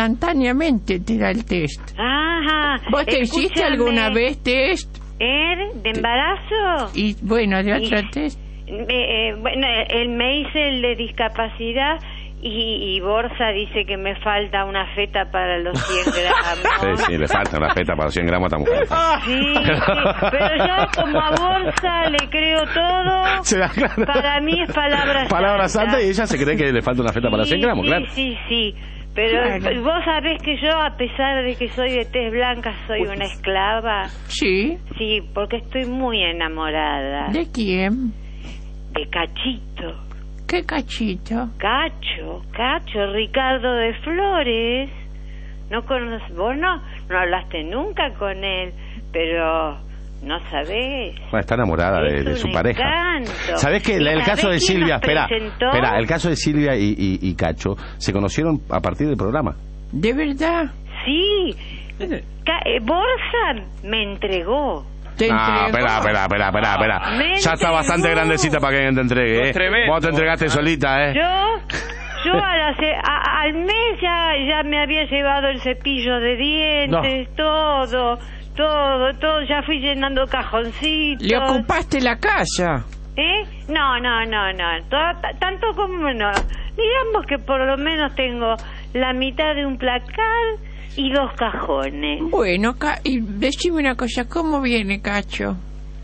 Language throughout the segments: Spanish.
instantáneamente te da el test. Ajá. ¿Vos te hiciste alguna vez test? ¿De embarazo? Y bueno, de otro test. Bueno, él me hice el de discapacidad y Borsa dice que me falta una feta para los 100 gramos. Sí, le falta una feta para los 100 gramos a esta mujer. Sí, pero yo como a Borsa le creo todo. Para mí es palabra santa y ella se cree que le falta una feta para 100 gramos, claro. Sí. Pero claro. Vos sabés que yo, a pesar de que soy de tez blanca, soy una esclava. Sí. Sí, porque estoy muy enamorada. ¿De quién? De Cachito. ¿Qué Cachito? Cacho, Ricardo de Flores. ¿No conoces? Vos no hablaste nunca con él, pero no sabés. Bueno, está enamorada de su pareja. Encanto. ¿Sabés que el caso de Silvia, espera, el caso de Silvia y Cacho se conocieron a partir del programa? ¿De verdad? Sí. Borsa me entregó. Espera. Ya está bastante grandecita para que alguien te entregue, Vos te entregaste solita, Yo al mes ya me había llevado el cepillo de dientes, todo, ya fui llenando cajoncitos. ¿Le ocupaste la casa? No, tanto como no. Digamos que por lo menos tengo la mitad de un placar y 2 cajones. Bueno, y decime una cosa, ¿cómo viene Cacho?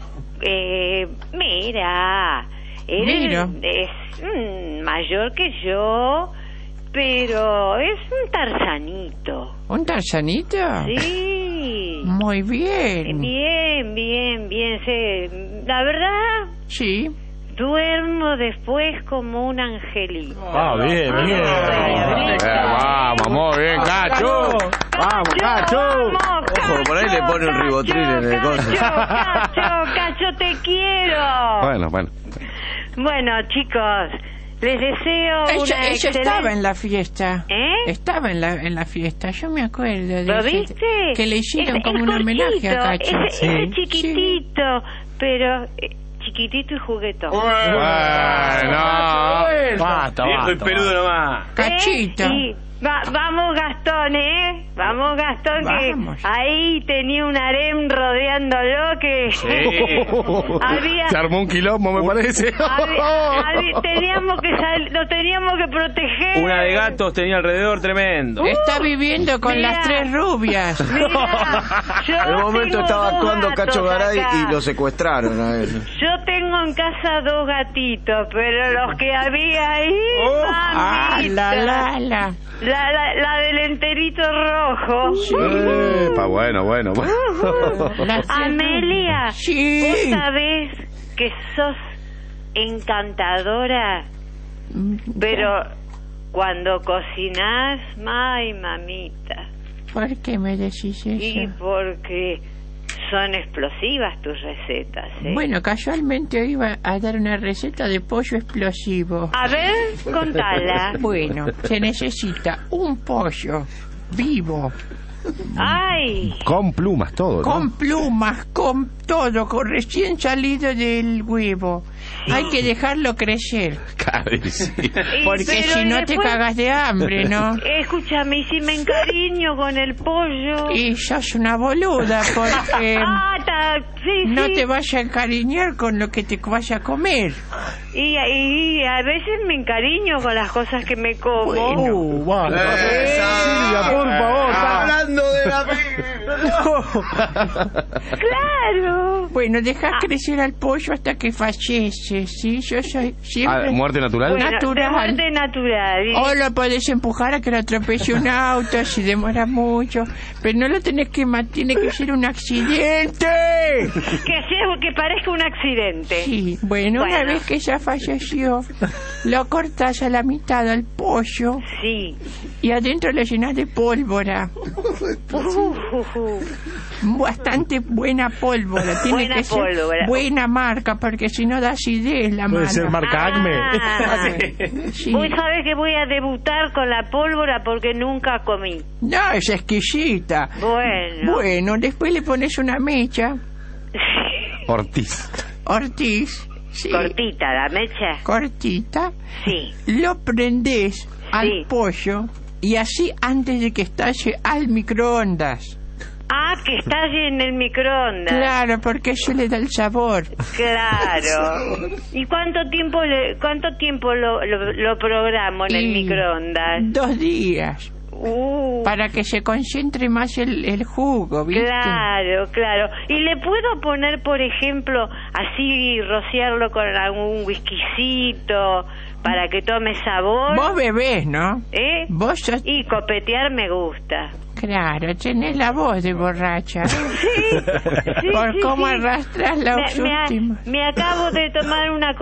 Mira, él es mayor que yo, pero es un tarzanito. ¿Un tarzanito? Sí. Muy bien. Bien. La verdad... Sí. Duermo después como un angelito. Bien. Vamos, muy bien, Cacho. Vamos, Cacho. Ojo, por ahí le pone un ribotril en el coche. Cacho, te quiero. Bueno. Bueno, chicos, les deseo ella excelente... estaba en la fiesta. Estaba en la fiesta, yo me acuerdo de ¿Lo viste? Que le hicieron como un homenaje a Cacho. Ese chiquitito, pero... chiquitito y juguetón. Bueno. Basta. Viejo y peludo nomás. Cachito. Vamos, Gastón, Vamos, Gastón, Vamos. Que ahí tenía un harem rodeándolo que... Sí. Se armó un quilombo, me parece. Lo teníamos que proteger. Una de gatos tenía alrededor tremendo. Está viviendo con las 3 rubias. En un momento estaba actuando Cacho Garay acá. y lo secuestraron a él. Yo tengo en casa 2 gatitos, pero los que había ahí... La. La del enterito rojo. Sí. Bueno. Amelia, sí. ¿Vos sabés que sos encantadora? Pero cuando cocinás, ay, mamita. ¿Por qué me decís eso? Y porque son explosivas tus recetas, Bueno, casualmente hoy iba a dar una receta de pollo explosivo. A ver, contala. Bueno, se necesita un pollo vivo. Ay. Con plumas todo, ¿no? Con plumas, con todo, con recién salido del huevo. Hay que dejarlo crecer. Porque si no te cagas de hambre, ¿no? Escúchame, y si me encariño con el pollo. Y sos una boluda, porque no te vas a encariñar con lo que te vaya a comer. Y a veces me encariño con las cosas que me como. Silvia, por favor, está hablando de la Claro. Bueno, dejás crecer al pollo hasta que fallece, ¿sí? Yo soy siempre... ¿Muerte natural? Bueno, natural. Muerte natural. O lo podés empujar a que lo atropelle un auto si demora mucho, pero no lo tenés que matar, tiene que ser un accidente. Que parezca un accidente. Sí, bueno, una vez que ya falleció, lo cortás a la mitad al pollo. Sí. Y adentro lo llenás de pólvora. Bastante buena pólvora. Tiene Buena que ser pólvora. buena marca, porque si no da acidez la mano. Puede ser marca Acme. Sí. Vos sabés que voy a debutar con la pólvora porque nunca comí. No, es exquisita. Bueno, después le pones una mecha. Ortiz. Sí. Cortita, la mecha. Cortita. Sí. Lo prendés al pollo Y así antes de que estalle al microondas. Ah, que estalle en el microondas. Claro, porque eso le da el sabor. Claro. ¿Y cuánto tiempo lo programo en el microondas? 2 días. Para que se concentre más el jugo, ¿viste? Claro. ¿Y le puedo poner, por ejemplo, así rociarlo con algún whiskycito para que tome sabor? Vos bebés, ¿no? Vos sos... Y copetear me gusta. Claro, tenés la voz de borracha. Sí. Por cómo arrastras los últimos. Me acabo de tomar una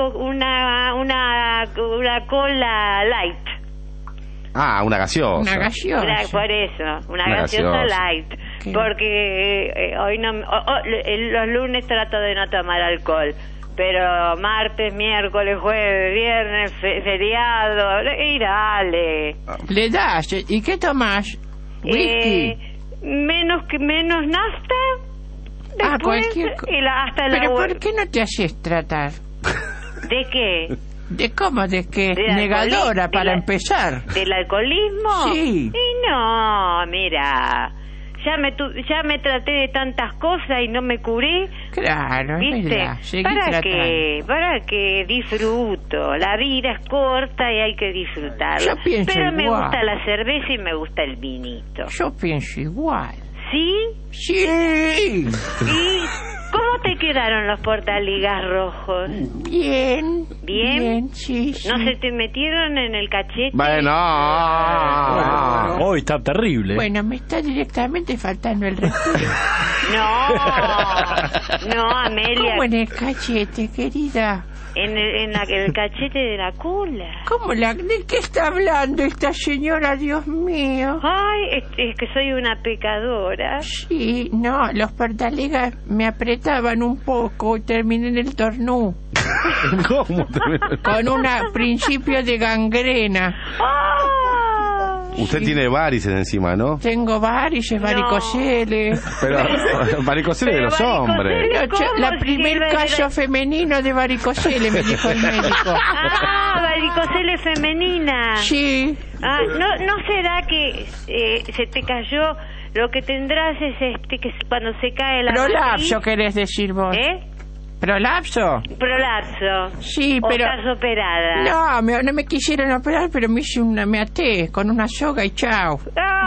cola light. Ah, una gaseosa. Una gaseosa. Por eso, una gaseosa light. ¿Qué? Porque hoy no, los lunes trato de no tomar alcohol. Pero martes, miércoles, jueves, viernes, feriado, y dale. ¿Le das? ¿Y qué tomás? ¿Whisky? Menos nafta. Después, cualquier hasta ¿Pero por qué no te haces tratar? ¿De qué? ¿De cómo? ¿De qué? Negadora, para empezar. ¿Del alcoholismo? Sí. Y no, mira... Ya me traté de tantas cosas y no me curé. Claro, ¿viste? ¿Para qué disfruto? La vida es corta y hay que disfrutarla. Yo pienso Pero igual. Me gusta la cerveza y me gusta el vinito. Yo pienso igual. ¿Sí? Sí. ¿Y cómo te quedaron los portaligas rojos? Bien. ¿Bien? Sí. ¿No se te metieron en el cachete? Bueno. Hoy está terrible. Bueno, me está directamente faltando el respeto. No, Amelia. ¿Cómo en el cachete, querida? En el cachete de la cola. ¿Cómo de qué está hablando esta señora, Dios mío? Ay, es que soy una pecadora. Sí, no, los portaligas me apretaban un poco y terminé en el tornú. ¿Cómo? Con un principio de gangrena. Usted tiene varices encima, ¿no? Tengo varices, varicoceles. Pero varicoceles de los hombres. La primer caso femenino de varicoceles, me dijo el médico. Varicoceles femenina. Sí. ¿No será que se te cayó? Lo que tendrás es que cuando se cae la prolapso, querés decir vos. ¿Prolapso? Prolapso. Sí, pero... ¿Estás operada? No me quisieron operar, pero me até con una soga y chao.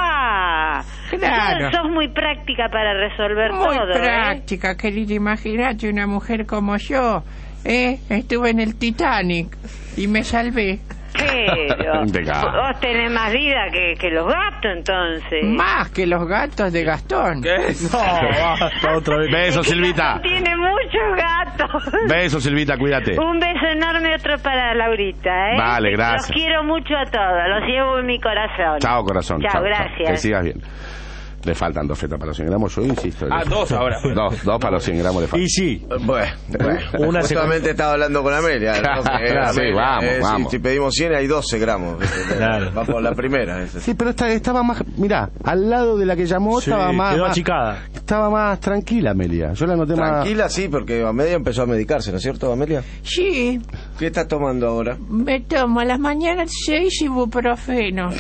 Claro. Sos muy práctica para resolver todo. Muy práctica, querida. Imagínate una mujer como yo. Estuve en el Titanic y me salvé. Pero vos tenés más vida que los gatos, entonces. Más que los gatos de Gastón. ¿Qué? No, basta otra vez. Besos, Silvita. Tiene muchos gatos. Besos, Silvita, cuídate. Un beso enorme, otro para Laurita, Vale, gracias. Los quiero mucho a todos, los llevo en mi corazón. Chao, corazón. Chao, gracias. Que sigas bien. Le faltan 2 fetas para los 100 gramos, yo insisto. 2 ahora. 2 para los 100 gramos le faltan. Y sí. Bueno. Justamente estaba hablando con Amelia. Claro, sí, vamos. Si pedimos 100 hay 12 gramos. Claro. Vamos a la primera. Sí, pero estaba más... Mirá, al lado de la que llamó estaba más... quedó achicada. Estaba más tranquila, Amelia. Yo la noté más... Tranquila, sí, porque Amelia empezó a medicarse, ¿no es cierto, Amelia? Sí. ¿Qué estás tomando ahora? Me tomo a las mañanas 6 ibuprofenos.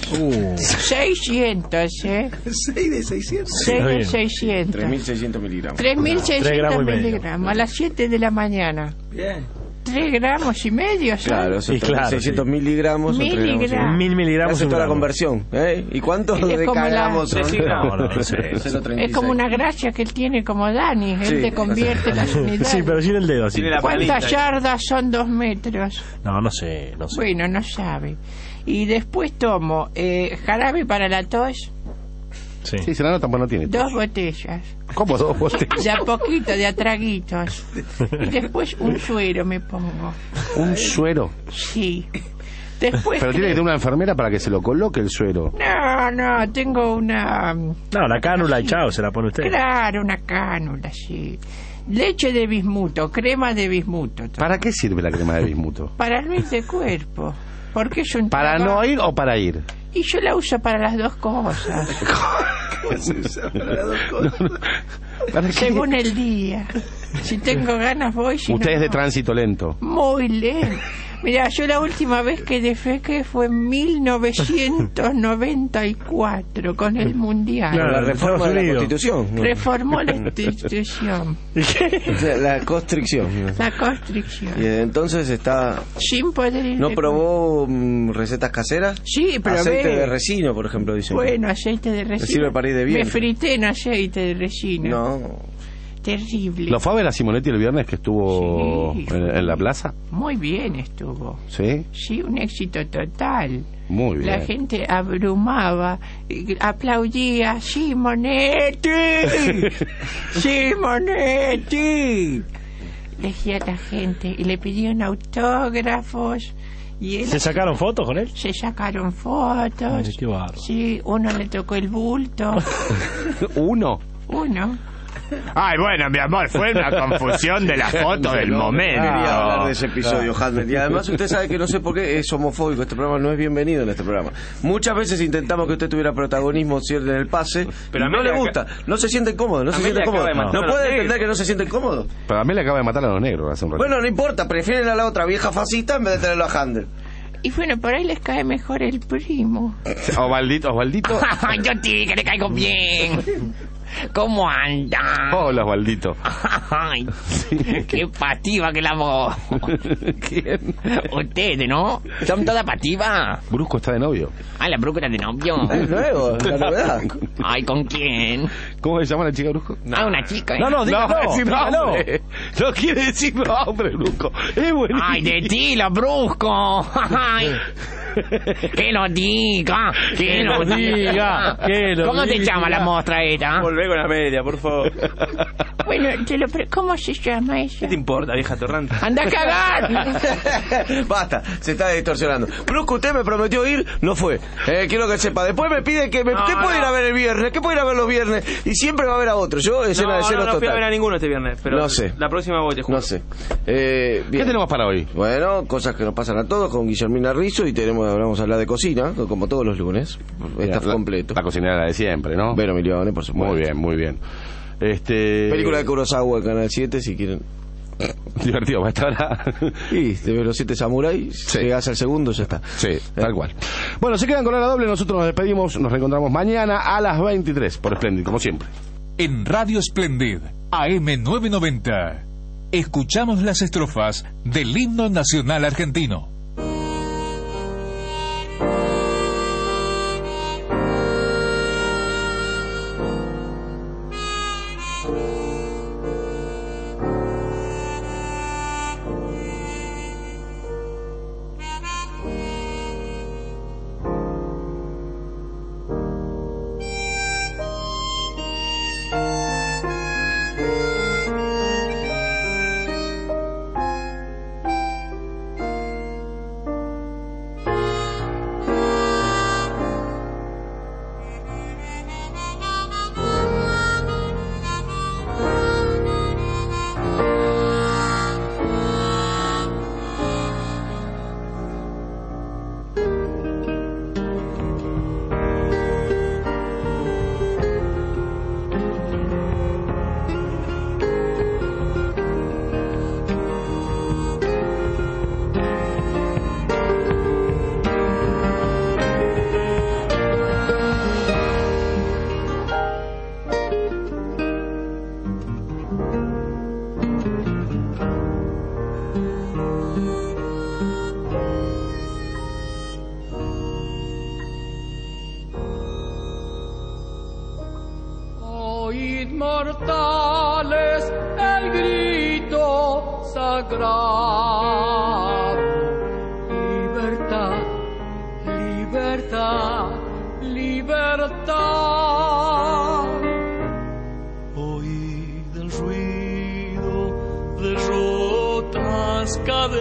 600, 6 de 600. 6 de 600. 3.600 miligramos. 3.600 miligramos a las 7 de la mañana. Bien. 3 gramos y medio, ¿sabes? Claro, esos 600 miligramos. 1000 miligramos. Hace toda la conversión. ¿Y cuántos de gramos son? Es como una gracia que él tiene como Dani. Él te convierte las unidades. Sí, pero sin el dedo así. ¿Cuántas yardas son 2 metros? No sé. Bueno, no sabe. Y después tomo jarabe para la tos. Sí, se la nota, pues no tiene. 2 botellas. ¿Cómo 2 botellas? De a poquito, de a traguitos. Y después un suero me pongo. ¿Un suero? Sí. Después pero tiene que tener una enfermera para que se lo coloque el suero. No, tengo una... No, la cánula y chao, se la pone usted. Claro, una cánula, sí. Leche de bismuto, crema de bismuto. ¿Para qué sirve la crema de bismuto? Para el mes de cuerpo. Porque es un ¿Para no ir o para ir? Y yo la uso para las 2 cosas. ¿Cómo se usa para las 2 cosas? Según el día. Si tengo ganas voy, si Usted no, es de tránsito lento. Muy lento. Mira, yo la última vez que defequé fue en 1994 con el Mundial. Claro, la reforma de la Constitución. Reformó la institución. La constricción. La constricción. Y entonces está... Sin poder ir. ¿No probó recetas caseras? Sí, probé. Aceite de resino, por ejemplo, dicen. Bueno, aceite de resino. Sirve para ir de bien. Me frité en aceite de resino. No. Terrible. ¿Lo fue a ver a Simonetti el viernes que estuvo Sí. en la plaza? Muy bien estuvo. ¿Sí? Sí, un éxito total. Muy bien. La gente abrumaba, aplaudía, Simonetti, Simonetti. Decía la gente y le pidieron autógrafos. Y él, ¿Se sacaron fotos con él? se sacaron fotos. Ay, qué bárbaro. Sí, uno le tocó el bulto. ¿Uno? Uno. Ay, bueno, mi amor, fue una confusión de la foto del momento. Quería hablar de ese episodio, Handel. Y además usted sabe que no sé por qué es homofóbico. Este programa no es bienvenido en este programa. Muchas veces intentamos que usted tuviera protagonismo en el pase, pero no le gusta. No se siente cómodo, no se siente cómodo. No puede entender que no se siente cómodo. Pero a mí le acaba de matar a los negros hace un rato. Bueno, no importa, prefieren a la otra vieja fascista en vez de tenerlo a Handel. Y bueno, por ahí les cae mejor el primo. Osvaldito. Yo sí, que le caigo bien. ¿Cómo anda? Hola, Osvaldito. Ay, qué pativa que la voz. ¿Quién? Ustedes, ¿no? Son toda pativa. Brusco está de novio. Ay, la brújula de novio. Es nuevo, la novedad. Ay, ¿con quién? ¿Cómo se llama la chica Brusco? Ah, una chica. No, no quiere decir nombre, Brusco. Es buenísimo. Ay, de ti, lo brusco. Ay. Que lo diga. Que lo diga. ¿Cómo te llama la mostra esta? Volvé con la media, por favor. Bueno, ¿cómo se llama ella? ¿Qué te importa, vieja torrante? ¡Anda a cagar! Basta, se está distorsionando. Brusco, usted me prometió ir, no fue. Quiero que sepa. Después me pide que... ¿Qué puede ir a ver el viernes? ¿Qué puede ir a ver los viernes? Y siempre va a ver a otro. Yo, escena de celos no fui a ver total. a ninguno este viernes, pero No sé. la próxima voy, te juro. No sé. ¿Qué tenemos para hoy? Bueno, cosas que nos pasan a todos con Guillermina Rizzo y vamos a hablar de cocina, como todos los lunes. Está completo. La cocinera de siempre, ¿no? Vero Milione, por supuesto. Muy bien. Película de Kurosawa en Canal 7, si quieren. Divertido, va a estar. Y de los 7 samuráis, llegas al segundo, ya está. Sí, tal cual. Bueno, se quedan con Hora Doble, nosotros nos despedimos, nos reencontramos mañana a las 23 por Splendid, como siempre. En Radio Splendid, AM 990, escuchamos las estrofas del himno nacional argentino. Mortales, el grito sagrado. Libertad, libertad, libertad. Oíd el ruido de rotas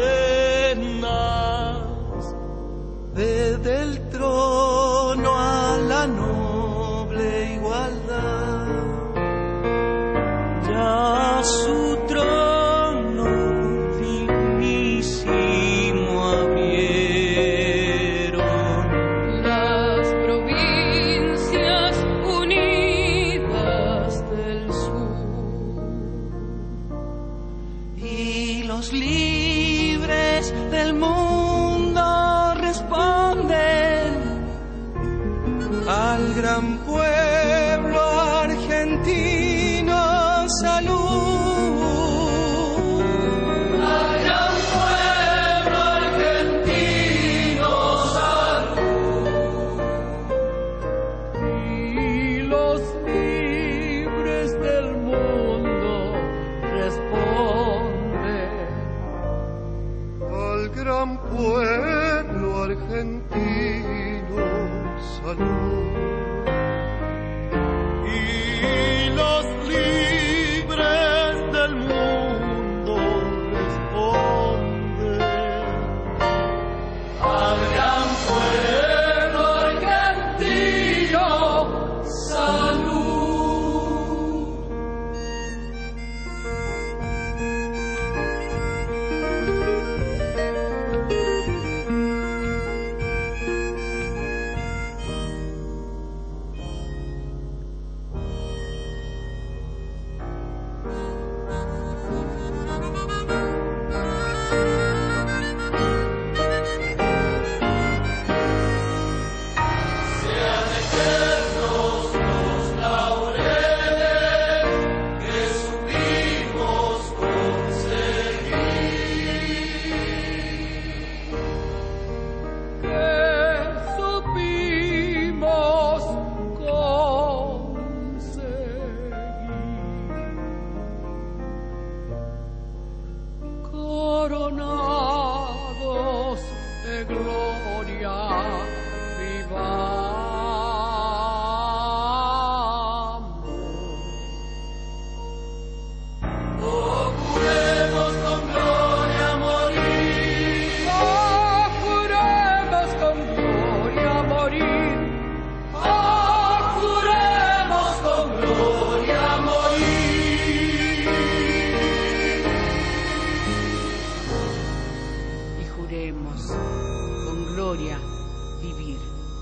cadenas, desde el trono a la noble igualdad. A su trono dignísimo abrieron las provincias unidas del sur y los libres los libres del mundo responden al gran pueblo argentino, salud. Y los libres del mundo responden al gran pueblo argentino, salud. Coronados de gloria vivamos. Procuremos con gloria morir. Procuremos con gloria morir. Procuremos con gloria morir. Y juremos con gloria vivir.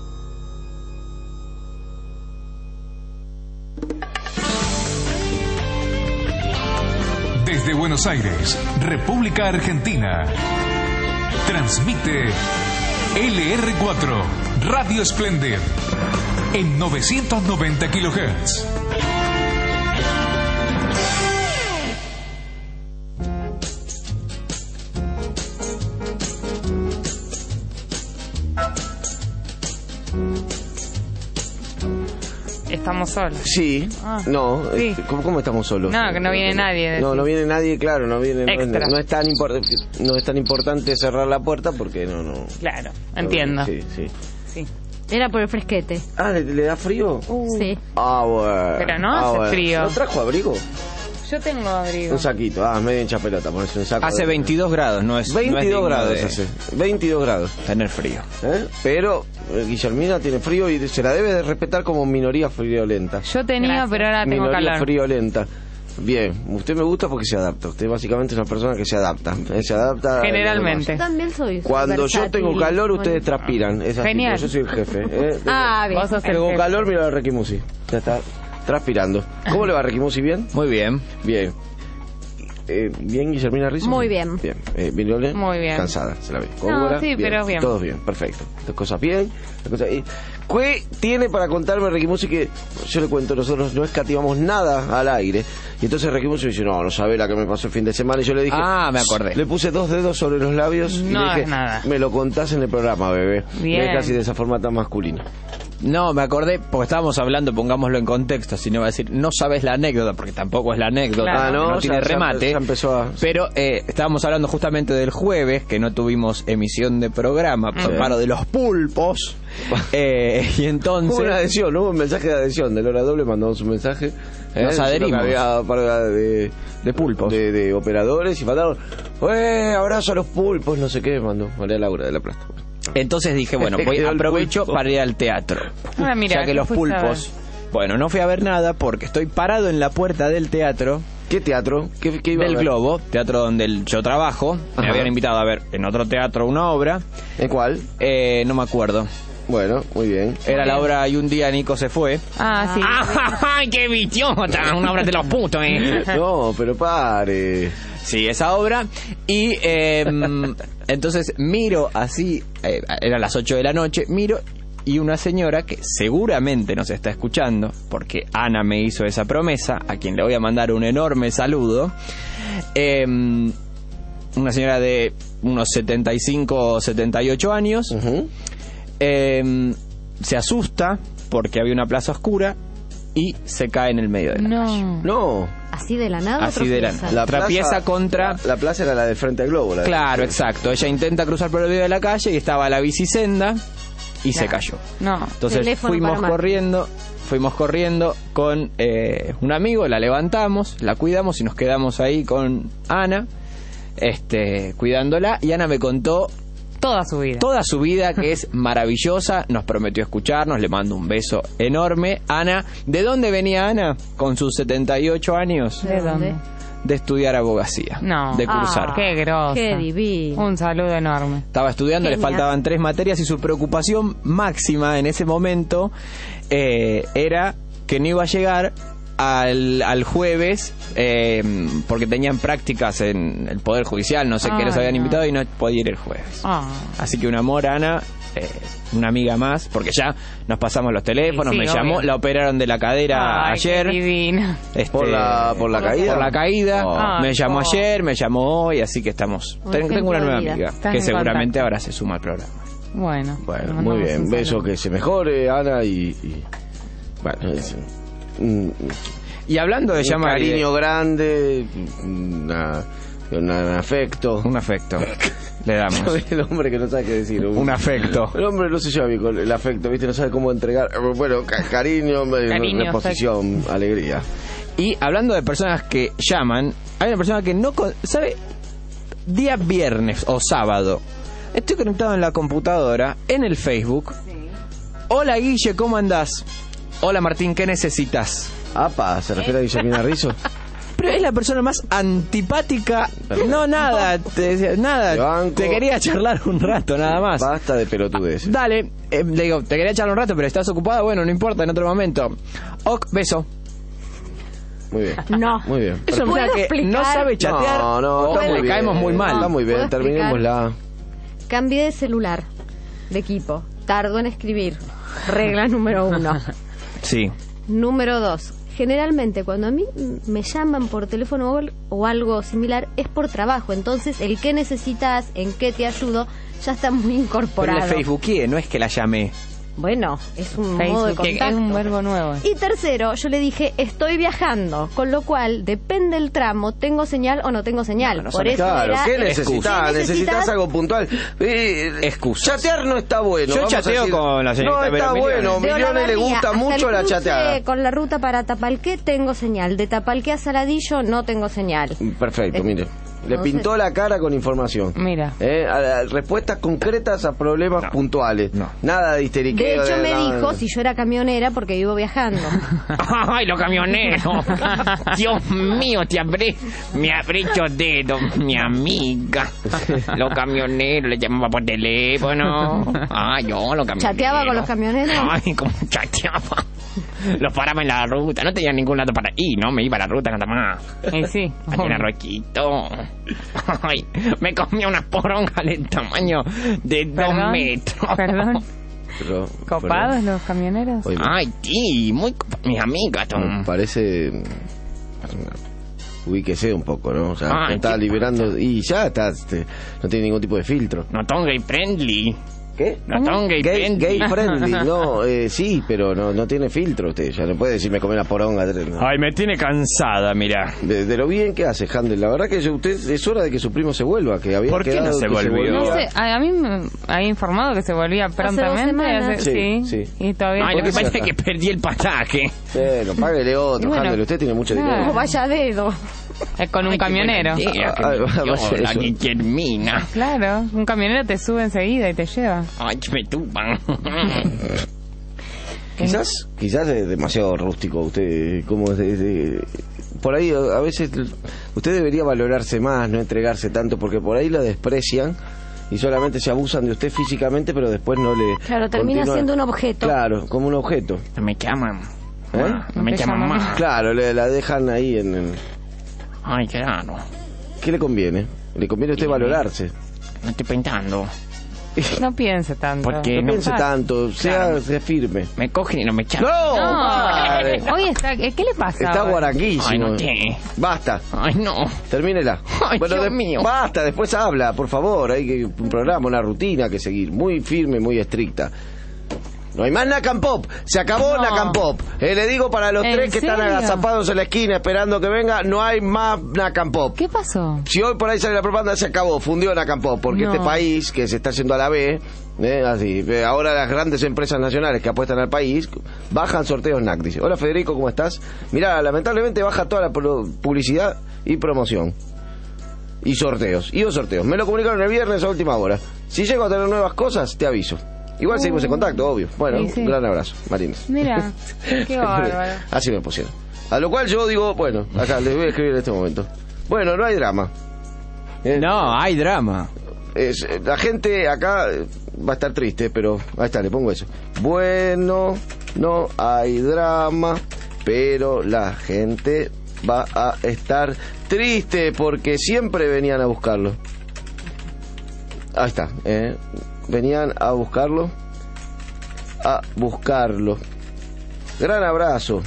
Desde Buenos Aires, República Argentina. Transmite LR4, Radio Splendid, en 990 kHz. Estamos solos. Sí, no, sí. ¿Cómo estamos solos? No, que no viene nadie. No viene nadie, claro, no viene. Extra. No es tan importante cerrar la puerta porque no. Claro, entiendo. Sí. Era por el fresquete. Ah, ¿le da frío? Sí. Ah, bueno. Pero no hace frío. ¿No trajo abrigo? Yo tengo abrigo. Un saquito, medio hincha pelota, ponerse un saco. Hace 22 grados, no es 22 grados de hace. 22 grados. Tener frío. Pero Guillermina tiene frío y se la debe de respetar como minoría friolenta. Yo tenía, pero ahora tengo minoría calor. friolenta. Bien, usted me gusta porque se adapta. Usted básicamente es una persona que se adapta. Se adapta generalmente. Yo también soy. Cuando yo tengo calor, ustedes transpiran. Es así, genial. yo soy el jefe. Bien. Vos sos el Tengo jefe. calor, mira a Requimusi. Ya está transpirando. ¿Cómo le va Requimusi? ¿Bien? Muy bien. Bien. ¿Bien, Guillermina Rizzo? Muy bien. Bien. ¿Viniole? Muy bien. Cansada, se la ve. No, ¿Cómoda? sí, pero bien. Todos bien, perfecto. Las cosas bien. ¿Qué tiene para contarme Requimusi? Que yo le cuento, nosotros no escatimamos nada al aire. Y entonces Requimusi me dice, no sabe la que me pasó el fin de semana. Y yo le dije, me acordé. Le puse 2 dedos sobre los labios y No le dije, es nada. me lo contás en el programa, bebé. Bien. Ve casi de esa forma tan masculina. No, me acordé, porque estábamos hablando, pongámoslo en contexto, si no va a decir, no sabes la anécdota, porque tampoco es la anécdota, Claro. no tiene remate. Ya empezó a... Pero estábamos hablando justamente del jueves, que no tuvimos emisión de programa, por paro de los pulpos. Y entonces... Hubo una adhesión, hubo un mensaje de adhesión. De Hora Doble mandamos un mensaje. Nos adherimos. Que había para de pulpos. De operadores y mandaron, abrazo a los pulpos, no sé qué, mandó María Laura de la Plata. Entonces dije, bueno, aprovecho para ir al teatro. Mira, ya que los pulpos... Bueno, no fui a ver nada porque estoy parado en la puerta del teatro. ¿Qué teatro? ¿Qué iba del a ver? Globo, teatro donde yo trabajo. Ajá. Me habían invitado a ver en otro teatro una obra. ¿En cuál? No me acuerdo. Bueno, muy bien. Era la obra Y un día Nico se fue. Sí. ¡Ay, qué bichota! Una obra de los putos, No, pero pare. Sí, esa obra. Y entonces miro así, eran las 8 de la noche, miro y una señora que seguramente nos está escuchando, porque Ana me hizo esa promesa, a quien le voy a mandar un enorme saludo. Una señora de unos 75 o 78 años. Uh-huh. Se asusta porque había una plaza oscura y se cae en el medio de la calle. No. Así de la nada. Así de la trapieza contra... La plaza era la del Frente al Globo. Claro, exacto. Ella intenta cruzar por el medio de la calle y estaba la bicisenda y se cayó. No. Entonces fuimos corriendo con un amigo, la levantamos, la cuidamos y nos quedamos ahí con Ana, cuidándola, y Ana me contó toda su vida, que es maravillosa. Nos prometió escucharnos, le mando un beso enorme. Ana, ¿de dónde venía Ana con sus 78 años? ¿De dónde? De estudiar abogacía. No. De cursar. Qué grosa. Qué divino. Un saludo enorme. Estaba estudiando, le faltaban 3 materias y su preocupación máxima en ese momento era que no iba a llegar al jueves porque tenían prácticas en el Poder Judicial, no sé qué, los habían invitado y no podía ir el jueves. Así que un amor, Ana, una amiga más, porque ya nos pasamos los teléfonos, me llamó, obvio. La operaron de la cadera ayer. Qué divina. ¿Por la caída? Por la caída. Me llamó ayer, me llamó hoy, así que estamos. Tengo una nueva amiga que seguramente ahora se suma al programa. Bueno, muy bien. Beso, que se mejore, Ana, y bueno, y hablando de llamar, cariño grande, un afecto. Un afecto. Le damos. El hombre que no sabe qué decir. Un afecto. El hombre no se lleva bien con el afecto, ¿viste? No sabe cómo entregar. Bueno, cariño, reposición, alegría. Y hablando de personas que llaman, hay una persona que no sabe. Día viernes o sábado, estoy conectado en la computadora, en el Facebook. Hola Guille, ¿cómo andás? Hola Martín, ¿qué necesitas? Apa, ¿se refiere a Guillermina Rizzo? Pero es la persona más antipática. No, nada, te quería charlar un rato, nada más. Basta de pelotudes. Dale, le digo, te quería charlar un rato, pero estás ocupada, bueno, no importa, en otro momento. Ok, beso. Muy bien. No. Muy bien. Es una persona que no sabe chatear. No, está muy bien. Caemos muy mal. Está muy bien, terminémosla. Cambié de celular, de equipo. Tardo en escribir. Regla número 1. Sí. Número 2. Generalmente cuando a mí me llaman por teléfono o algo similar es por trabajo. Entonces el qué necesitas, en qué te ayudo, ya está muy incorporado. Pero le facebookeé, no es que la llamé. Bueno, es un modo de contacto. Es un verbo nuevo. Y tercero, yo le dije, estoy viajando, con lo cual, depende del tramo, ¿tengo señal o no tengo señal? No, por eso claro, era, ¿qué necesitas? ¿Necesitas algo puntual? Excusas. Chatear no está bueno. Yo chateo con la señorita. No está bueno, Millones le gusta mucho la chateada. Con la ruta para Tapalqué tengo señal, de Tapalqué a Saladillo no tengo señal. Perfecto, mire. Le pintó la cara con información. Mira. Respuestas concretas a problemas puntuales. No. Nada de histeriqueo. De hecho, me dijo si yo era camionera porque vivo viajando. ¡Ay, los camioneros! Dios mío, me habré hecho dedo, mi amiga. Los camioneros, le llamaba por teléfono. Ay, yo, los camioneros. ¿Chateaba con los camioneros? Ay, cómo chateaba. Los paraba en la ruta, no tenía ningún lado para ir, no me iba a la ruta nada más. Sí. Allí en Arroquito. Ay, me comía una poronga del tamaño de 2 metros. Perdón. ¿Copados los camioneros? Oye, ay, sí, muy mis amigas. Parece... Ubíquese un poco, ¿no? O sea, está liberando y ya está, no tiene ningún tipo de filtro. No son gay friendly. ¿Qué? No son gay friendly. No, sí, pero no tiene filtro usted. Ya no puede decir me comí una poronga. No. Ay, me tiene cansada, mira. De lo bien que hace, Handel. La verdad que usted es hora de que su primo se vuelva. Que había ¿por qué no se volvió? No sé, a mí me había informado que se volvía prontamente. Sí. Y todavía. Ay, lo que pasa es que perdí el pasaje. Bueno, páguele otro, bueno, Handel. Usted tiene mucho dinero. No, vaya dedo. Es con un camionero. La Guillermina. Claro, un camionero te sube enseguida y te lleva. Ay, me tupan. Quizás es demasiado rústico usted, como por ahí a veces usted debería valorarse más, no entregarse tanto, porque por ahí la desprecian y solamente se abusan de usted físicamente, pero después no le... Claro, termina siendo un objeto. Claro, como un objeto. No me llaman. No me llaman más. Claro, la dejan ahí en el... Ay, claro. ¿Qué le conviene? Le conviene a usted valorarse. No estoy pensando. No piense tanto. No piense tanto, sea firme. Me cogen y no me echan. ¡No! Hoy está... ¿Qué le pasa? Está guaranguísimo. Ay, no tiene. Basta. Ay, no. Termínela. Ay, bueno, Dios mío. Basta, después habla, por favor. Hay un programa, una rutina que seguir. Muy firme, muy estricta. No hay más Nacan Pop. Se acabó Nacan Pop. Le digo para los tres que están agazapados en la esquina esperando que venga, no hay más Nacan Pop. ¿Qué pasó? Si hoy por ahí sale la propaganda, se acabó. Fundió Nacan Pop. Porque este país que se está yendo a la B, así, ahora las grandes empresas nacionales que apuestan al país bajan sorteos NAC. Dice, hola Federico, ¿cómo estás? Mirá, lamentablemente baja toda la publicidad y promoción. Y sorteos. Me lo comunicaron el viernes a última hora. Si llego a tener nuevas cosas, te aviso. Igual seguimos en contacto, obvio. Bueno, un gran abrazo, Martínez. Mira, qué bárbaro. Así me pusieron. A lo cual yo digo, bueno, acá les voy a escribir en este momento. Bueno, no hay drama. No, hay drama. La gente acá va a estar triste, pero ahí está, le pongo eso. Bueno, no hay drama, pero la gente va a estar triste porque siempre venían a buscarlo. Ahí está, venían a buscarlo. Gran abrazo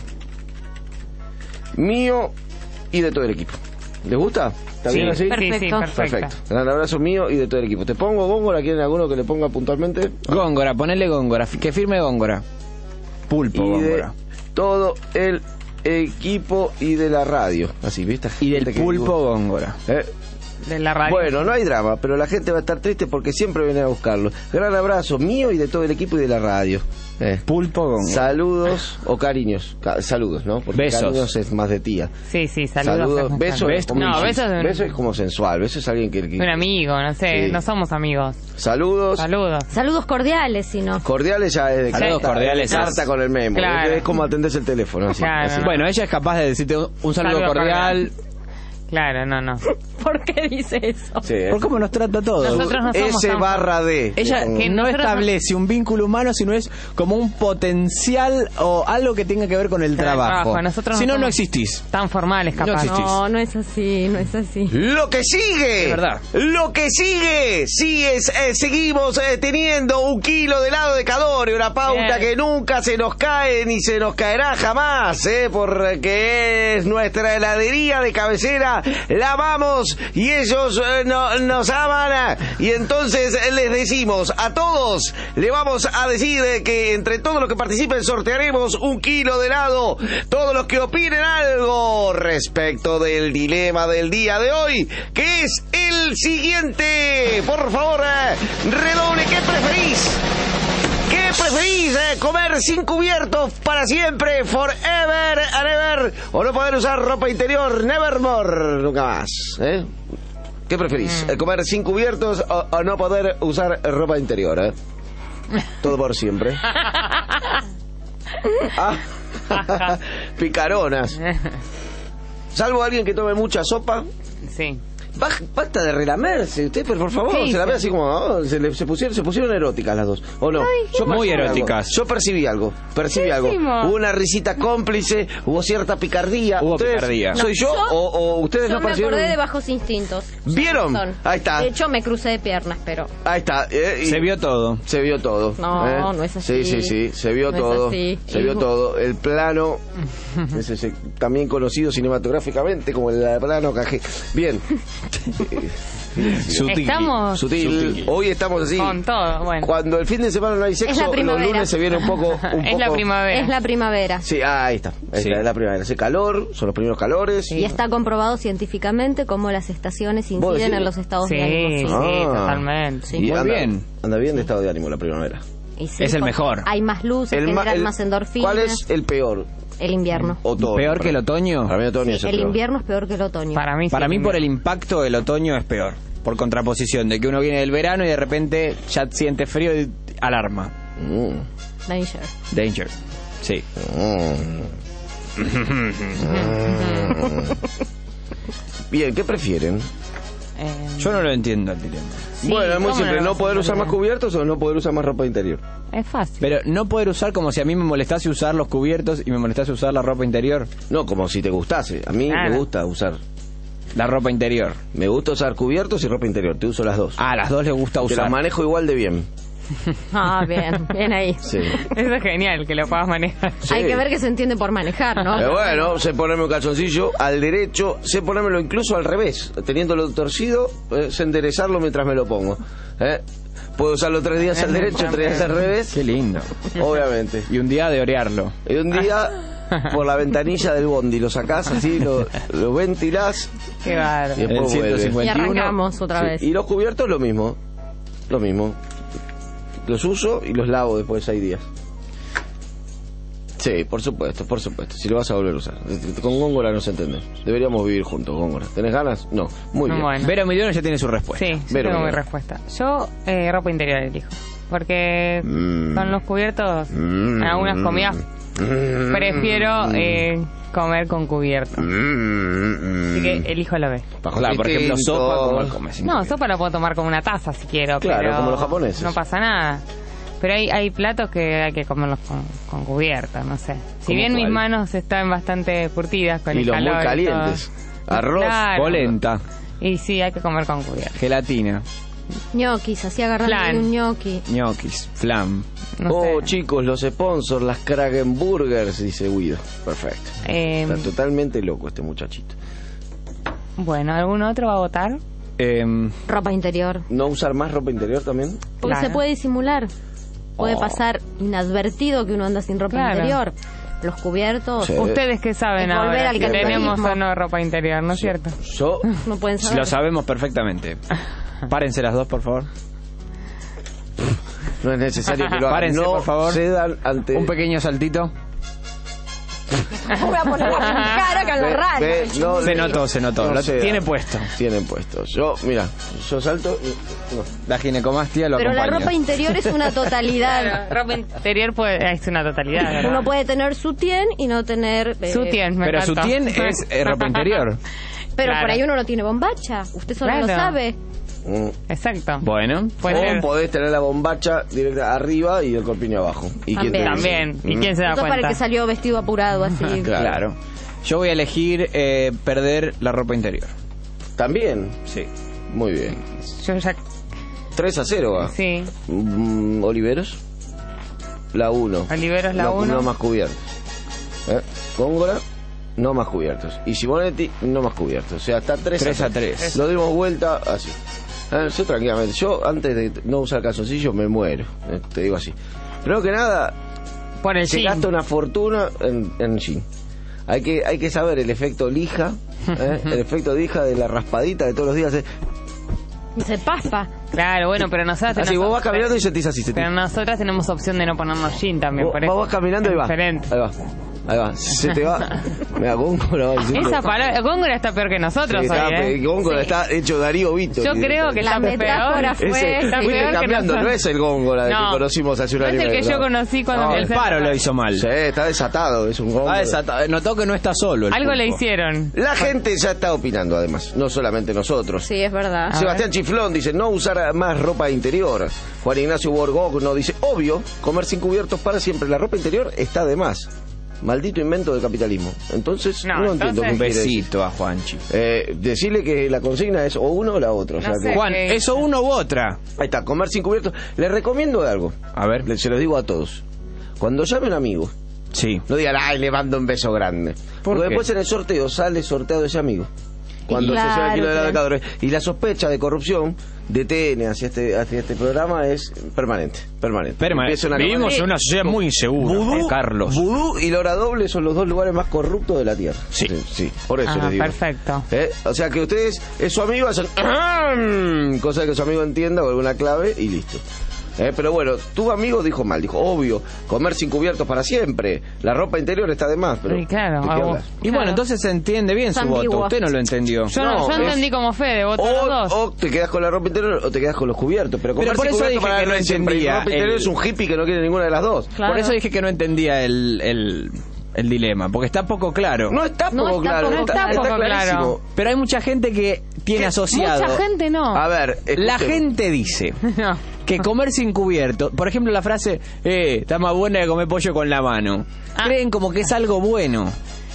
mío y de todo el equipo. ¿Les gusta? ¿Está bien así? Perfecto. Gran abrazo mío y de todo el equipo. ¿Te pongo Góngora? ¿Quieren alguno que le ponga puntualmente? Góngora, ponele Góngora. Que firme Góngora. Pulpo Góngora. De todo el equipo y de la radio. Así, ¿viste? Y del Pulpo Góngora. De la radio. Bueno, no hay drama, pero la gente va a estar triste porque siempre viene a buscarlo. Gran abrazo mío y de todo el equipo y de la radio. Pulpo Góngora. Saludos o cariños. Saludos, ¿no? Porque besos. Cariños es más de tía. Sí, saludos. Besos es como besos es como sensual. Besos es alguien que un amigo, no sé, no somos amigos. Saludos cordiales, si no. Cordiales ya es de saludos cordiales. Carta con el memo. Claro. Es como atendés el teléfono. Así, claro. así. Bueno, ella es capaz de decirte un saludo cordial. Claro, no. ¿Por qué dice eso? Sí, ¿Por cómo nos trata todo? Nosotros no somos S/D. Ella que no establece un vínculo humano, sino es como un potencial o algo que tenga que ver con el trabajo. Nosotros si no existís. Tan formales, capaz. No es así. Lo que sigue. Es verdad. Lo que sigue. Seguimos teniendo 1 kilo de helado de Cadore, una pauta que nunca se nos cae ni se nos caerá jamás, porque es nuestra heladería de cabecera. La amamos y ellos nos aman, y entonces les decimos a todos, le vamos a decir que entre todos los que participen sortearemos 1 kilo de helado. Todos los que opinen algo respecto del dilema del día de hoy, que es el siguiente, por favor, redoble, ¿qué preferís? ¿Qué preferís? ¿Comer sin cubiertos para siempre, forever and ever? ¿O no poder usar ropa interior, nevermore, nunca más? ¿Qué preferís? ¿Comer sin cubiertos o no poder usar ropa interior? Todo por siempre. Picaronas. Salvo alguien que tome mucha sopa. Sí. Basta de relamerse, usted, pero por favor, se la ve así como, se pusieron eróticas las dos, ¿o no? Muy eróticas. Yo percibí algo. Hubo una risita cómplice, hubo cierta picardía. Hubo picardía. ¿Soy yo o ustedes no percibieron? Yo me acordé de Bajos Instintos. ¿Vieron? Ahí está. De hecho, me crucé de piernas, pero... Ahí está. Se vio todo. No, no es así. Sí, se vio todo. Se vio todo. El plano, ese, también conocido cinematográficamente como el plano cajé. Bien. Sutil. Hoy estamos así. Con todo, bueno. Cuando el fin de semana no hay sexo, los lunes se viene un poco. Es la primavera. Es la primavera. Sí, ahí está. Es la primavera. Hace calor, son los primeros calores. Y está comprobado científicamente cómo las estaciones inciden en los estados de ánimo. Sí, totalmente. Sí. Muy bien. Anda bien de estado de ánimo la primavera. Y sí, es el mejor. Hay más luz, generan más endorfinas. ¿Cuál es el peor? El invierno. Otoño. ¿Peor que el otoño? Para mí otoño es el peor. Invierno es peor que el otoño. Para mí por el impacto el otoño es peor. Por contraposición, de que uno viene del verano y de repente ya siente frío y alarma. Danger. Sí. Bien, ¿qué prefieren? Yo no lo entiendo el dilema. Bueno, es muy simple, no poder usar más cubiertos o no poder usar más ropa interior. Es fácil. Pero no poder usar como si a mí me molestase usar los cubiertos y me molestase usar la ropa interior. No, como si te gustase. A mí me gusta usar la ropa interior. Me gusta usar cubiertos y ropa interior, te uso las dos. Las dos le gusta usar. Te las manejo igual de bien. Bien ahí. Sí. Eso es genial, que lo puedas manejar. Sí. Hay que ver que se entiende por manejar, ¿no? Pero bueno, sé ponerme un calzoncillo al derecho, sé ponérmelo incluso al revés, teniéndolo torcido, sé enderezarlo mientras me lo pongo. Puedo usarlo 3 días al derecho, 3 días al revés. Qué lindo. Obviamente. Y un día de orearlo. Y un día por la ventanilla del bondi lo sacás así, lo ventilás. Qué bárbaro. Y después El 151. vuelve. Y arrancamos otra vez. Y los cubiertos lo mismo. Los uso y los lavo después de 6 días. Sí, por supuesto. Si lo vas a volver a usar. Con Góngora nos entendemos. Deberíamos vivir juntos, Góngora. ¿Tenés ganas? No. Muy bien. Bueno. Vero Midiano ya tiene su respuesta. Sí, Vero, tengo mi Vero. respuesta. Yo, ropa interior elijo. Porque con los cubiertos, en algunas comidas, prefiero comer con cubierto. Así que elijo la B. Claro, por ejemplo, sopa, ¿cómo comes? No, sopa la puedo tomar como una taza si quiero. Claro, pero como los japoneses. No pasa nada. Pero hay platos que hay que comerlos con cubierto, no sé. Si bien mis manos están bastante curtidas con Y el los calor muy calientes. todo. Arroz, Claro. Polenta, Y sí, hay que comer con cubierto. gelatina, Ñoquis, así agarrando Flan. un ñoqui. ñoquis, flan. No sé. chicos, los sponsors, las Kragenburgers, dice Guido. Perfecto. Está totalmente loco este muchachito. Bueno, ¿algún otro va a votar? Ropa interior. ¿No usar más ropa interior también? Porque Claro. se puede disimular. Puede pasar inadvertido que uno anda sin ropa Claro. interior. Los cubiertos. Sí. Ustedes que saben Es volver ahora al si tenemos capitalismo. o no ropa interior, ¿no es cierto? Yo, No pueden saber. Lo sabemos perfectamente. Párense las dos, por favor. no es necesario que lo hagan. Párense, No por favor. cedan ante... Un pequeño saltito. Voy a poner la cara con la rana. no, Se notó. no Lo cedan. tiene puesto. Tienen puesto. Yo salto y... no. La ginecomastia lo Pero la acompaña. ropa interior es una totalidad. Claro, ropa interior es una totalidad, ¿verdad? Uno puede tener sutién y no tener... Sutién, me Pero encantó. sutién es ropa interior. Pero Claro. por ahí uno no tiene bombacha. Usted solo lo Claro. sabe. Exacto. Bueno. Puede O ser. podés tener la bombacha directa arriba y el corpiño abajo. ¿Y quién te dice? También. ¿Y quién se da Eso para el cuenta? que salió vestido apurado así. Claro. Yo voy a elegir perder la ropa interior. ¿También? Sí. Muy bien. Yo ya... 3-0 va. Sí. Oliveros. La 1. Oliveros la 1. No más cubiertos. Góngora, no más cubiertos. Y Simonetti, no más cubiertos. O sea, está 3-3. Lo dimos vuelta así. Yo tranquilamente. Yo, antes de no usar calzoncillo, me muero. Te digo así. Primero que nada, Por el se jean. gasta una fortuna en jean. Hay que saber el efecto lija. El efecto lija de la raspadita de todos los días. Y se pasa. Claro, bueno, pero nosotras Así, vos vas caminando y sentís así. Pero nosotras tenemos opción de no ponernos jean también. Vos, por eso. vos vas caminando y va. Diferente. Ahí va. Se te va. Mira, Góngora va diciendo. Esa palabra, Góngora está peor que nosotros Sí, hoy, Góngora está hecho Darío Vito. Yo creo que La está metáfora peor. fue... Está Fuiste peor que cambiando, nosotros. no es el Góngora que No. conocimos hace un No año. es el y que medio, yo conocí cuando No, El paro lo hizo mal. Sí, está desatado, es un Góngora. Notó que no está solo. el Algo le pulpo. hicieron. La gente ya está opinando, además, no solamente nosotros. Sí, es verdad. Sebastián Chiflón dice, no usar más ropa interior. Juan Ignacio Borgogno dice, obvio, comer sin cubiertos para siempre. La ropa interior está de más. Maldito invento del capitalismo. Entonces, no entiendo qué Un quiere decir. besito a Juanchi. Decirle que la consigna es o uno o la otra. O sea que- Juan, ¿eso uno u otra? Ahí está, comer sin cubiertos. Les recomiendo algo. A ver. Se los digo a todos. Cuando llame un amigo, Sí. no digan, ay, le mando un beso grande. Porque qué? después en el sorteo sale sorteado ese amigo. Cuando Claro, se lleva el kilo de helado de claro. cada uno. Y la sospecha de corrupción de TN hacia este programa es permanente. Empieza una Vivimos campaña. en una sociedad muy insegura, Vudú, Carlos. Vudú y la hora doble son los dos lugares más corruptos de la Tierra. Sí. Por eso les digo. Perfecto. O sea que ustedes, es su amigo, hacen cosa que su amigo entienda o alguna clave y listo. Pero bueno, tu amigo dijo mal, dijo, obvio, comer sin cubiertos para siempre. La ropa interior está de más, pero Sí, claro, ¿de qué algo. hablas? Y bueno, entonces se entiende bien Es su ambiguo. voto. Usted no lo entendió. Yo entendí como Fede, voto los dos. O te quedas con la ropa interior o te quedas con los cubiertos. Pero comer Pero por sin eso cubiertos dije para que no darle siempre. Y entendía ropa interior el- es un hippie que no quiere ninguna de las dos. Claro. Por eso dije que no entendía el dilema, porque está poco claro. No está No poco está claro. poco está poco clarísimo. claro. Pero hay mucha gente que tiene asociado. Mucha gente no. A ver, La escuchen. gente dice No. que comer sin cubierto, por ejemplo la frase, está más buena que comer pollo con la mano. Ah. Creen como que es algo bueno.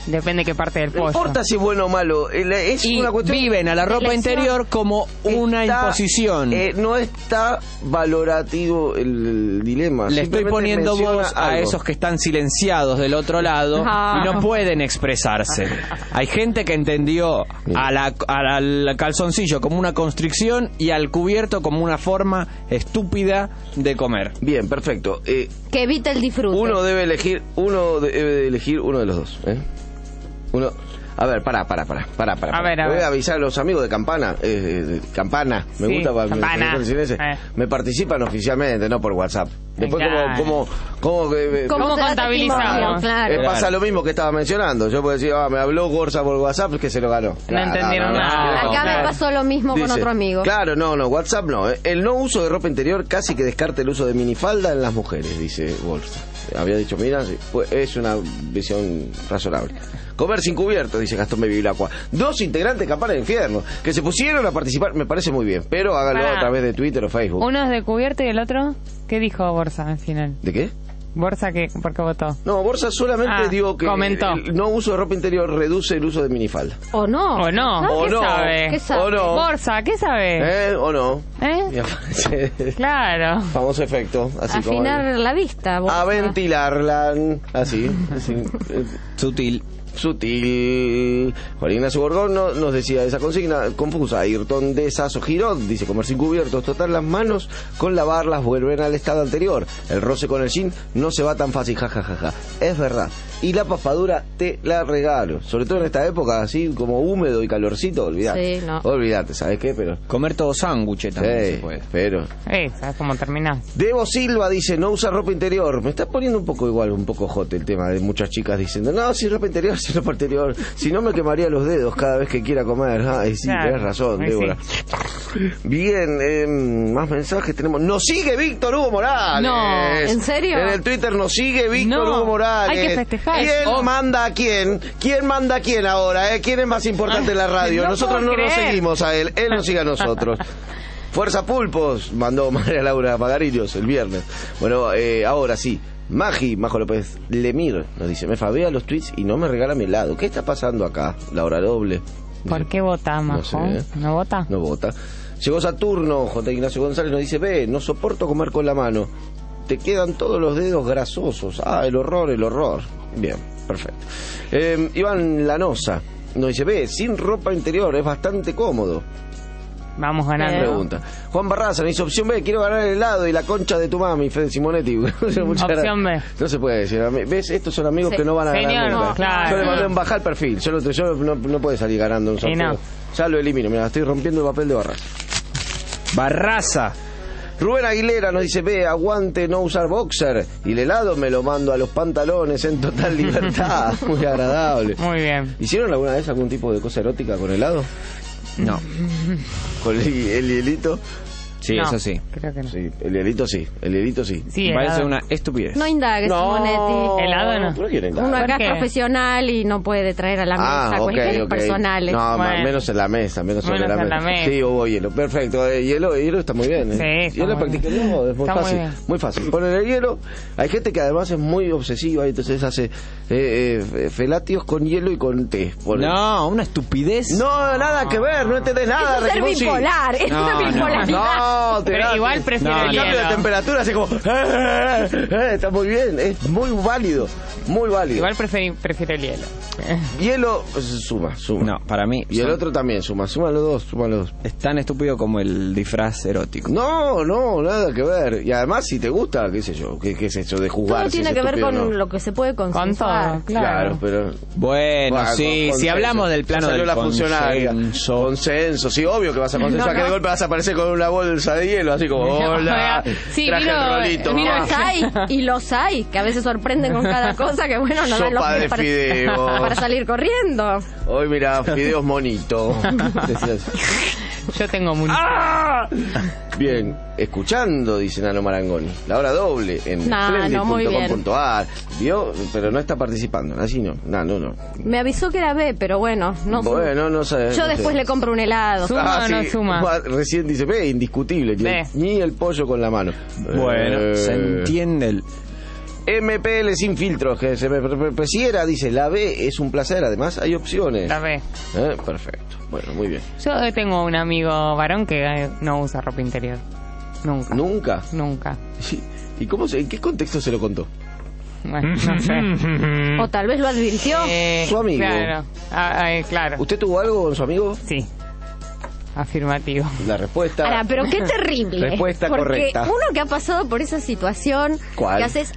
Depende qué parte del pollo. No importa si es bueno o malo, es y una cuestión... viven a la ropa interior como una imposición. No está valorativo el dilema. Le estoy poniendo voz a esos que están silenciados del otro lado y no pueden expresarse. Hay gente que entendió al calzoncillo como una constricción y al cubierto como una forma estúpida de comer. Bien, perfecto. Que evite el disfrute. Uno debe elegir uno de los dos. Uno. A ver, para. A ver. Voy a avisar a los amigos de Campana. Campana, me gusta para Campana. Me participan oficialmente, no por WhatsApp. Después, ¿cómo contabilizamos? Claro. Pasa lo mismo que estaba mencionando. Yo puedo decir, me habló Gorza por WhatsApp, que se lo ganó. No entendieron nada. Acá me pasó lo mismo con otro amigo. Claro, no, WhatsApp no. El no uso de ropa interior casi que descarta el uso de minifalda en las mujeres, dice Gorza. Había dicho, mira, pues es una visión razonable. Comer sin cubierto, dice Gastón Bevilacqua. 2 integrantes de Campana del Infierno que se pusieron a participar, me parece muy bien, pero háganlo a través de Twitter o Facebook. Uno es de cubierto y el otro, ¿qué dijo Borsa al final? ¿De qué? Borsa, ¿por qué votó? No, Borsa solamente dijo que comentó. El no uso de ropa interior reduce el uso de minifalda. ¿O no? ¿O no? ¿O no? ¿Qué sabe? ¿O no? Borsa, ¿qué sabe? ¿O no? ¿Eh? Claro. Famoso efecto. Así afinar la vista. Borsa. A ventilarla. Así. Sutil. Juan Ignacio Borgón nos decía esa consigna confusa. Ayrton de Sasso Girón dice: comer sin cubiertos. Total, las manos con lavarlas vuelven al estado anterior. El roce con el jean no se va tan fácil, jajajaja. Es verdad. Y la papadura te la regalo. Sobre todo en esta época, así como húmedo y calorcito, olvidate. Sí, no. Olvidate, ¿sabes qué? Pero comer todo sándwich también se puede. Pero ¿sabes cómo termina? Debo Silva dice: no usa ropa interior. Me está poniendo un poco hot el tema de muchas chicas diciendo: no, si ropa interior, si no me quemaría los dedos cada vez que quiera comer. Ay, sí, claro, tenés razón, Débora. Sí. Bien, más mensajes tenemos. Nos sigue Víctor Hugo Morales. No, ¿en serio? En el Twitter nos sigue Víctor Hugo Morales. Hay que festejar. ¿Quién manda a quién? ¿Quién manda a quién ahora? ¿Quién es más importante en la radio? Nosotros no nos seguimos a él nos sigue a nosotros. Fuerza Pulpos, mandó María Laura Pagarillos el viernes. Bueno, ahora sí. Majo López Lemir nos dice: me fabea los tweets y no me regala mi helado. ¿Qué está pasando acá? La hora doble. ¿Por qué vota, Majo? ¿No vota? No vota. Llegó Saturno, J. Ignacio González nos dice: no soporto comer con la mano. Te quedan todos los dedos grasosos. El horror. Bien, perfecto. Iván Lanosa nos dice: sin ropa interior es bastante cómodo. Vamos ganando. Pregunta. Juan Barraza me dice: opción B, quiero ganar el helado y la concha de tu mami, Fede Simonetti. Opción B. No se puede decir. ¿Ves? Estos son amigos que no van a ganar nunca. Claro. Yo le mandé un bajar el perfil. Yo no puede salir ganando un sorteo. No. Ya lo elimino. Mira, estoy rompiendo el papel de Barraza. Rubén Aguilera nos dice: aguante no usar boxer y el helado me lo mando a los pantalones en total libertad. Muy agradable. Muy bien. ¿Hicieron alguna vez algún tipo de cosa erótica con helado? No. ¿Con el hielito? Sí, no, eso sí. Creo que no. Sí, el hielito sí. Sí, parece una estupidez. No indagues, Simonetti. ¿Helado no? Uno acá es profesional y no puede traer a la mesa cuestiones personales. No, menos en la mesa, menos sobre la mesa. Sí, hubo hielo. Perfecto, hielo está muy bien. Sí, hielo practiquemos, es muy fácil. Muy fácil. Ponen el hielo. Hay gente que además es muy obsesiva y entonces hace felatios con hielo y con té. No, una estupidez. No, nada que ver, no entendés nada. Es ser bipolar, es una bipolaridad. Pero igual prefiero el hielo. El cambio de temperatura hace como... está muy bien, es muy válido. Igual prefiero el hielo. Hielo suma. No, para mí... Y el otro también suma los dos. Es tan estúpido como el disfraz erótico. No, nada que ver. Y además, si te gusta, qué sé yo, qué es eso de jugar. Todo tiene que ver con lo que se puede consensuar. Claro, pero... Bueno, sí, si hablamos del plano del consenso, sí, obvio que vas a consensuar, que de golpe vas a aparecer con una bolsa de hielo, así como, hola, sí, traje el rolito. Los hay, que a veces sorprenden con cada cosa, que bueno, no dan los para salir corriendo. Hoy mira, fideos monito. Yo tengo mucho. Bien, escuchando, dice Nano Marangoni. La hora doble en splendid.com.ar. ¿Vio? Pero no está participando. Así no. No. Me avisó que era B, pero bueno. No sé. Yo después le compro un helado. ¿Suma o no suma? Recién dice B, indiscutible. Ni el pollo con la mano. Bueno, se entiende MPL sin filtros, que se me pareciera, dice, la B es un placer, además hay opciones. La B. Perfecto, bueno, muy bien. Yo tengo un amigo varón que no usa ropa interior. Nunca. ¿Nunca? Nunca. Sí. ¿Y en qué contexto se lo contó? Bueno, no sé. O tal vez lo advirtió. Su amigo. Claro. Claro. ¿Usted tuvo algo con su amigo? Sí. Afirmativo. La respuesta... Ahora, pero qué terrible. Respuesta porque correcta. Uno que ha pasado por esa situación, ¿Cuál? que haces...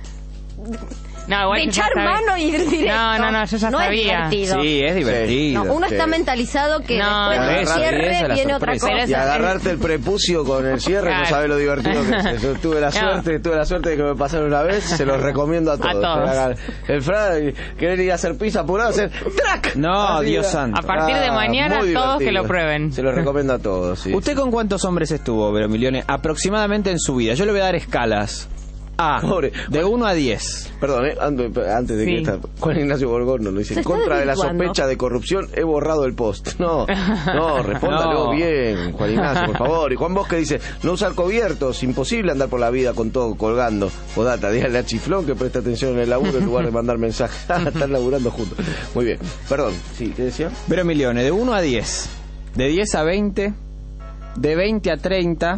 No, igual de yo echar ya sabía. mano y ir directo. No, yo ya no sabía. Es divertido. Sí, es divertido. No, uno Sí. está mentalizado que No, después del esa cierre es la viene otra sorpresa. cosa. Y agarrarte el prepucio con el cierre, Claro. no sabe lo divertido que es. Yo tuve la suerte de que me pasaron una vez, se los recomiendo a todos. todos. Hagan el Fran, querer ir a hacer pizza apurado, hacer ¡trac! No, Así, Dios ah. santo. A partir de mañana muy todos que divertido. lo prueben. Se los recomiendo a todos, sí. ¿Usted con cuántos hombres estuvo, Vero Milione, aproximadamente en su vida? Yo le voy a dar escalas. Pobre. De 1 a 10. Perdón, antes de Sí. que esta... Juan Ignacio Borgón nos dice, Se en está contra de la desvirtuando. sospecha de corrupción, he borrado el post. No, respóndalo No. bien, Juan Ignacio, por favor. Y Juan Bosque dice, no usar cubiertos, imposible andar por la vida con todo colgando. Podata, dígale a Chiflón que preste atención en el laburo en lugar de mandar mensajes. Están laburando juntos. Muy bien, perdón, sí, ¿qué decía? Vero Milione, de 1 a 10. De 10 a 20. De 20 a 30.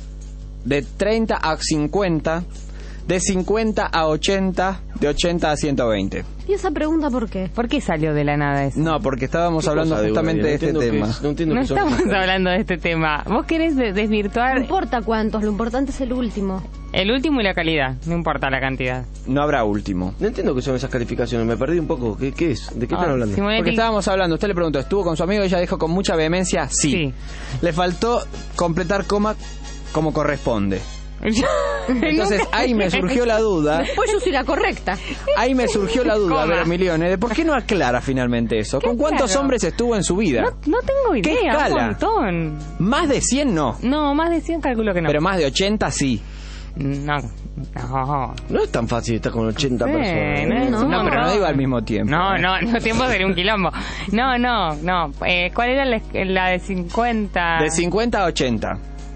De 30 a 50. De 50 a 80. De 80 a 120. ¿Y esa pregunta por qué? ¿Por qué salió de la nada eso? No, porque estábamos hablando Cosa de justamente una, de no este entiendo tema. qué es, no entiendo No qué son estamos esas cosas. hablando de este tema. Vos querés desvirtuar No importa cuántos, lo importante es el último. el último y la calidad. No importa la cantidad. No habrá último. No entiendo qué son esas calificaciones, me perdí un poco. ¿Qué es? ¿De qué están hablando? Simonetti- Porque estábamos hablando, usted le preguntó, ¿estuvo con su amigo? Y ella dijo con mucha vehemencia, sí. Sí. Le faltó completar coma como corresponde. Entonces ahí me surgió la duda. Después yo soy la correcta. Ahí me surgió la duda, Coma. Vero Milione, de por qué no aclara finalmente eso. ¿Con cuántos claro? hombres estuvo en su vida? No tengo idea. ¿Qué escala? Un montón. Más de 100 no, No, más de 100 calculo que no. pero más de 80 sí. No. No es tan fácil estar con 80 Sí, personas. no, pero no digo al mismo tiempo. No, tiempo sería un quilombo. No. ¿Cuál era la de 50? De 50 a 80.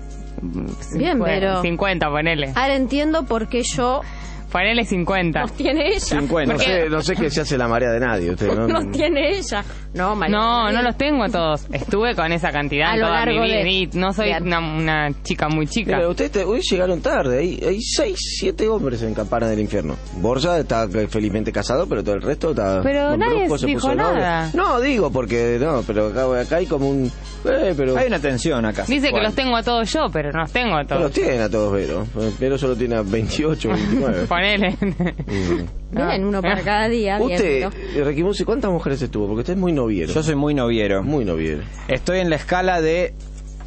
Bien, pero... 50, ponele. Ahora entiendo por qué yo... Ponele 50. Nos tiene ella. 50. No sé qué se hace la marea de nadie. Usted, ¿no? Nos tiene ella. No, María. No los tengo todos. Estuve con esa cantidad A en lo toda mi largo vida. de- Y no soy Bien. una chica muy chica. Pero ustedes hoy llegaron tarde. Hay 6, 7 hombres en Campana del Infierno. Borja está felizmente casado, pero todo el resto está... Pero con nadie Brusco, se dijo puso de novio. nada. No, digo porque... No, pero acá hay como un... pero... Hay una tensión acá. Dice que ¿Cuál? los tengo a todos yo, pero no los tengo a No todos. los tienen a todos, Vero. Vero solo tiene a 28, 29. Ponele. Bien, uno para cada día. Usted, bien, Ricky Musi, ¿cuántas mujeres estuvo? Porque usted es muy noviero. Yo soy muy noviero. Muy noviero. Estoy en la escala de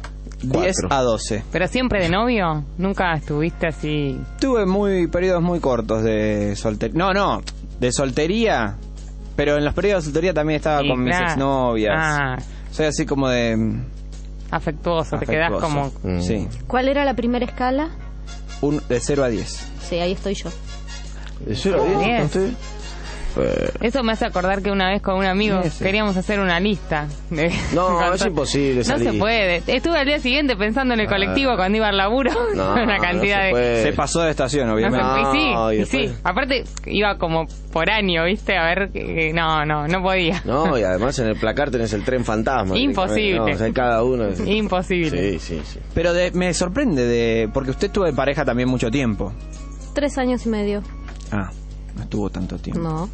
10 a 12. ¿Pero siempre de novio? ¿Nunca estuviste así? Tuve periodos muy cortos de soltería. No, de soltería. Pero en los periodos de soltería también estaba Sí, con mis claro. exnovias. Ah, Soy así como de... afectuoso. Te quedás como... Sí. ¿Cuál era la primera escala? De 0 a 10. Sí, ahí estoy yo. ¿De 0 a 10? Bien. ¿Usted? Eso me hace acordar que una vez con un amigo Sí. queríamos hacer una lista. No, es imposible No salir. se puede. Estuve al día siguiente pensando en el colectivo cuando iba al laburo. No, una cantidad no se de... puede. Se pasó de estación, No se obviamente. puede. No, y Y sí. después- Aparte, iba como por año, ¿viste? A ver, no podía. No, y además en el placar tenés el tren fantasma. Imposible. No, o sea, cada uno. Imposible. Sí. Pero me sorprende porque usted estuvo en pareja también mucho tiempo. 3 años y medio. Ah, no estuvo tanto tiempo. No,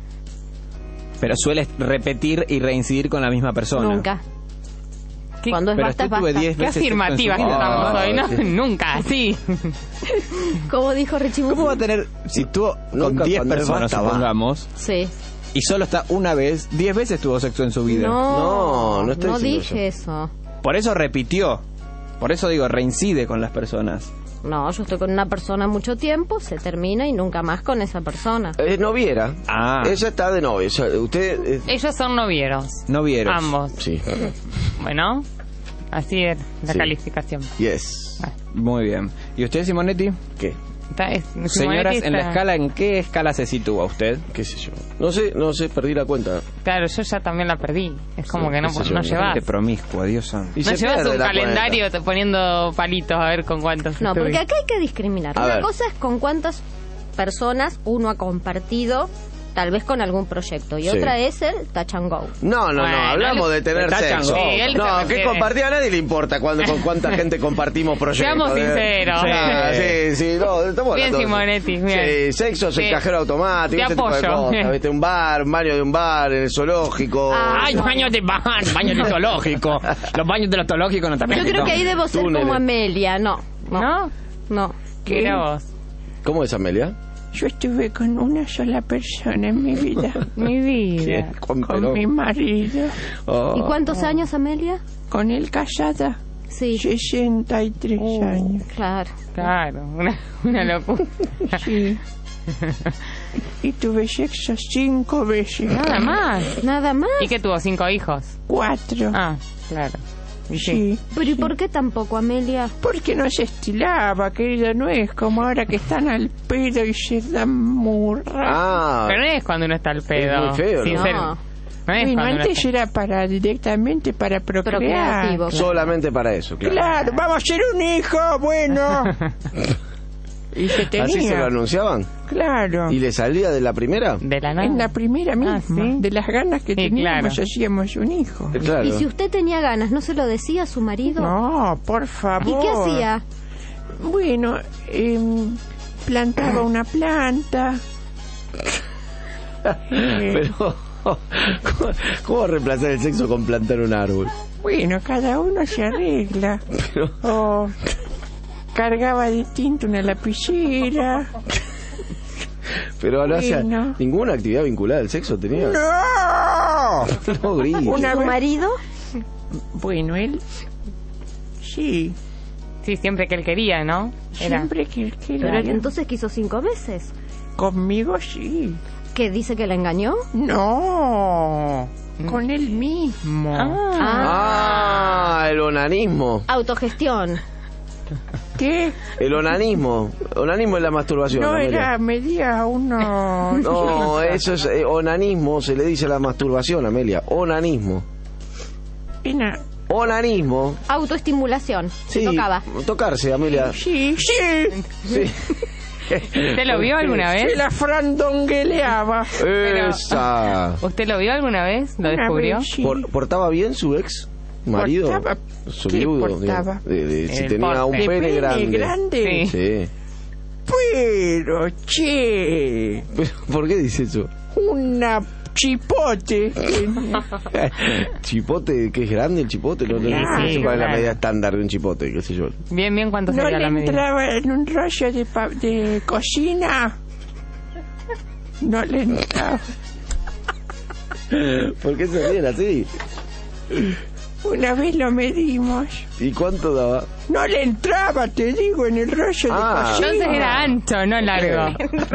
Pero suele repetir y reincidir con la misma persona. nunca. ¿Qué? Cuando es Pero basta, es usted tuve basta. 10 Qué veces afirmativas que sexo en su vida. estamos hoy, ¿no? sí. Nunca, sí. Como dijo Richie ¿Cómo va a Musi. tener, si estuvo con Nunca 10 cuando es personas, basta, va. supongamos, Sí. y solo está una vez, 10 veces tuvo sexo en su vida? No estoy diciendo dije eso. Por eso repitió. Por eso digo, reincide con las personas. No, yo estoy con una persona mucho tiempo, se termina y nunca más con esa persona. Es noviera. Ah. Ella está de novia. O sea, usted... Ellos son novieros. No vieron. Ambos. Sí. Bueno, así es la Sí. calificación. Yes. Muy bien. ¿Y usted, Simonetti? ¿Qué? Señoras, Simonetti en la está- escala, ¿en qué escala se sitúa usted? ¿Qué sé yo? No sé, perdí la cuenta. Claro, yo ya también la perdí. Es como Sí, que no qué sé yo, no no llevas. Gente promiscua, Dios santo. Y No se llevas pierde un la calendario poniendo palitos a ver con cuántos. No, porque estuviste. acá hay que discriminar. A Una ver. cosa es con cuántas personas, uno ha compartido tal vez con algún proyecto y Sí. otra es el touch and go. No, hablamos de tener sexo. No, que compartir a nadie le importa con cuánta gente compartimos proyectos. Seamos sinceros. Sí, no, estamos Bien, hablando. Simonetti, bien. Sí, sexo es el Sí. cajero automático, Te ese tipo de apoyo. cosas, ¿viste? Un baño de un bar, en el zoológico. Ay, baños de bar, baños de zoológico. Los baños de los zoológicos no también. Yo creo que ahí debo ser Túneles. como Amelia, no. Mira vos. ¿Cómo es, Amelia? Yo estuve con una sola persona en mi vida. Mi vida. ¿Quién? Con mi marido. Oh. ¿Y cuántos años, Amelia? Con él casada. Sí. 63 años. Claro, una locura. Sí. Y tuve sexo 5 veces. Nada más. Nada más. ¿Y que tuvo 5 hijos? 4. Ah, claro. Sí. Pero ¿y por qué tampoco, Amelia? Porque no se estilaba, querida, no es como ahora que están al pedo y se dan murra. Pero no es cuando uno está al pedo. Es muy feo, ¿no? Sincero. No. No es Bueno, cuando uno antes está- era directamente para procrear. Procreativo. Solamente para eso, claro. Claro, vamos a hacer un hijo, bueno. Y se tenía. ¿Así se lo anunciaban? Claro. ¿Y le salía de la primera? De la nada. En la primera misma, ¿sí? de las ganas que Sí, teníamos, claro. hacíamos un hijo. Claro. Y si usted tenía ganas, ¿no se lo decía a su marido? No, por favor. ¿Y qué hacía? Bueno, plantaba una planta. Pero, ¿cómo reemplazar el sexo con plantar un árbol? Bueno, cada uno se arregla. O cargaba distinto una lapicera. Pero no hacía Bueno. ninguna actividad vinculada al sexo tenía. ¡No! No grites. ¿Y su marido? Bueno, él... Sí, Sí, siempre que él quería, ¿no? Era. siempre que él quería. Pero entonces quiso 5 veces. Conmigo sí. ¿Qué dice que la engañó? No, con él mismo. Ah, el onanismo. Autogestión. ¿Qué? El onanismo. Onanismo es la masturbación. No, Amelia. medía uno... No, eso es onanismo, se le dice a la masturbación, Amelia. Onanismo. Pena. Onanismo. Autoestimulación. Sí, Se tocaba. tocarse, Amelia. Sí. Sí. ¿Usted lo vio alguna vez? Se la frandongueleaba. Esa. ¿Usted lo vio alguna vez? ¿Lo Una descubrió? vez, sí. ¿Portaba bien su ex marido? Portaba- Su ¿qué viudo, portaba? digamos. Si El tenía un porte. pene ¿Pene grande. grande? Sí. Pero, che, Pero, ¿por qué dice eso? una chipote. ¿Chipote? ¿Qué es grande el chipote? No, Sí, no sé cuál es la claro. medida estándar de un chipote, qué sé yo. Bien, ¿cuánto No sería le la medida? entraba en un rollo de cocina. No le entraba. ¿Por qué se ríen así? Una vez lo medimos. ¿Y cuánto daba? No le entraba, te digo, en el rollo de cocina. Entonces era ancho, no largo.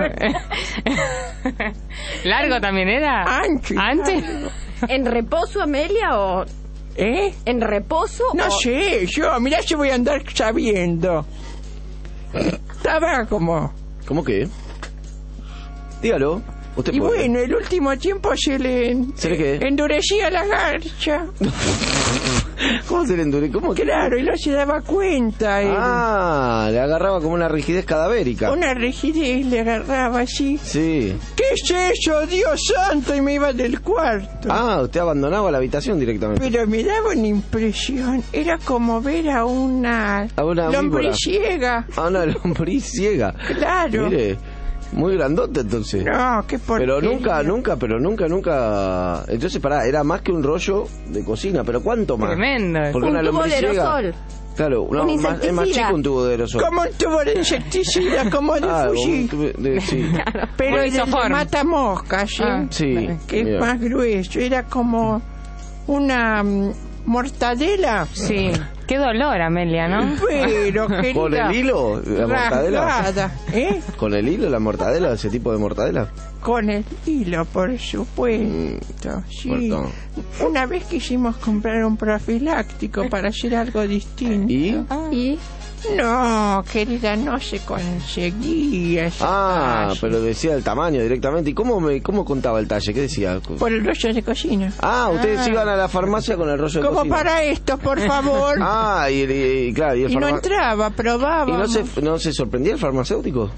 ¿Largo también era? Ancho. ¿Ancho? ¿En reposo, Amelia, o...? ¿Eh? ¿En reposo No o...? sé, mirá si voy a andar sabiendo. Estaba como... ¿Cómo qué? Dígalo. Usted Y puede. bueno, el último tiempo se le qué? endurecía la garcha. ¿Cómo se le endurece? ¿Cómo que? Claro, y no se daba cuenta. Ah, le agarraba como una rigidez cadavérica. Una rigidez le agarraba así. Sí. ¿Qué es eso, Dios santo? Y me iba del cuarto. Ah, usted abandonaba la habitación directamente. Pero me daba una impresión. Era como ver a una lombriz ciega. A una lombriz ciega. Claro. Mire, muy grandote entonces. No, qué porquería. Pero nunca. Entonces, pará, era más que un rollo de cocina, pero ¿cuánto más? Tremendo. Porque Un una tubo lombriz de ciega. aerosol. Claro, no, Un es más insecticida. chico un tubo de aerosol. Como un tubo de insecticida, como de Ah, fusil. un tubo sí. Pero Con el de isoform. matamoscas, ¿sí? Sí, Que es mira. más grueso. Era como una mortadela. Sí. Qué dolor, Amelia, ¿no? Pero, querida, ¿Con el hilo? ¿La mortadela? rasgada, ¿eh? ¿Con el hilo la mortadela? ¿Ese tipo de mortadela? Con el hilo, por supuesto. Sí. Perdón. Una vez quisimos comprar un profiláctico para hacer algo distinto. ¿Y? No, querida, no se conseguía. ese Ah, talle. pero decía el tamaño directamente. ¿Y cómo contaba el talle? ¿Qué decía? Por el rollo de cocina. Ah, ustedes iban a la farmacia con el rollo de Como cocina. para esto, por favor. Ah, y claro, y el Y no farma- entraba, probaba. ¿Y no se sorprendía el farmacéutico?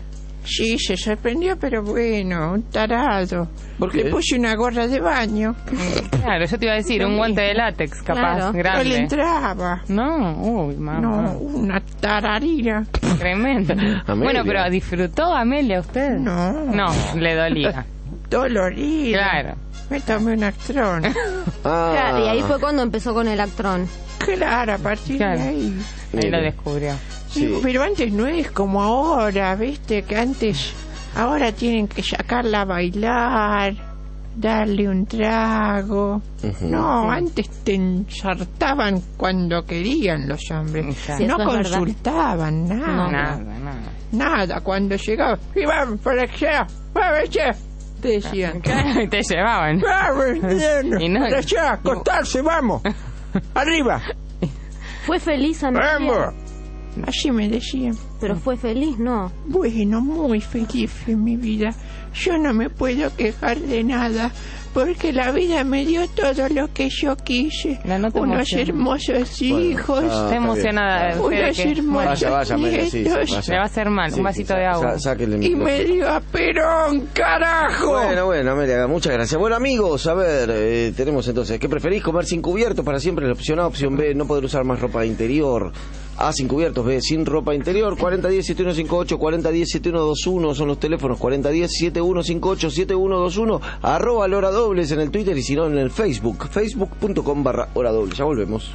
Sí, se sorprendió, pero bueno, un tarado. ¿Por qué? Le puse una gorra de baño. Claro, yo te iba a decir, un guante de látex, capaz, Claro. grande. No le entraba. No, uy, mamá. No, una tararira. Tremendo. Bueno, pero ¿disfrutó Amelia usted? No. No, le dolía. Dolorida. Claro. Me tomé un Actrón. Claro, y ahí fue cuando empezó con el Actrón. Claro, a partir Claro. de ahí. Ahí lo descubrió. Sí, pero antes no es como ahora, ¿viste? Que antes, ahora tienen que sacarla a bailar, darle un trago. No, antes te ensartaban cuando querían los hombres. Sí, No eso es consultaban nada. Nada, cuando llegaba, y vamos por allá, vamos allá, te decían. Y te llevaban. Vamos, Y no- por allá, acostarse, vamos, arriba. ¿Fue feliz, Amelia? Vamos. Así me decían. Pero fue feliz, ¿no? Bueno, muy feliz en mi vida. Yo no me puedo quejar de nada, porque la vida me dio todo lo que yo quise. Unos emociona. hermosos hijos. Está emocionada. de Unos que- hermosos Vaya, Amelia, sí, nietos. vaya. Le va a hacer mal, Sí, un vasito sí, de agua. sáquele el Y micrófono. me dio a Perón, carajo. Bueno, Amelia, muchas gracias. Bueno, amigos, a ver, tenemos entonces, ¿qué preferís? ¿Comer sin cubiertos para siempre? La opción A, opción B, no poder usar más ropa interior. A, sin cubiertos, B, sin ropa interior. 4010-7158, 4010-7121 son los teléfonos, 4010-7158, 7121, arroba Hora Dobles en el Twitter y si no en el Facebook, facebook.com/Hora Doble. Ya volvemos.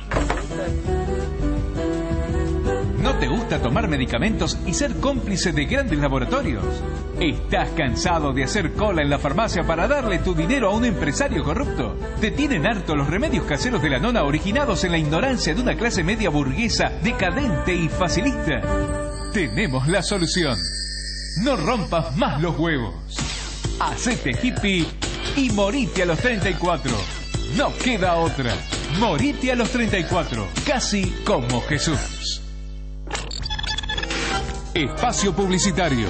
¿No te gusta tomar medicamentos y ser cómplice de grandes laboratorios? ¿Estás cansado de hacer cola en la farmacia para darle tu dinero a un empresario corrupto? ¿Te tienen harto los remedios caseros de la nona originados en la ignorancia de una clase media burguesa, decadente y facilista? Tenemos la solución. No rompas más los huevos. Hacete hippie y morite a los 34. No queda otra. Morite a los 34, casi como Jesús. Espacio publicitario.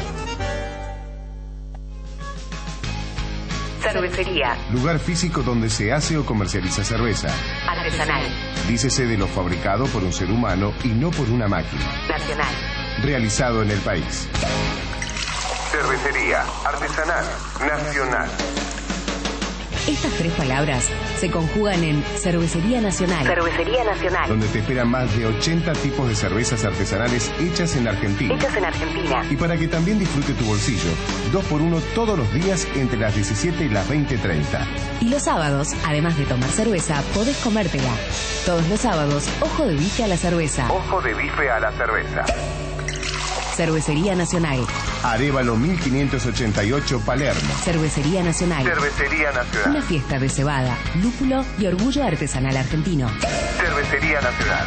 Cervecería Lugar físico donde se hace o comercializa cerveza. artesanal, Dícese de lo fabricado por un ser humano y no por una máquina. nacional. Realizado en el país. Cervecería artesanal nacional. Estas tres palabras se conjugan en Cervecería Nacional. Cervecería Nacional. Donde te esperan más de 80 tipos de cervezas artesanales hechas en Argentina. Hechas en Argentina. Y para que también disfrute tu bolsillo, 2x1 todos los días entre las 17 y las 20:30. Y los sábados, además de tomar cerveza, podés comértela. Todos los sábados, ojo de bife a la cerveza. Ojo de bife a la cerveza. Cervecería Nacional. Arévalo 1588 Palermo. Cervecería Nacional. Cervecería Nacional. Una fiesta de cebada, lúpulo y orgullo artesanal argentino. Cervecería Nacional.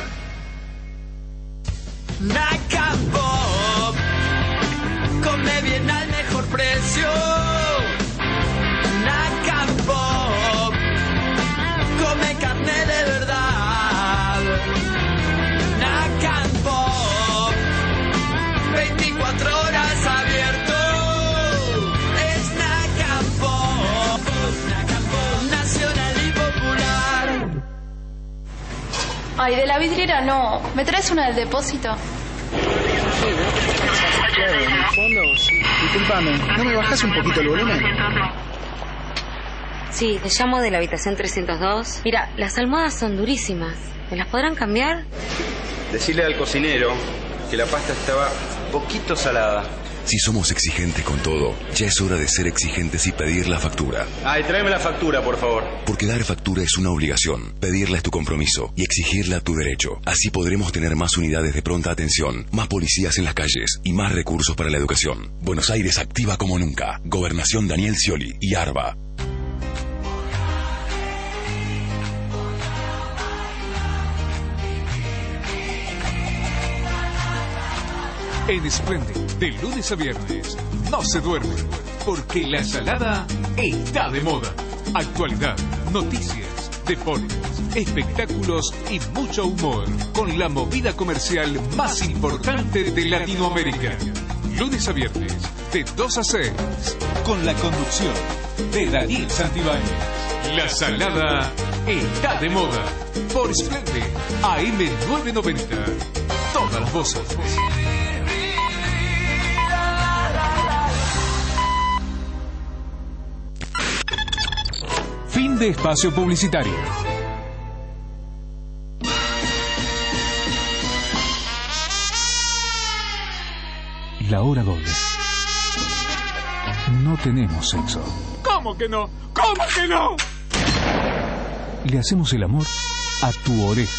Naca Pop, come bien al mejor precio. Naca Pop, come carne de verdad. Naca Pop, 24 horas abierto. Es Naca Pop, nacional y popular. Ay, de la vidriera no. ¿Me traes una del depósito? Claro, en el fondo, sí. Disculpame, ¿no me bajás un poquito el volumen? Sí, te llamo de la habitación 302. Mira, las almohadas son durísimas. ¿Me las podrán cambiar? Decirle al cocinero que la pasta estaba poquito salada. Si somos exigentes con todo, ya es hora de ser exigentes y pedir la factura. Ay, tráeme la factura, por favor. Porque dar factura es una obligación, pedirla es tu compromiso y exigirla tu derecho. Así podremos tener más unidades de pronta atención, más policías en las calles y más recursos para la educación. Buenos Aires activa como nunca. Gobernación Daniel Scioli y ARBA. En Splendid, de lunes a viernes, no se duerme, porque la ensalada está de moda. Actualidad, noticias, deportes, espectáculos y mucho humor, con la movida comercial más importante de Latinoamérica. Lunes a viernes, de 2 a 6, con la conducción de Daniel Santibáñez. La salada está de moda, por Splendid, AM 990. Todas las voces. Fin de espacio publicitario. La hora doble. No tenemos sexo. ¿Cómo que no? ¿Cómo que no? Le hacemos el amor a tu oreja.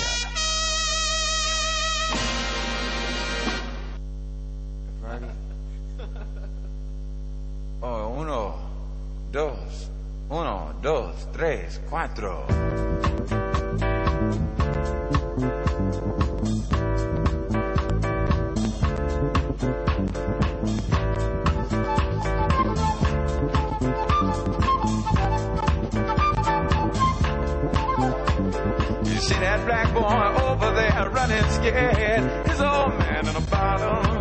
Oh, 1, 2, 1, 2, 3, 4. You see that black boy over there running scared. His old man in a bottle.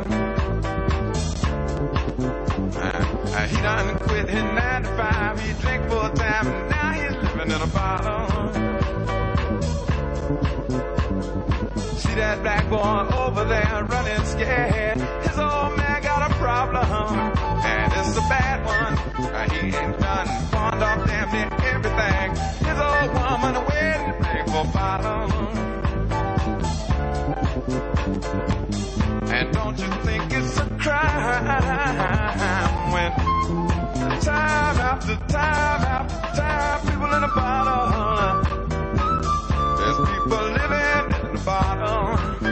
He done quit his 9 to 5. He drank full time and now he's living in a bottle. See that black boy over there running scared. His old man got a problem, and it's a bad one. He ain't done pawned off damn near everything. His old woman waiting to bring for bottle. And don't you think it's a crime when time after time after time people in a bottle, there's people living in a bottle.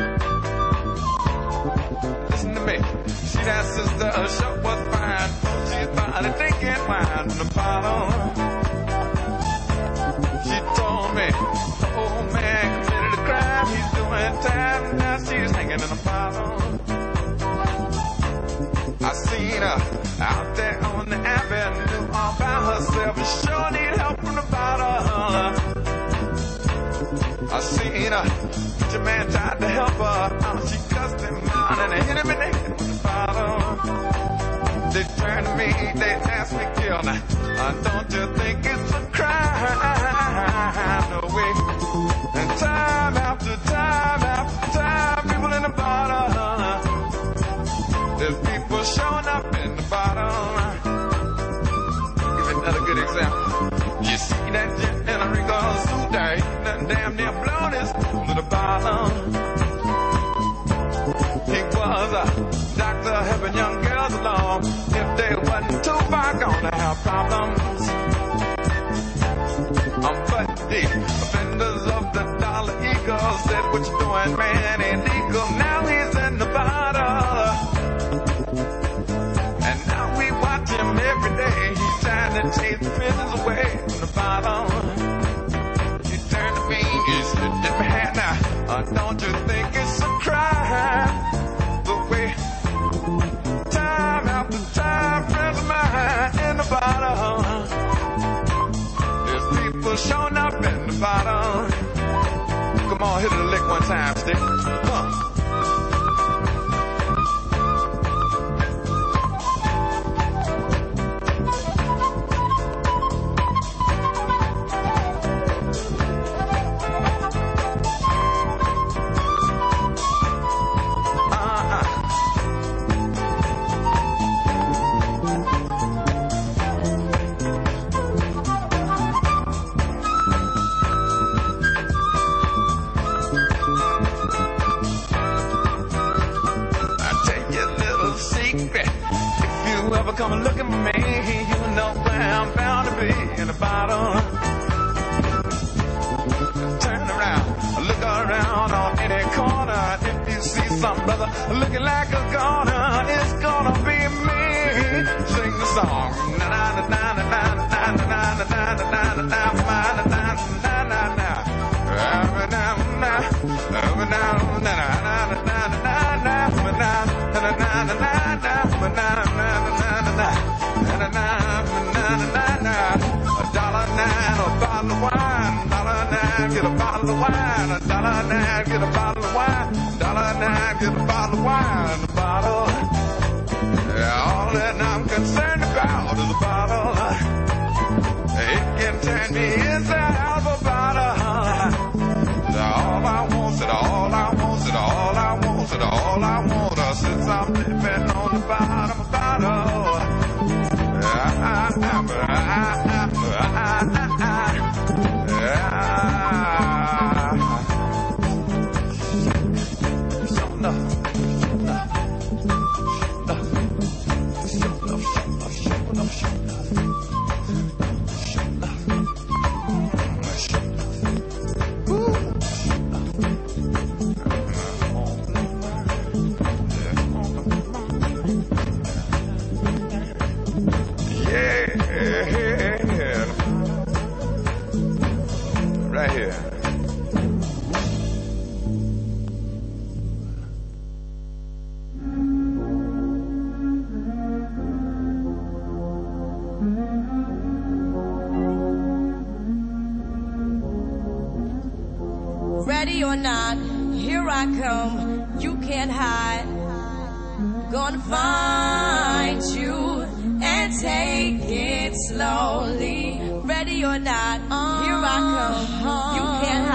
Listen to me, see that sister, her show was fine. Oh, she's finally drinking wine in a bottle. She told me, oh man committed a crime, he's doing time, now she's hanging in a bottle. I seen her out there on the avenue all by herself, and sure need help from the bottle. I seen her, the man tried to help her, she cussed him out and they hit him in the head with the bottle. They turned to me, they asked me kill now. Don't you think it's a crime? No way. And time after time after time, people in the bottle. There's people showing up in the bottle. Give you another good example. You see that gent in a Rico suit there, he done damn near blown his fool to the bottle. He was a doctor helping young girls along. If they wasn't too far gonna have problems. But the offenders of the Dollar Eagle said, what you doing, man, ain't legal. Now he's in the bottle. And now we watch him every day. He's trying to chase the prisons away from the bottle. You turn to me, you said, man, now, don't you think it's a crime? The way time after time, friends of mine in the bottle. There's people showing up in the bottle. Come on, hit it a lick one time, stick. Come and look at me, you know where I'm bound to be in a bottle. Turn around, look around on any corner. If you see some brother looking like a goner, it's gonna be me. Sing the song. Na na na na na na na na na na na na na $1.09 a bottle of wine, $1.09 get a bottle of wine, $1.09 get a bottle of wine, $1.09 get a bottle of wine, a bottle. Yeah, all that I'm concerned about is a bottle. It can turn me inside out of a bottle. All I want, all I want, all I want, all I want, since I'm living on the bottom of a bottle. Right here. Ready or not, here I come, you can't hide. Gonna find you and take it slowly. Ready or not, here I come, you can't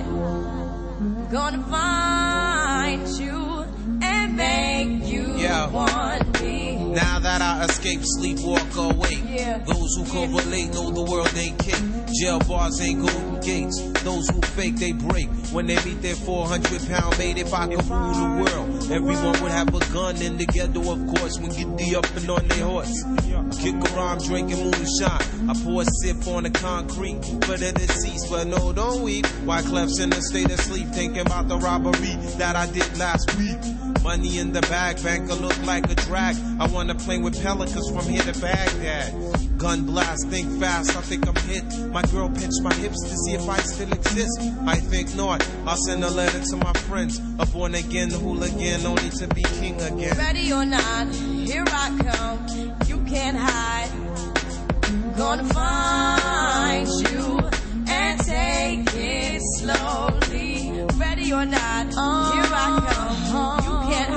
hide. Gonna find you and make you want me. Now that I escape, sleep, walk awake. Those who correlate know the world ain't kick. Jail bars ain't golden gates. Those who fake, they break. When they meet their 400-pound mate, if I could rule the world, everyone would have a gun in the ghetto, of course, when get the up and on their horse. Kick around drinking moonshine. I pour a sip on the concrete for the deceased, but no, don't weep. Why Clef's in a state of sleep, thinking about the robbery that I did last week. Money in the bag, banker look like a drag. I wanna play with pelicans from here to Baghdad. Gun blast, think fast, I think I'm hit. My girl pinched my hips to see if I still exist. I think not, I'll send a letter to my friends. A born again hooligan, only to be king again. Ready or not, here I come, you can't hide. Gonna find you and take it slowly. Ready or not, here I come, you can't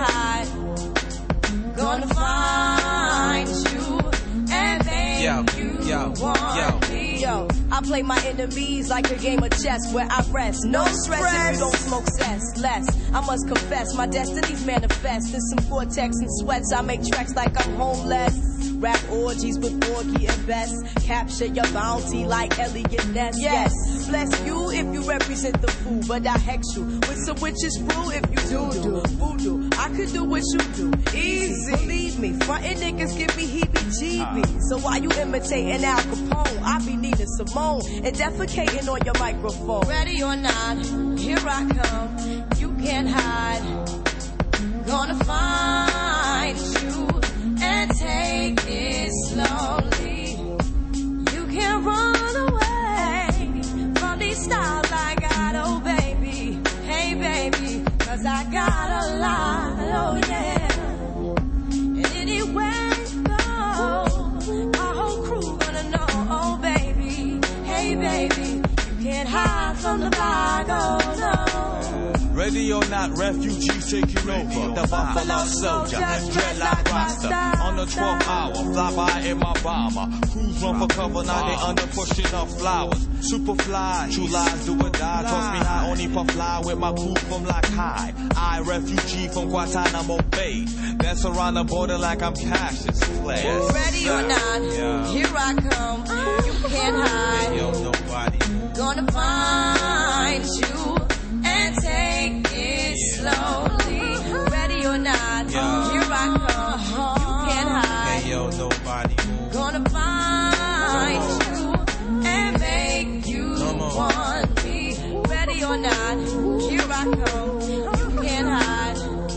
hide. Gonna find you and make you want me. Yo, I play my enemies like a game of chess where I rest. No stress if you don't smoke cess. Less, I must confess, my destinies manifest. In some vortex and sweats, I make tracks like I'm homeless. Rap orgies with Porgy and Bess. Capture your bounty like Elliot Ness. Yes, bless you if you represent the fool, but I hex you with some witches brew if you do voodoo. I could do what you do, easy. Believe me, frontin' niggas give me heebie-jeebies. So while you imitating Al Capone, I be needing Simone and defecating on your microphone. Ready or not, here I come, you can't hide. Gonna find you and take it slowly. You can't run away from these styles I got, oh baby. Hey baby, cause I got a lot, oh yeah. And anywhere you go, our whole crew gonna know, oh baby. Hey baby, you can't hide from the bag, oh no. Ready or not, refugees taking over. The Buffalo Soldier, dreadlock roster. On the 12th hour, fly by in my bomber. Crews run for cover, now they under pushing up flowers. Super fly, true lies do or die. Toss me high, only for fly with my crew from like high. I, refugee from Guantanamo Bay. Dance around the border like I'm Cassius Clay. Ready or not, here I come. You can't hide. Yo, nobody. Gonna find you and take it slowly. Ready or not, here I come. You can't hide. Hey, yo, nobody. Gonna find you and make you want me. Ready or not, here I come. You can't hide.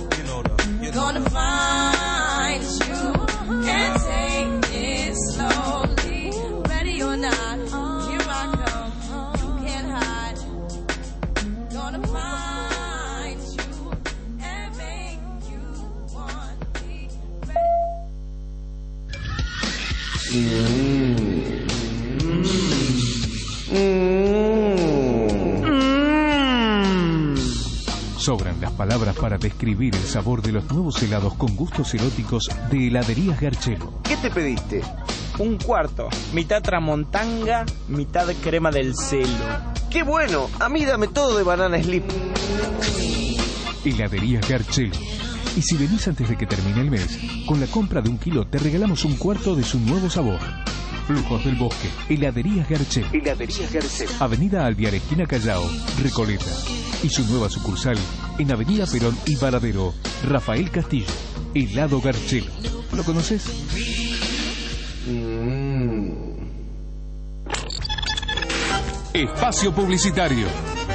Gonna find you and take it slowly. Ready or not, here I come. You can't hide. Gonna find you and make you want me. Sobran las palabras para describir el sabor de los nuevos helados con gustos eróticos de Heladerías Garchelo. ¿Qué te pediste? Un cuarto, mitad tramontanga, mitad crema del celo. ¡Qué bueno! A mí dame todo de banana slip. Heladerías Garchelo. Y si venís antes de que termine el mes, con la compra de 1 kilo te regalamos un cuarto de su nuevo sabor. Flujos del Bosque, Heladerías Garchelo. Heladerías Garchelo. Avenida Alvear, esquina Callao, Recoleta. Y su nueva sucursal en Avenida Perón y Varadero, Rafael Castillo. Helado Garchelo. ¿Lo conoces? Espacio publicitario.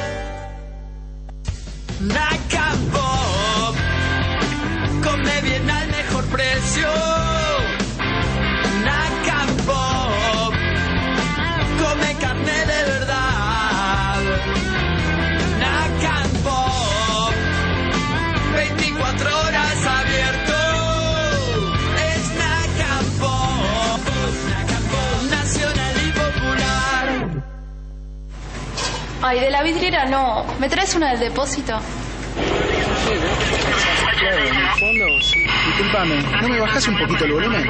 Nacabó, come bien al mejor precio. Nacabó, come carne de verdad. Ay, de la vidriera no. ¿Me traes una del depósito? Claro, en el fondo, sí. Disculpame, ¿no me bajás un poquito el volumen?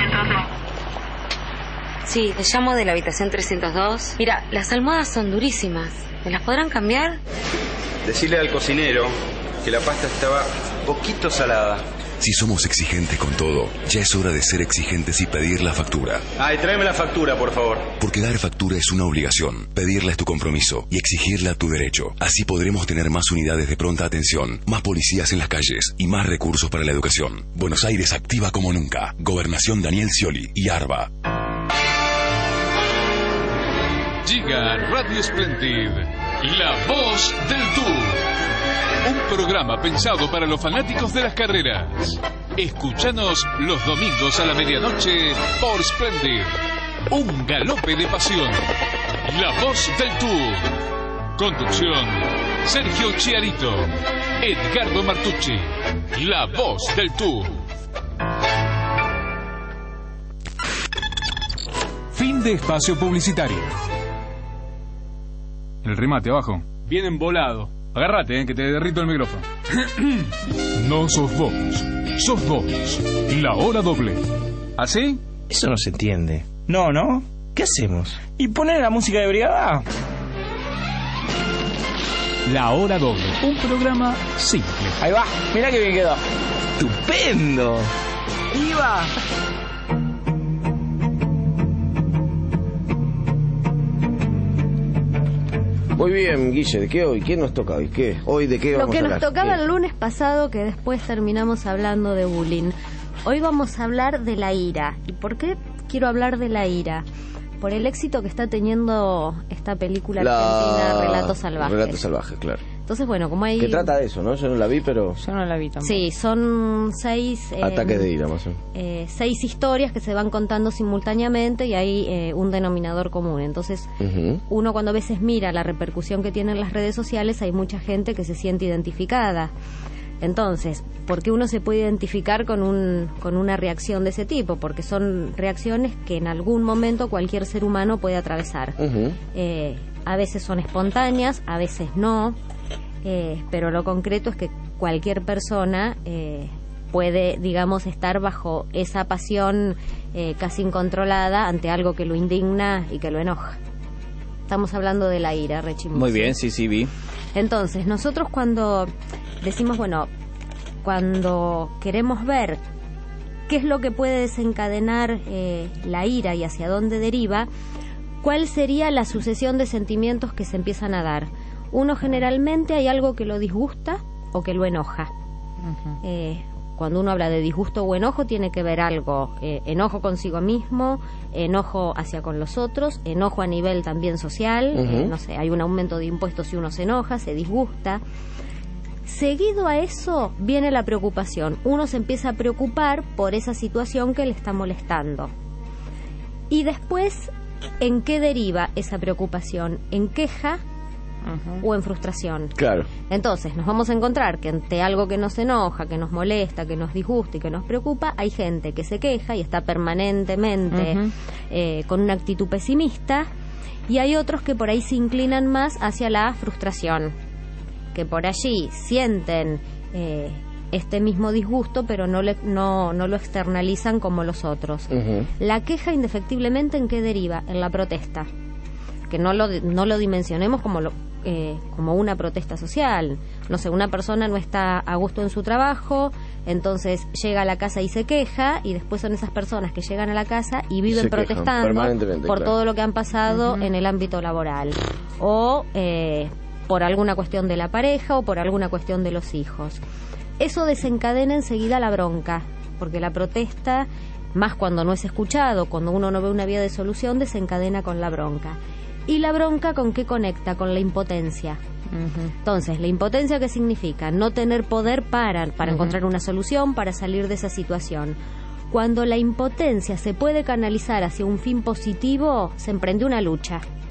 Sí, te llamo de la habitación 302. Mira, las almohadas son durísimas. ¿Me las podrán cambiar? Decirle al cocinero que la pasta estaba poquito salada. Si somos exigentes con todo, ya es hora de ser exigentes y pedir la factura. Ay, tráeme la factura, por favor. Porque dar factura es una obligación, pedirla es tu compromiso y exigirla tu derecho. Así podremos tener más unidades de pronta atención, más policías en las calles y más recursos para la educación. Buenos Aires activa como nunca. Gobernación Daniel Scioli y ARBA. Llega Radio Splendid, la voz del Tour. Un programa pensado para los fanáticos de las carreras. Escúchanos los domingos a la medianoche por Splendid. Un galope de pasión. La voz del Tour. Conducción: Sergio Chiarito, Edgardo Martucci. La voz del Tour. Fin de espacio publicitario. El remate abajo. Bien embolado. Agárrate, que te derrito el micrófono. No sos vos, sos vos. La hora doble. ¿Así? Eso no se entiende. No, ¿no? ¿Qué hacemos? ¿Y poner la música de brigada? La hora doble. Un programa simple. Ahí va, mirá que bien quedó. ¡Estupendo! ¡Iba! Muy bien, Guille, ¿de qué hoy? ¿Quién nos toca hoy? ¿Qué? ¿Hoy de qué vamos a hablar? Lo que nos tocaba ¿Qué? el lunes pasado, que después terminamos hablando de bullying. Hoy vamos a hablar de la ira. ¿Y por qué quiero hablar de la ira? Por el éxito que está teniendo esta película argentina, Relatos Salvajes. Relatos Salvajes, claro. Entonces, bueno, como hay... Que trata de eso, ¿no? Yo no la vi, pero... Yo no la vi tampoco. Sí, son 6... ataques de ira, más o menos. 6 historias que se van contando simultáneamente y hay un denominador común. Entonces, uno cuando a veces mira la repercusión que tienen las redes sociales, hay mucha gente que se siente identificada. Entonces, ¿por qué uno se puede identificar con una reacción de ese tipo? Porque son reacciones que en algún momento cualquier ser humano puede atravesar. A veces son espontáneas, a veces no. Pero lo concreto es que cualquier persona puede, digamos, estar bajo esa pasión casi incontrolada ante algo que lo indigna y que lo enoja. Estamos hablando de la ira, Rechimus. Muy bien, sí, vi. Entonces, nosotros cuando decimos, bueno, cuando queremos ver qué es lo que puede desencadenar la ira y hacia dónde deriva, ¿cuál sería la sucesión de sentimientos que se empiezan a dar? Uno generalmente hay algo que lo disgusta o que lo enoja. Cuando uno habla de disgusto o enojo tiene que ver algo, enojo consigo mismo, enojo hacia con los otros, enojo a nivel también social, no sé, hay un aumento de impuestos si uno se enoja, se disgusta. Seguido a eso viene la preocupación. Uno se empieza a preocupar por esa situación que le está molestando. Y después, ¿en qué deriva esa preocupación? ¿En queja o en frustración? Claro. Entonces nos vamos a encontrar que ante algo que nos enoja, que nos molesta, que nos disgusta y que nos preocupa, hay gente que se queja y está permanentemente con una actitud pesimista, y hay otros que por ahí se inclinan más hacia la frustración, que por allí sienten este mismo disgusto, pero no lo externalizan como los otros. La queja, indefectiblemente, ¿en qué deriva? En la protesta. Que no lo dimensionemos como una protesta social. No sé, una persona no está a gusto en su trabajo, entonces llega a la casa y se queja, y después son esas personas que llegan a la casa y viven protestando por todo lo que han pasado en el ámbito laboral, o por alguna cuestión de la pareja, o por alguna cuestión de los hijos. Eso desencadena enseguida la bronca, porque la protesta, más cuando no es escuchado, cuando uno no ve una vía de solución, desencadena con la bronca. ¿Y la bronca con qué conecta? Con la impotencia. Entonces, ¿la impotencia qué significa? No tener poder para encontrar una solución, para salir de esa situación. Cuando la impotencia se puede canalizar hacia un fin positivo, se emprende una lucha.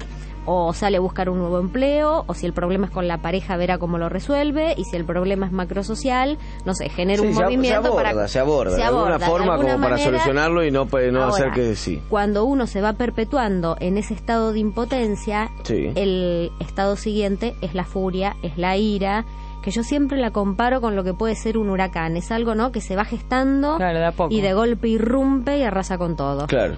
o sale a buscar un nuevo empleo, o si el problema es con la pareja, verá cómo lo resuelve, y si el problema es macrosocial, no sé, genera un movimiento se aborda de alguna forma como para solucionarlo y no ahora, hacer que sí. Cuando uno se va perpetuando en ese estado de impotencia, el estado siguiente es la furia, es la ira, que yo siempre la comparo con lo que puede ser un huracán. Es algo, ¿no?, que se va gestando y de golpe irrumpe y arrasa con todo. Claro.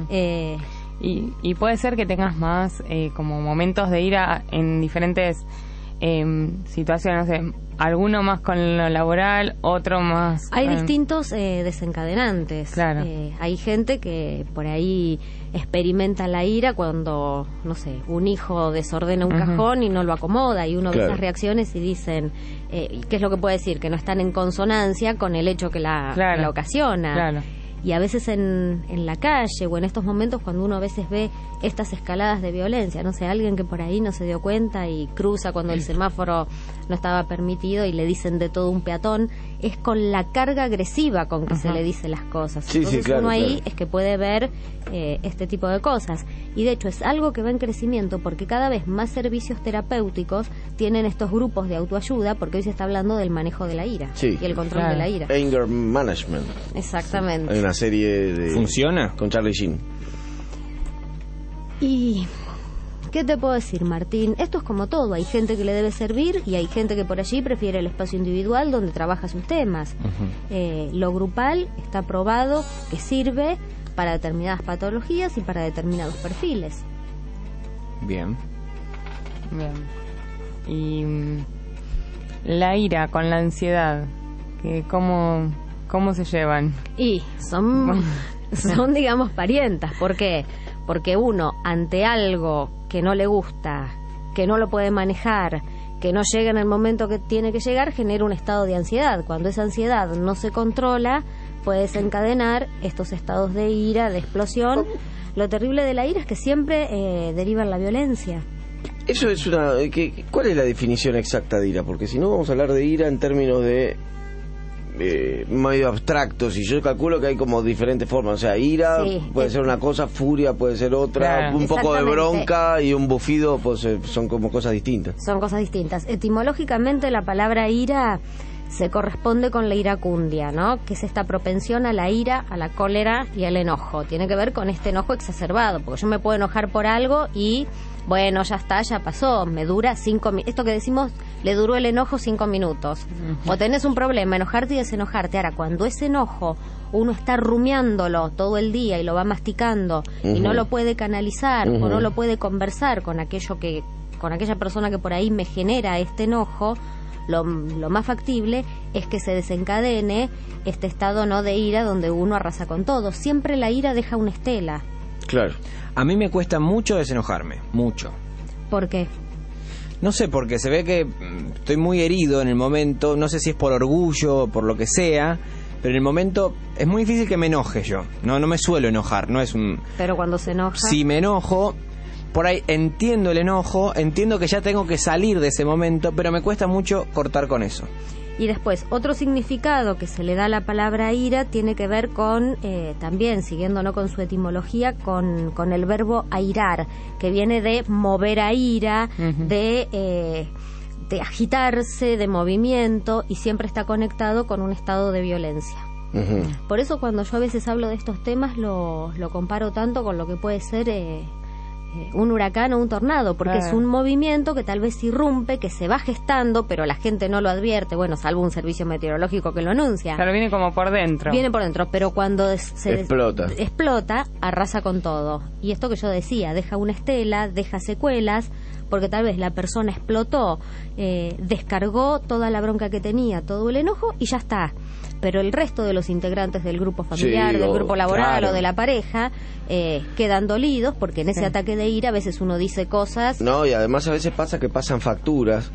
Y puede ser que tengas más como momentos de ira en diferentes situaciones, no sé, alguno más con lo laboral, otro más... Hay distintos desencadenantes. Claro. Hay gente que por ahí experimenta la ira cuando, no sé, un hijo desordena un cajón y no lo acomoda, y uno ve esas reacciones y dicen, ¿qué es lo que puede decir? Que no están en consonancia con el hecho que la ocasiona. Claro. Y a veces en la calle o en estos momentos cuando uno a veces ve estas escaladas de violencia, no sé, alguien que por ahí no se dio cuenta y cruza cuando el semáforo no estaba permitido y le dicen de todo un peatón, es con la carga agresiva con que se le dice las cosas. Entonces uno ahí es que puede ver este tipo de cosas. Y de hecho es algo que va en crecimiento porque cada vez más servicios terapéuticos tienen estos grupos de autoayuda, porque hoy se está hablando del manejo de la ira y el control de la ira. Anger management. Exactamente. Hay una serie de... ¿Funciona? Con Charlie Sheen. Y... ¿qué te puedo decir, Martín? Esto es como todo. Hay gente que le debe servir y hay gente que por allí prefiere el espacio individual donde trabaja sus temas. Lo grupal está probado que sirve para determinadas patologías y para determinados perfiles. Bien. Y la ira con la ansiedad, ¿cómo se llevan? Y son digamos, parientas. ¿Por qué? Porque uno, ante algo que no le gusta, que no lo puede manejar, que no llega en el momento que tiene que llegar, genera un estado de ansiedad. Cuando esa ansiedad no se controla, puede desencadenar estos estados de ira, de explosión. Lo terrible de la ira es que siempre deriva en la violencia. Eso es una... ¿cuál es la definición exacta de ira? Porque si no vamos a hablar de ira en términos de... medio abstractos, y yo calculo que hay como diferentes formas, o sea, ira puede ser una cosa, furia puede ser otra, un poco de bronca y un bufido, pues son como cosas distintas. Son cosas distintas. Etimológicamente la palabra ira se corresponde con la iracundia, ¿no?, que es esta propensión a la ira, a la cólera y al enojo. Tiene que ver con este enojo exacerbado, porque yo me puedo enojar por algo y bueno, ya está, ya pasó, me dura 5 minutos. Esto que decimos, le duró el enojo 5 minutos. O tenés un problema, enojarte y desenojarte. Ahora, cuando ese enojo uno está rumiándolo todo el día y lo va masticando y no lo puede canalizar o no lo puede conversar con aquella persona que por ahí me genera este enojo, lo más factible es que se desencadene este estado, ¿no?, de ira donde uno arrasa con todo. Siempre la ira deja una estela. Claro. A mí me cuesta mucho desenojarme, mucho. ¿Por qué? No sé, porque se ve que estoy muy herido en el momento, no sé si es por orgullo o por lo que sea, pero en el momento es muy difícil que me enoje yo. No me suelo enojar, no es un... Pero cuando se enoja... Si me enojo, por ahí entiendo el enojo, entiendo que ya tengo que salir de ese momento, pero me cuesta mucho cortar con eso. Y después, otro significado que se le da a la palabra ira tiene que ver con, también, siguiendo no con su etimología, con el verbo airar, que viene de mover a ira, de agitarse, de movimiento, y siempre está conectado con un estado de violencia. Por eso cuando yo a veces hablo de estos temas lo comparo tanto con lo que puede ser... un huracán o un tornado, porque es un movimiento que tal vez irrumpe, que se va gestando, pero la gente no lo advierte, bueno, salvo un servicio meteorológico que lo anuncia. Claro, viene como por dentro. Viene por dentro, pero cuando se explota, arrasa con todo. Y esto que yo decía, deja una estela, deja secuelas, porque tal vez la persona explotó, descargó toda la bronca que tenía, todo el enojo, y ya está. Pero el resto de los integrantes del grupo familiar, del grupo laboral o de la pareja quedan dolidos porque en ese ataque de ira a veces uno dice cosas... No, y además a veces pasa que pasan facturas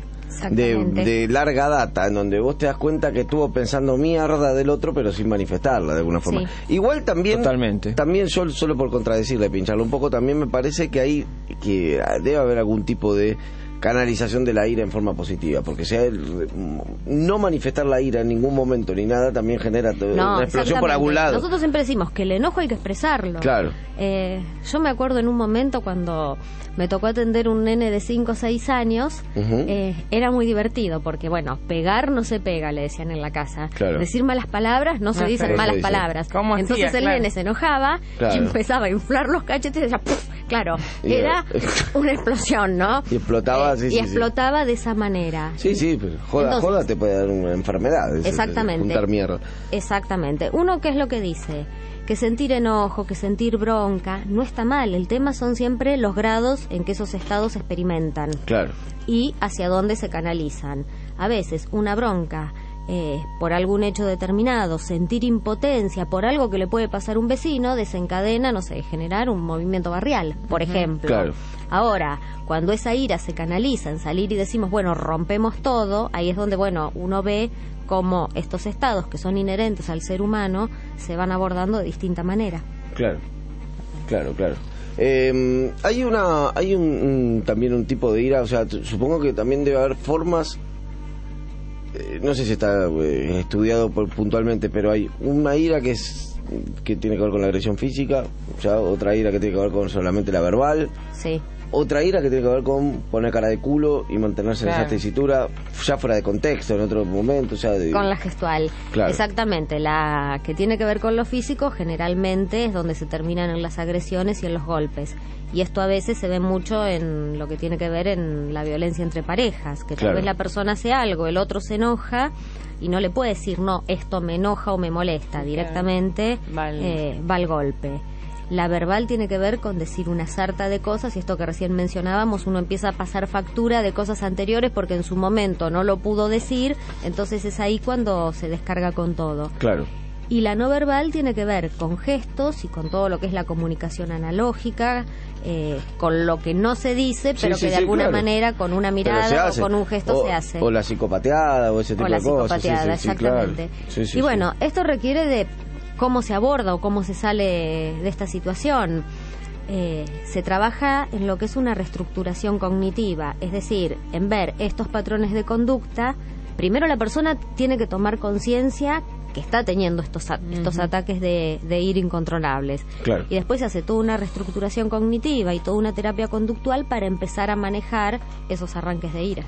de larga data en donde vos te das cuenta que estuvo pensando mierda del otro pero sin manifestarla de alguna forma. Igual también... Totalmente. También solo por contradecirle, pincharlo un poco, también me parece que debe haber algún tipo de canalización de la ira en forma positiva, porque no manifestar la ira en ningún momento ni nada también genera una explosión por algún lado. Nosotros siempre decimos que el enojo hay que expresarlo. Claro. Yo me acuerdo en un momento cuando me tocó atender un nene de 5 o 6 años, era muy divertido porque, bueno, pegar no se pega, le decían en la casa. Claro. Decir malas palabras no se dicen malas palabras. Entonces el nene se enojaba y empezaba a inflar los cachetes y decía, ¡puf! Claro, era una explosión, ¿no? Y explotaba, explotaba de esa manera. Sí, pero joda te puede dar una enfermedad. Exactamente. Juntar mierda. Exactamente. Uno, ¿qué es lo que dice? Que sentir enojo, que sentir bronca, no está mal. El tema son siempre los grados en que esos estados se experimentan. Claro. Y hacia dónde se canalizan. A veces, una bronca por algún hecho determinado, sentir impotencia por algo que le puede pasar a un vecino, desencadena, no sé, generar un movimiento barrial, por ejemplo. Claro. Ahora, cuando esa ira se canaliza en salir y decimos, bueno, rompemos todo, ahí es donde, bueno, uno ve cómo estos estados que son inherentes al ser humano se van abordando de distinta manera. Claro. Hay también un tipo de ira, o sea, supongo que también debe haber formas, no sé si está estudiado puntualmente, pero hay una ira que tiene que ver con la agresión física, o sea, otra ira que tiene que ver con solamente la verbal. Sí. Otra ira que tiene que ver con poner cara de culo y mantenerse en esa tesitura, ya fuera de contexto, en otro momento. O sea, con la gestual. Claro. Exactamente. La que tiene que ver con lo físico generalmente es donde se terminan en las agresiones y en los golpes. Y esto a veces se ve mucho en lo que tiene que ver en la violencia entre parejas, que tal vez la persona hace algo, el otro se enoja y no le puede decir, no, esto me enoja o me molesta, directamente va al golpe. La verbal tiene que ver con decir una sarta de cosas, y esto que recién mencionábamos, uno empieza a pasar factura de cosas anteriores porque en su momento no lo pudo decir, entonces es ahí cuando se descarga con todo. Claro. Y la no verbal tiene que ver con gestos y con todo lo que es la comunicación analógica, con lo que no se dice, pero que de alguna manera con una mirada o con un gesto se hace. O la psicopateada o ese tipo de cosas. O la psicopateada, exactamente. Claro. Y bueno, esto requiere de cómo se aborda o cómo se sale de esta situación. Se trabaja en lo que es una reestructuración cognitiva, es decir, en ver estos patrones de conducta. Primero la persona tiene que tomar conciencia que está teniendo estos ataques de ira incontrolables. Claro. Y después se hace toda una reestructuración cognitiva y toda una terapia conductual para empezar a manejar esos arranques de ira.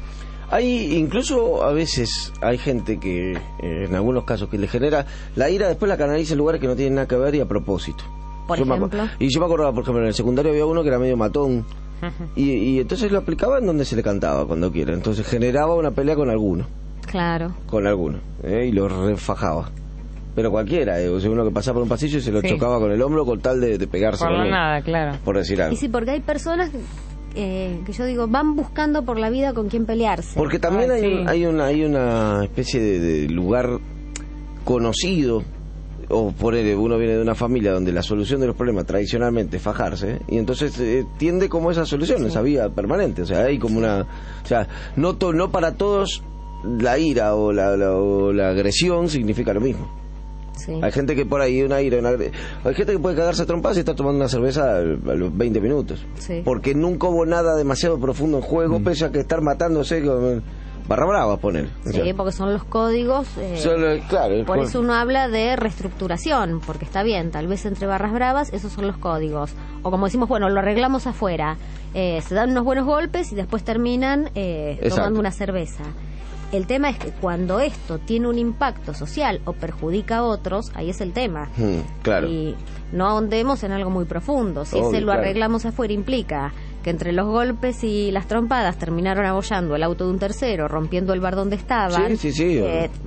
Incluso a veces hay gente que, en algunos casos, que le genera la ira, después la canaliza en lugares que no tienen nada que ver y a propósito. Por ejemplo. Yo me acordaba, por ejemplo, en el secundario había uno que era medio matón. Y entonces lo aplicaba en donde se le cantaba, cuando quiera. Entonces generaba una pelea con alguno. Claro. Con alguno. Y lo refajaba. Pero cualquiera, o sea, uno que pasaba por un pasillo y se lo chocaba con el hombro con tal de pegarse. Por nada, claro. Por decir algo. Y sí, porque hay personas que yo digo, van buscando por la vida con quién pelearse. Porque también hay una especie de lugar conocido, o uno viene de una familia donde la solución de los problemas tradicionalmente es fajarse, y entonces tiende como esa solución, esa vía permanente. O sea, hay como o sea, no para todos la ira o la agresión significa lo mismo. Sí. Hay gente que por ahí hay gente que puede cagarse a trompadas y está tomando una cerveza a los 20 minutos. Sí. Porque nunca hubo nada demasiado profundo en juego, pese a que estar matándose con barra brava, poner. Sí, porque son los códigos. Claro, por eso uno habla de reestructuración, porque está bien, tal vez entre barras bravas esos son los códigos. O como decimos, bueno, lo arreglamos afuera. Se dan unos buenos golpes y después terminan tomando una cerveza. El tema es que cuando esto tiene un impacto social o perjudica a otros, ahí es el tema. Claro. Y no ahondemos en algo muy profundo. Si ese lo arreglamos afuera implica que entre los golpes y las trompadas terminaron abollando el auto de un tercero, rompiendo el bar donde estaban. Sí.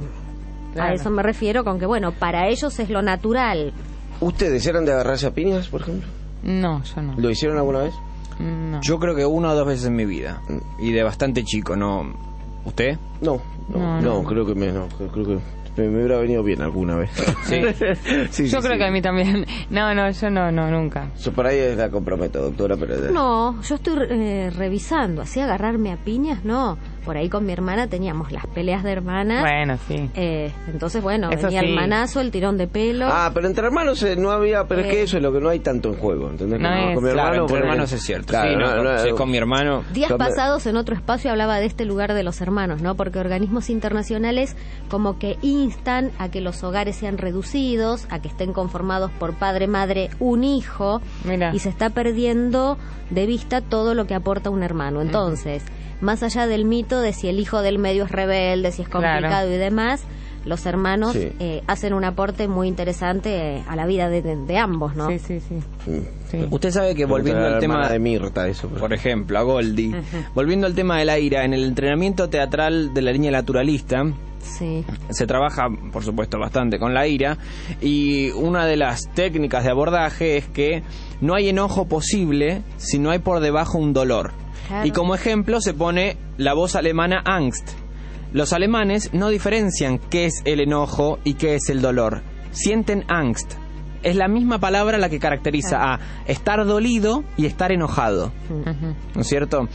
A eso me refiero con que, bueno, para ellos es lo natural. ¿Ustedes eran de agarrarse a piñas, por ejemplo? No, yo no. ¿Lo hicieron alguna vez? No. Yo creo que 1 o 2 veces en mi vida. Y de bastante chico, ¿no? ¿Usted? No, creo que me hubiera venido bien alguna vez. Sí. Yo creo que a mí también. No, yo no, nunca. Yo por ahí la comprometo, doctora, pero... No, yo estoy revisando, así agarrarme a piñas, no. por ahí con mi hermana teníamos las peleas de hermanas. Bueno, sí. Entonces, bueno, Eso venía sí. el manazo, el tirón de pelo. Pero entre hermanos no había, pero es que eso es lo que no hay tanto en juego, ¿entendés? No Como es, con mi claro, hermano, entre ponele- hermanos es cierto. Claro, Sí, sí, con mi hermano. Días pasados en otro espacio hablaba de este lugar de los hermanos, ¿no? Porque organismos internacionales como que instan a que los hogares sean reducidos, a que estén conformados por padre, madre, un hijo, y se está perdiendo de vista todo lo que aporta un hermano. Entonces, más allá del mito de si el hijo del medio es rebelde, si es complicado y demás, los hermanos Sí. hacen un aporte muy interesante a la vida de ambos, ¿no? Sí, sí, sí. Usted sabe que volviendo al tema de Mirta, eso, por ejemplo, a Goldie, volviendo al tema de la ira, en el entrenamiento teatral de la línea naturalista, sí, se trabaja, por supuesto, bastante con la ira, y una de las técnicas de abordaje es que no hay enojo posible si no hay por debajo un dolor. Claro. Y como ejemplo se pone la voz alemana Angst. Los alemanes no diferencian qué es el enojo y qué es el dolor. Sienten Angst. Es la misma palabra la que caracteriza a estar dolido y estar enojado. ¿No es cierto?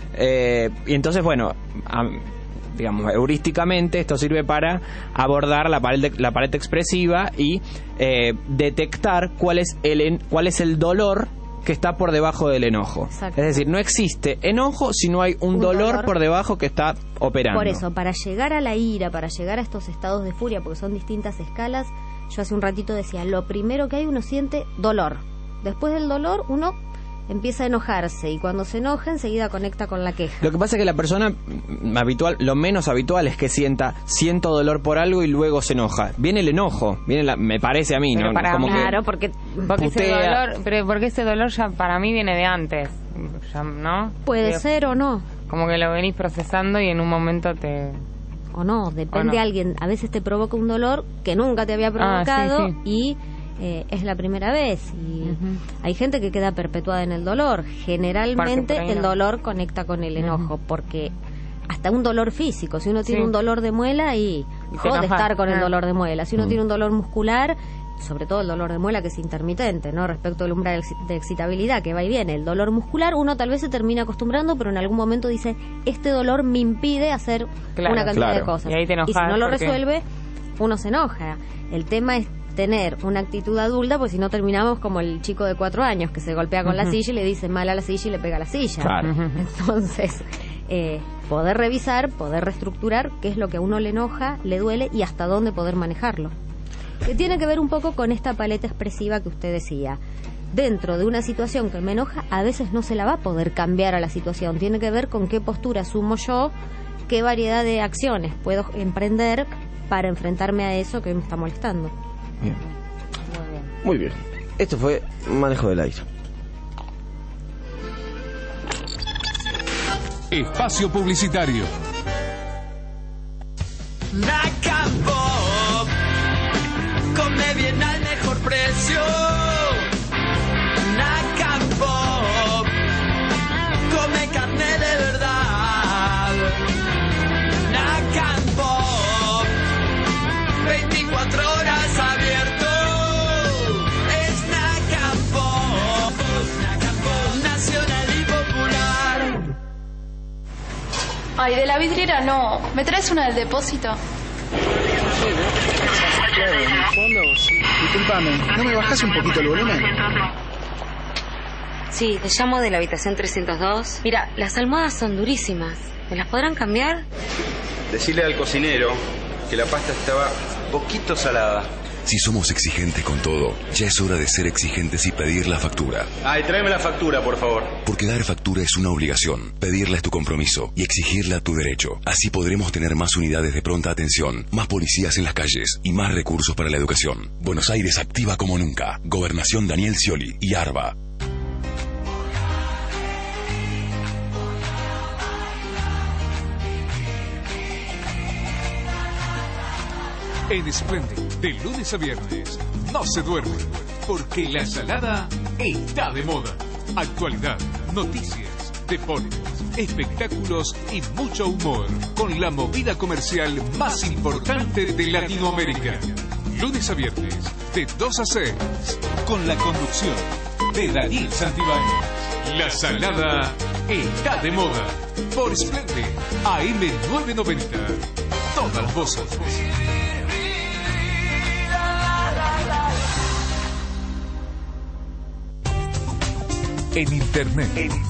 Y entonces, bueno, digamos, heurísticamente esto sirve para abordar la pared expresiva y detectar cuál es el dolor que está por debajo del enojo. Exacto. Es decir, no existe enojo si no hay un dolor por debajo que está operando. Por eso, para llegar a la ira, para llegar a estos estados de furia, porque son distintas escalas, yo hace un ratito decía, lo primero que hay, uno siente dolor. Después del dolor, uno empieza a enojarse, y cuando se enoja, enseguida conecta con la queja. Lo que pasa es que la persona habitual, lo menos habitual es que siento dolor por algo y luego se enoja. Viene el enojo, me parece a mí, Pero ¿no? para Como mí- que Claro, porque Porque ese putea. dolor, pero porque ese dolor ya para mí viene de antes, ya, ¿no? puede Digo, ser o no. Como que lo venís procesando y en un momento te... O no, depende O no. de alguien. A veces te provoca un dolor que nunca te había provocado sí. y es la primera vez. Y hay gente que queda perpetuada en el dolor. Generalmente Porque por ahí el no. dolor conecta con el enojo, porque hasta un dolor físico, si uno tiene Sí. un dolor de muela y te jode enojas. estar con el Ah. dolor de muela. Si uno tiene un dolor muscular, sobre todo el dolor de muela que es intermitente, ¿no? Respecto al umbral de excitabilidad que va y viene. El dolor muscular uno tal vez se termina acostumbrando, pero en algún momento dice, este dolor me impide hacer Claro, una cantidad claro. de cosas. Y ahí te enojas si no lo porque- resuelve, uno se enoja. El tema es tener una actitud adulta, pues si no terminamos como el chico de 4 años que se golpea con la silla y le dice mal a la silla y le pega a la silla. Claro. Entonces, poder revisar, poder reestructurar qué es lo que a uno le enoja, le duele y hasta dónde poder manejarlo. Que tiene que ver un poco con esta paleta expresiva que usted decía. Dentro de una situación que me enoja, a veces no se la va a poder cambiar a la situación. Tiene que ver con qué postura asumo yo, qué variedad de acciones puedo emprender para enfrentarme a eso que me está molestando. Bien. Muy bien. Esto fue Manejo del Aire. Espacio publicitario. Naka Pop, come bien al mejor precio. Naka Pop, come carne de verdad. Naka Pop, 24 horas abierto. Es Naka Pop, nacional y popular. Ay, de la vidriera no. ¿Me traes una del depósito? Claro, en el fondo, sí. Disculpame, ¿no me bajas un poquito el volumen? Sí, te llamo de la habitación 302. Mira, las almohadas son durísimas. ¿Me las podrán cambiar? Decirle al cocinero que la pasta estaba poquito salada. Si somos exigentes con todo, ya es hora de ser exigentes y pedir la factura. Ay, tráeme la factura, por favor. Porque dar factura es una obligación, pedirla es tu compromiso y exigirla tu derecho. Así podremos tener más unidades de pronta atención, más policías en las calles y más recursos para la educación. Buenos Aires activa como nunca. Gobernación Daniel Scioli y ARBA. En Splendid, de lunes a viernes, no se duerme, porque la salada está de moda. Actualidad, noticias, deportes, espectáculos y mucho humor, con la movida comercial más importante de Latinoamérica. Lunes a viernes, de 2 a 6, con la conducción de Daniel Santibáñez. La salada está de moda. Por Splendid, AM990. Todas las voces. En internet.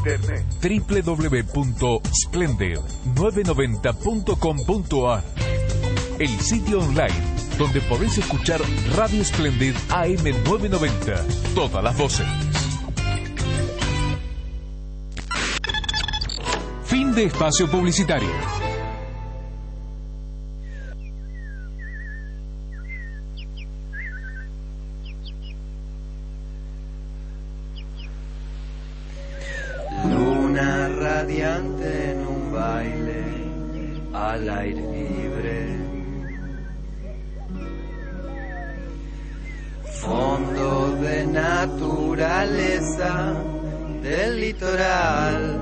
www.splendid990.com.ar. El sitio online donde podés escuchar Radio Splendid AM990. Todas las voces. Fin de espacio publicitario. Luna radiante en un baile al aire libre. Fondo de naturaleza del litoral.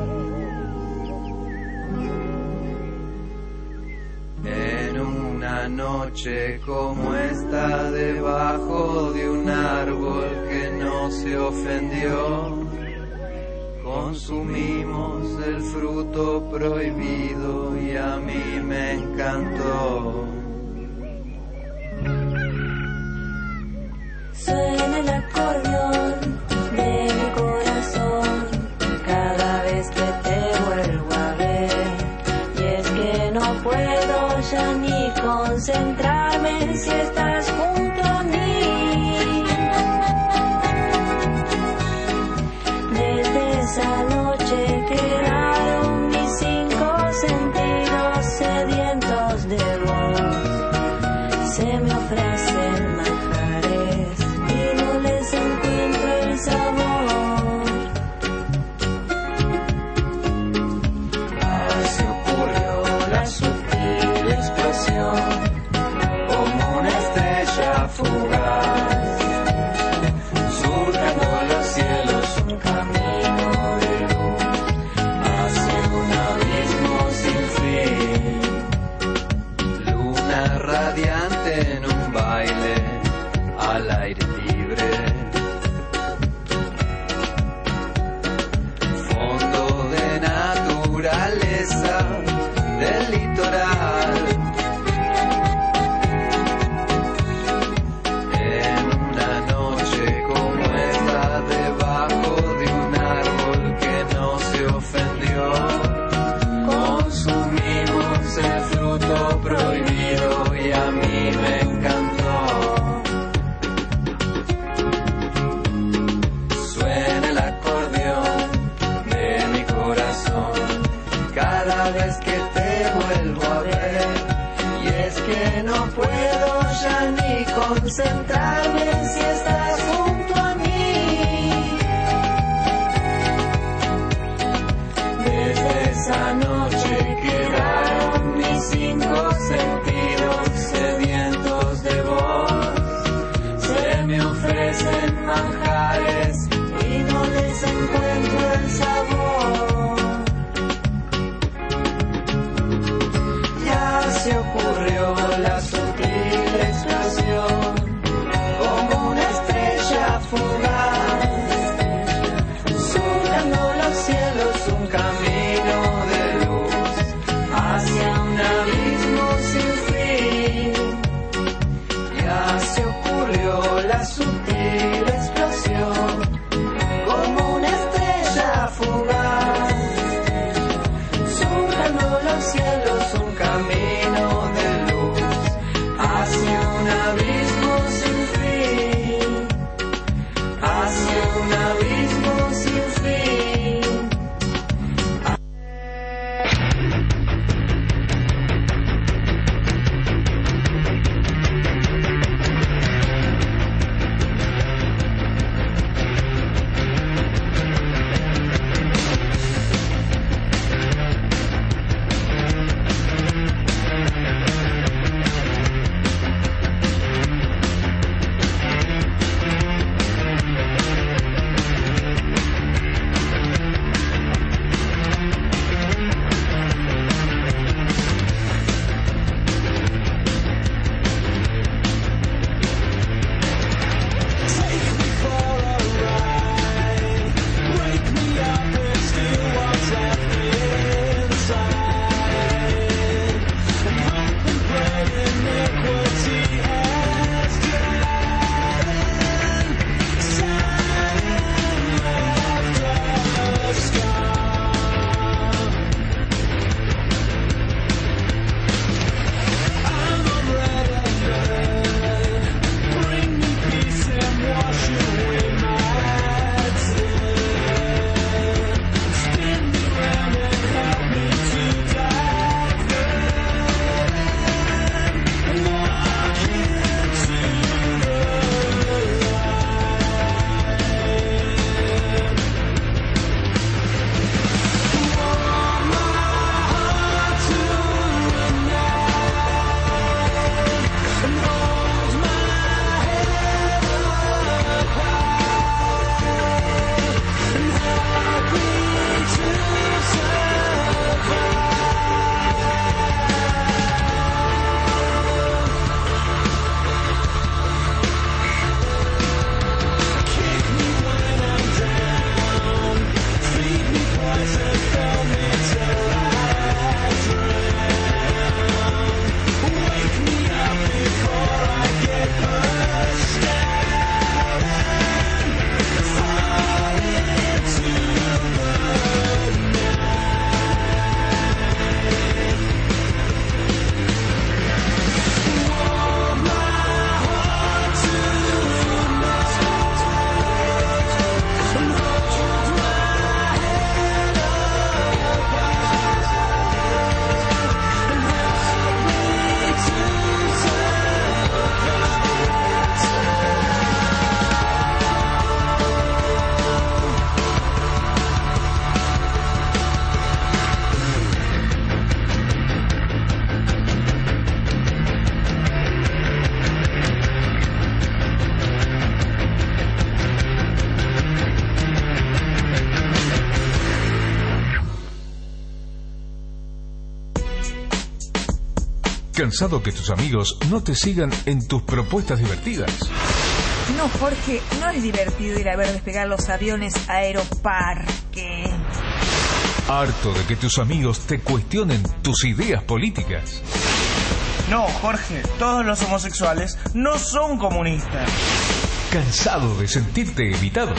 En una noche como esta, debajo de un árbol que no se ofendió, consumimos el fruto prohibido y a mí me encantó. Suena el acordeón de mi corazón cada vez que te vuelvo a ver. Y es que no puedo ya ni concentrarme si estás junto a mí. Desde esa noche quedaron mis 5 sentidos sedientos de vos. Se me ofrecen manjares y no les encuentro el sabor. Así ocurrió la sutil explosión, como una estrella fugaz, surcando los cielos un camino de luz hacia un abismo sin fin. Luna radiante en un baile al aire libre. Fondo de naturaleza del litoral. En una noche como esta, debajo de un árbol que no se ofendió, consumimos el fruto prohibido y a mí me encantó. Suena el acordeón de mi corazón cada vez que te vuelvo a ver. Y es que no puedo ya ni concentrarme si estás junto a mí. Desde esa noche quedaron mis 5 sentidos sedientos de vos. Se me ofrecen manjares y no les encuentro el sabor. Ya se ocurrió la sutil explosión, como una estrella fugaz, surcando los cielos un camino de luz ¿Cansado que tus amigos no te sigan en tus propuestas divertidas? No, Jorge, no es divertido ir a ver despegar los aviones a Aeroparque. ¿Harto de que tus amigos te cuestionen tus ideas políticas? No, Jorge, todos los homosexuales no son comunistas. ¿Cansado de sentirte evitado?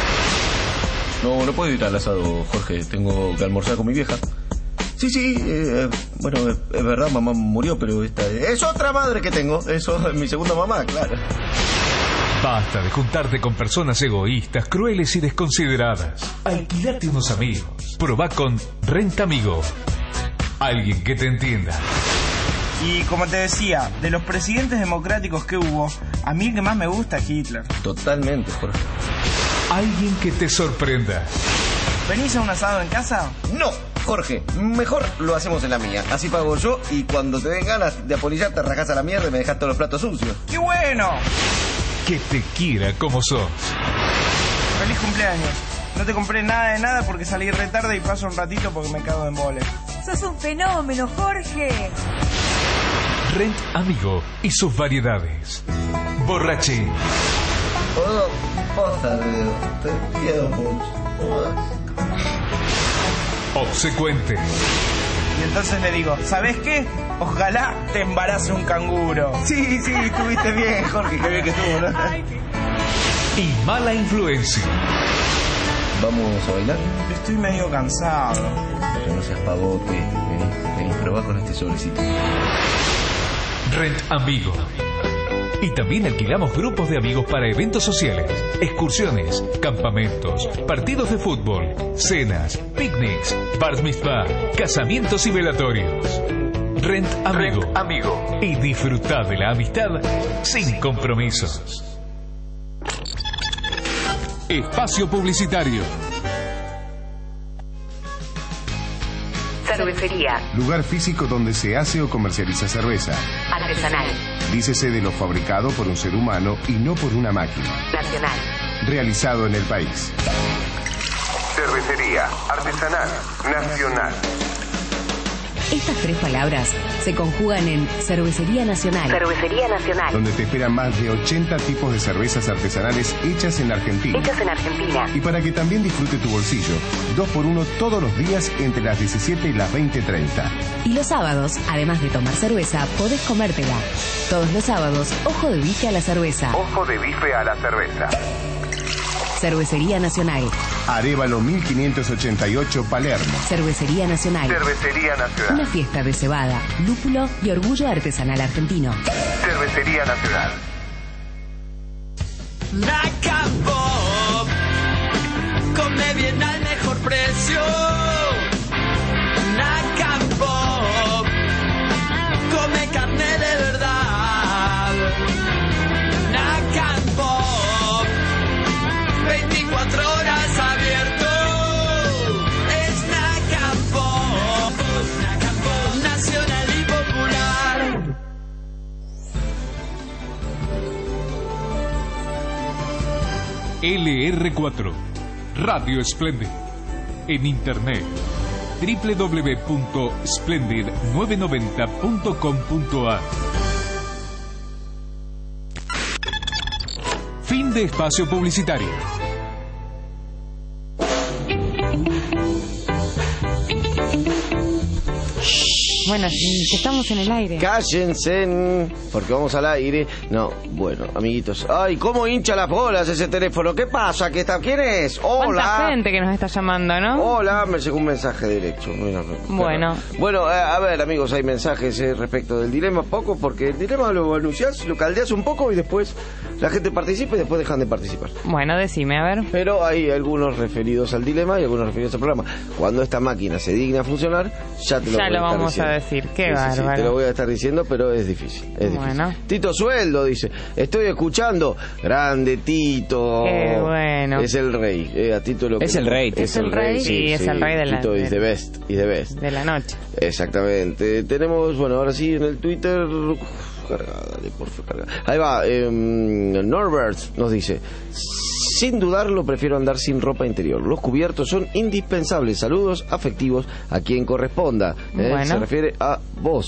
No puedo ir al asado, Jorge. Tengo que almorzar con mi vieja. Sí, bueno, es verdad, mamá murió, pero esta es otra madre que tengo. Eso es mi segunda mamá, claro. Basta de juntarte con personas egoístas, crueles y desconsideradas. Alquilate unos amigos. Probá con Rent Amigo. Alguien que te entienda. Y como te decía, de los presidentes democráticos que hubo, a mí el que más me gusta es Hitler. Totalmente, Jorge. Alguien que te sorprenda. ¿Venís a un asado en casa? No, Jorge, mejor lo hacemos en la mía. Así pago yo y cuando te den ganas de apolillar te rajás a la mierda y me dejas todos los platos sucios. ¡Qué bueno! Que te quiera como sos. ¡Feliz cumpleaños! No te compré nada de nada porque salí re tarde y paso un ratito porque me cago de embole. ¡Sos un fenómeno, Jorge! Rent Amigo y sus variedades. Borrache. Te quiero mucho. Obsecuente. Y entonces le digo, ¿sabes qué? Ojalá te embarace un canguro. Sí, estuviste bien, Jorge, qué bien que estuvo, ¿no? Y mala influencia. ¿Vamos a bailar? Estoy medio cansado. Pero no seas pavote. Vení, probá con este sobrecito. Rent Amigo. Y también alquilamos grupos de amigos para eventos sociales, excursiones, campamentos, partidos de fútbol, cenas, picnics, bar mitzvah, casamientos y velatorios. Rent Amigo. Y disfruta de la amistad sin compromisos. Espacio publicitario. Cervecería. Lugar físico donde se hace o comercializa cerveza. Artesanal. Dícese de lo fabricado por un ser humano y no por una máquina. Nacional. Realizado en el país. Cervecería artesanal nacional. Estas tres palabras se conjugan en Cervecería Nacional. Cervecería Nacional. Donde te esperan más de 80 tipos de cervezas artesanales hechas en Argentina. Y para que también disfrute tu bolsillo, 2x1 todos los días entre las 17 y las 20:30. Y los sábados, además de tomar cerveza, podés comértela. Todos los sábados, ojo de bife a la cerveza. Ojo de bife a la cerveza. Cervecería Nacional. Arévalo 1588 Palermo. Cervecería Nacional. Cervecería Nacional. Una fiesta de cebada, lúpulo y orgullo artesanal argentino. Cervecería Nacional. Naca Pop, come bien al mejor precio. Naca Pop, come carne de verdad. Naca Pop, 24 horas abierto. Es Naca Pop, nacional y popular. LR4 Radio Splendid. En internet www.splendid990.com.ar. Fin de espacio publicitario. Bueno, estamos en el aire. Cállense, porque vamos al aire. No, bueno, amiguitos. Ay, cómo hincha las bolas ese teléfono. ¿Qué pasa? ¿Quién es? Hola. ¿Cuánta gente que nos está llamando, no? Hola, me llegó un mensaje directo. Bueno. Bueno, a ver, amigos, hay mensajes respecto del dilema. Poco, porque el dilema lo anunciás, lo caldeás un poco y después la gente participa y después dejan de participar. Bueno, decime, a ver. Pero hay algunos referidos al dilema y algunos referidos al programa. Cuando esta máquina se digna a funcionar, ya te lo vamos a decir. Qué bárbaro. Sí, te lo voy a estar diciendo, pero es difícil. Bueno. Tito Sueldo dice, estoy escuchando. Grande Tito. Qué bueno. Es el rey. A Tito lo es el rey. Es el rey. Sí, es el rey de la Tito is the best. De la noche. Exactamente. Tenemos, bueno, ahora sí en el Twitter. Dale, por favor, carga. Ahí va. Norbert nos dice, sin dudarlo prefiero andar sin ropa interior. Los cubiertos son indispensables. Saludos afectivos a quien corresponda. Bueno. Se refiere a vos.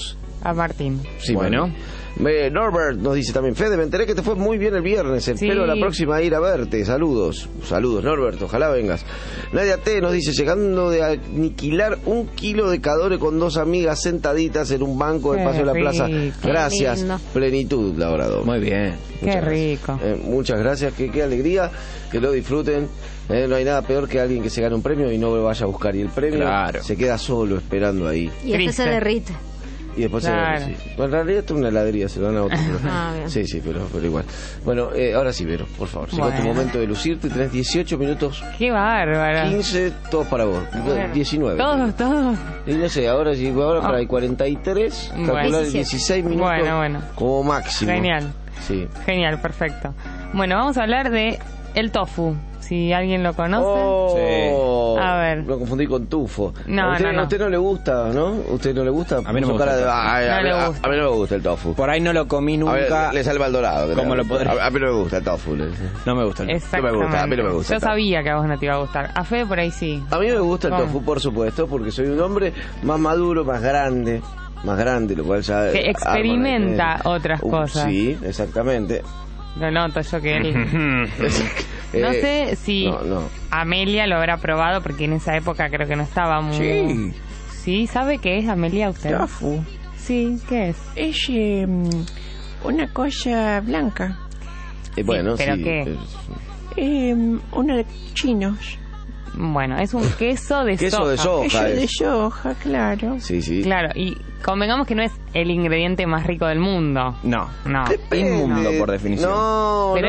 a Martín. Sí, bueno. Norbert nos dice también, Fede, me enteré que te fue muy bien el viernes, espero la próxima ir a verte, saludos Norbert, ojalá vengas. Nadia T nos dice, llegando de aniquilar 1 kilo de cadore con 2 amigas sentaditas en un banco del Paseo de la Plaza, gracias, plenitud Labrador. Muy bien. Qué rico. Muchas gracias, qué alegría, que lo disfruten. No hay nada peor que alguien que se gane un premio y no lo vaya a buscar, y el premio se queda solo esperando ahí. Y después se derrite. Y después bueno, en realidad esto es una heladería, se lo dan a otro. Sí, pero igual. Bueno, ahora sí, Vero, por favor. Llegó tu momento de lucirte, tenés 18 minutos. ¡Qué bárbaro! 15, todos para vos. 19. Todos. Y no sé, ahora para el 43, calcular 16 minutos como máximo. Genial. Sí. Genial, perfecto. Bueno, vamos a hablar de el tofu. Si alguien lo conoce. A ver. Lo confundí con tufo. No. A usted no le gusta, ¿no? ¿Usted no le gusta? A mí no me gusta. A mí no me gusta el tofu. Por ahí no lo comí nunca. Le salva el dorado. ¿Cómo lo podría? A mí no me gusta el tofu. No me gusta el tofu. A mí no me gusta. Yo sabía que a vos no te iba a gustar. A Fede por ahí sí. A mí me gusta el tofu, por supuesto, porque soy un hombre más maduro, más grande, lo cual ya... Que experimenta otras cosas. Sí, exactamente. Lo noto yo que él... No sé si Amelia lo habrá probado, porque en esa época creo que no estaba muy... Sí, ¿sabe qué es, Amelia, usted? Tofu. Sí, ¿qué es? Es una cosa blanca. Bueno, ¿pero qué? Uno de chinos. Bueno, es un queso de soja. Queso de soja, claro. Sí. Claro, y convengamos que no es el ingrediente más rico del mundo. No. Depende. Inmundo, por definición. Pero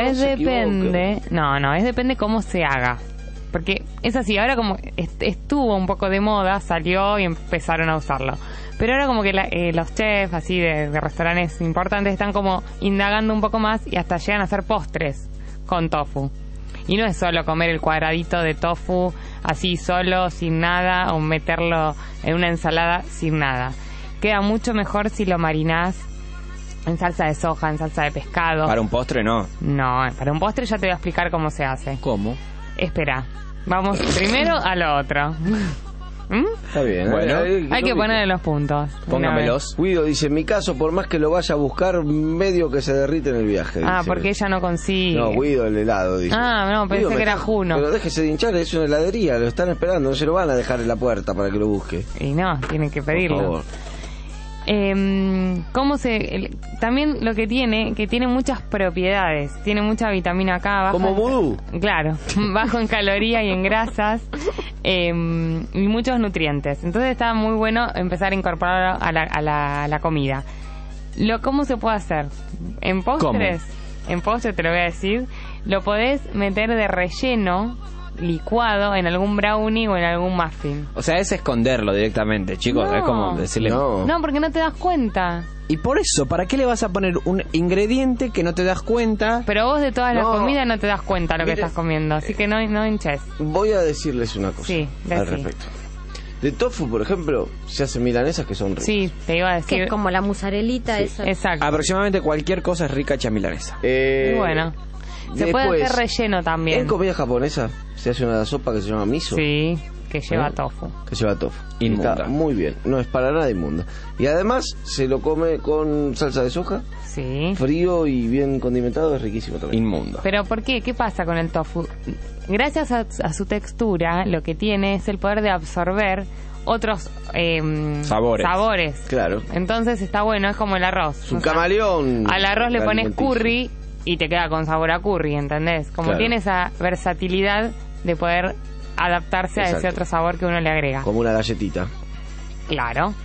depende cómo se haga. Porque es así, ahora como estuvo un poco de moda, salió y empezaron a usarlo. Pero ahora como que los chefs así de restaurantes importantes están como indagando un poco más y hasta llegan a hacer postres con tofu. Y no es solo comer el cuadradito de tofu así solo, sin nada, o meterlo en una ensalada sin nada. Queda mucho mejor si lo marinás en salsa de soja, en salsa de pescado. ¿Para un postre no? No, para un postre ya te voy a explicar cómo se hace. ¿Cómo? Espera, vamos primero a lo otro. Está bien. Bueno, hay que ponerle los puntos. Póngamelos. Guido dice, en mi caso, por más que lo vaya a buscar, medio que se derrite en el viaje. Porque ella no consigue. No, Guido, el helado, dice. No, pensé Guido, que era Juno. Pero déjese de hinchar, es una heladería, lo están esperando, no se lo van a dejar en la puerta para que lo busque. Y no, tienen que pedirlo. Por favor. También lo que tiene muchas propiedades, tiene mucha vitamina K, como vudú. Claro, bajo en calorías y en grasas, y muchos nutrientes. Entonces está muy bueno empezar a incorporarlo a la comida. ¿Cómo se puede hacer? En postres, te lo voy a decir, lo podés meter de relleno licuado en algún brownie o en algún muffin. O sea, es esconderlo directamente, chicos. No. Es como decirle... No, porque no te das cuenta. Y por eso, ¿para qué le vas a poner un ingrediente que no te das cuenta? Pero vos de toda la comida no te das cuenta lo que estás comiendo, así que no hinches. Voy a decirles una cosa al respecto. De tofu, por ejemplo, se hacen milanesas que son ricas. Sí, te iba a decir. Que es como la mozzarellita esa. Exacto. Aproximadamente cualquier cosa es rica hecha milanesa. Y bueno, se puede hacer relleno también. En comida japonesa se hace una sopa que se llama miso. Sí, que lleva tofu. Inmunda. Está muy bien, no es para nada inmundo. Y además se lo come con salsa de soja. Sí. Frío y bien condimentado, es riquísimo también. Inmundo. ¿Pero por qué? ¿Qué pasa con el tofu? Gracias a su textura, lo que tiene es el poder de absorber otros sabores. Claro. Entonces está bueno, es como el arroz. Es un camaleón. Al arroz le pones curry y te queda con sabor a curry, ¿entendés? Como tiene esa versatilidad de poder adaptarse a ese otro sabor que uno le agrega. Como una galletita. Claro.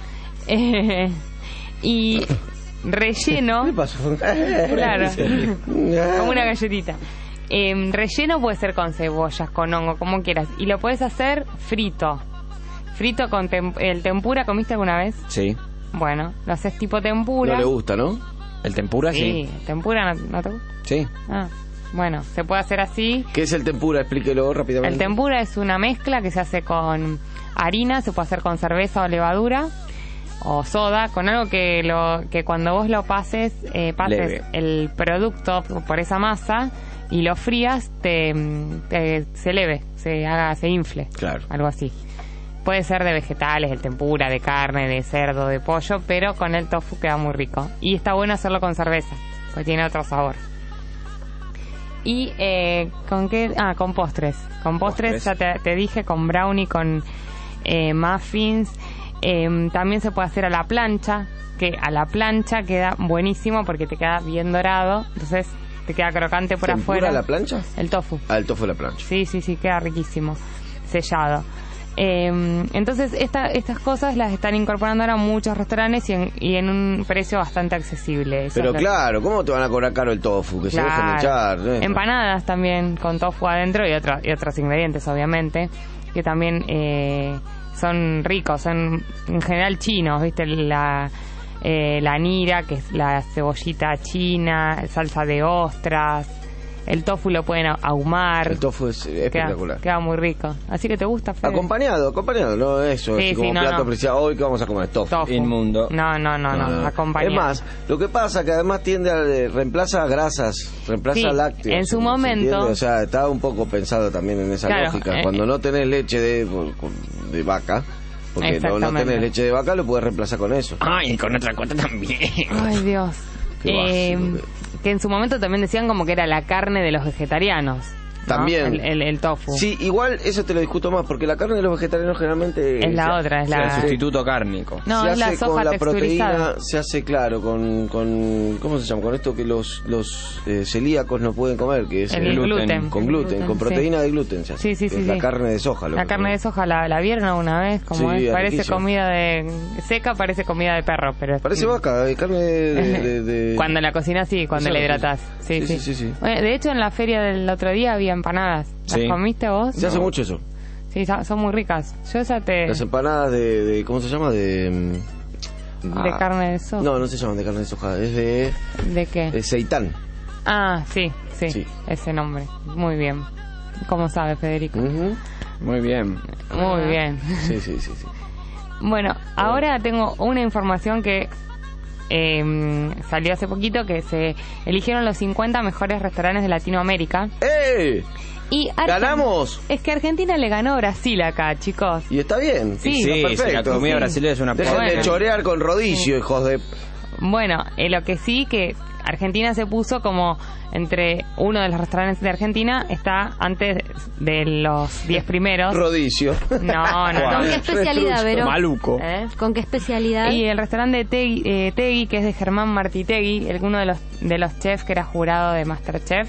Y relleno... ¿Qué pasó? Claro. Como una galletita. Relleno puede ser con cebollas, con hongo, como quieras. Y lo puedes hacer frito. Frito con el tempura. ¿Comiste alguna vez? Sí. Bueno, lo haces tipo tempura. No le gusta, ¿no? ¿El tempura? Sí. ¿Tempura no te gusta? Sí. Bueno, se puede hacer así. ¿Qué es el tempura? Explíquelo rápidamente. El tempura es una mezcla que se hace con harina, se puede hacer con cerveza o levadura o soda, con algo que cuando vos lo pases el producto por esa masa y lo frías, se eleve, se infle. Claro. Algo así. Puede ser de vegetales, el tempura, de carne, de cerdo, de pollo, pero con el tofu queda muy rico. Y está bueno hacerlo con cerveza, porque tiene otro sabor. Y ¿con qué? Con postres. Con postres, ya te dije, con brownie, con muffins. También se puede hacer a la plancha, que a la plancha queda buenísimo porque te queda bien dorado. Entonces te queda crocante por afuera. ¿Tempura a la plancha? El tofu. El tofu a la plancha. Sí, queda riquísimo. Sellado. Entonces estas cosas las están incorporando ahora muchos restaurantes y en un precio bastante accesible. Eso pero claro, ¿cómo te van a cobrar caro el tofu? Que se dejen echar. Empanadas también con tofu adentro y otros ingredientes, obviamente, que también son ricos, son en general chinos, ¿viste? La nira, que es la cebollita china, salsa de ostras. El tofu lo pueden ahumar. El tofu es espectacular. Queda muy rico. Así que te gusta, Fede. Acompañado, no eso. Sí, como plato principal. Hoy que vamos a comer tofu. Inmundo. No. Acompañado. Es más, lo que pasa que además reemplaza grasas, reemplaza lácteos. En su momento. O sea, está un poco pensado también en esa lógica. Cuando no tenés leche de vaca. Porque no tenés leche de vaca, lo puedes reemplazar con eso. Ay, y con otra cosa también. Ay, Dios. Que en su momento también decían como que era la carne de los vegetarianos, ¿no? También el tofu. Sí, igual eso te lo discuto más porque la carne de los vegetarianos generalmente es la otra, es el sustituto cárnico. No, es la soja texturizada. Proteína se hace claro con ¿cómo se llama? Con esto que los celíacos no pueden comer, que es el gluten. Con gluten, con proteína de gluten se hace. Sí. La carne de soja. La carne de soja la vieron alguna vez, como es, parece riquísimo. Comida de seca, parece comida de perro, pero parece vaca, carne de cuando la cocinas cuando la hidratás. Sí. Bueno, de hecho en la feria del otro día había empanadas. ¿Las comiste vos? Se hace mucho eso. Sí, son muy ricas. Las empanadas de ¿cómo se llama? De carne de soja. No se llaman de carne de soja, es de... ¿De qué? De seitán. Sí, ese nombre. Muy bien. ¿Cómo sabe, Federico? Muy bien. Muy bien. Sí. Bueno, ahora tengo una información que salió hace poquito, que se eligieron los 50 mejores restaurantes de Latinoamérica. Y ¡ganamos! Es que Argentina le ganó a Brasil acá, chicos. Y está bien. Sí, perfecto. La comida brasileña es una dejen de chorear con rodillo, hijos de... Bueno, lo que sí, que Argentina se puso como entre uno de los restaurantes de Argentina, está antes de los 10 primeros. Rodillo. No. ¿Con qué especialidad, Vero? Maluco. ¿Con qué especialidad? Y el restaurante Tegui, que es de Germán Martitegui, uno de los chefs que era jurado de MasterChef.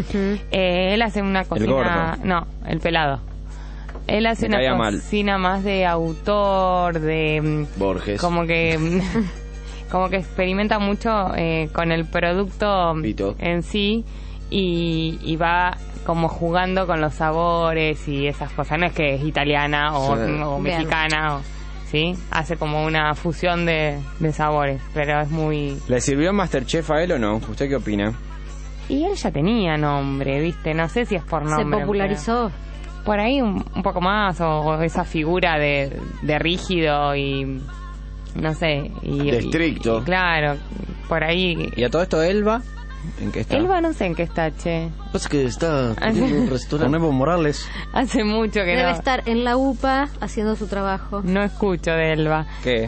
Él hace una cocina... ¿El gordo? No, el pelado. Él hace una cocina más de autor, de... Borges. Como que experimenta mucho con el producto en sí y va como jugando con los sabores y esas cosas. No es que es italiana o mexicana, ¿sí? Hace como una fusión de sabores, pero es muy... ¿Le sirvió MasterChef a él o no? ¿Usted qué opina? Y él ya tenía nombre, ¿viste? No sé si es por nombre. Se popularizó. Por ahí un poco más, o esa figura de rígido y... no sé. De estricto. Claro, por ahí. ¿Y a todo esto Elba? ¿En qué está? Elba no sé en qué está, che. Pasa que está en un restaurante. Con Evo Morales. Hace mucho que debe estar en la UPA haciendo su trabajo. No escucho de Elba. ¿Qué?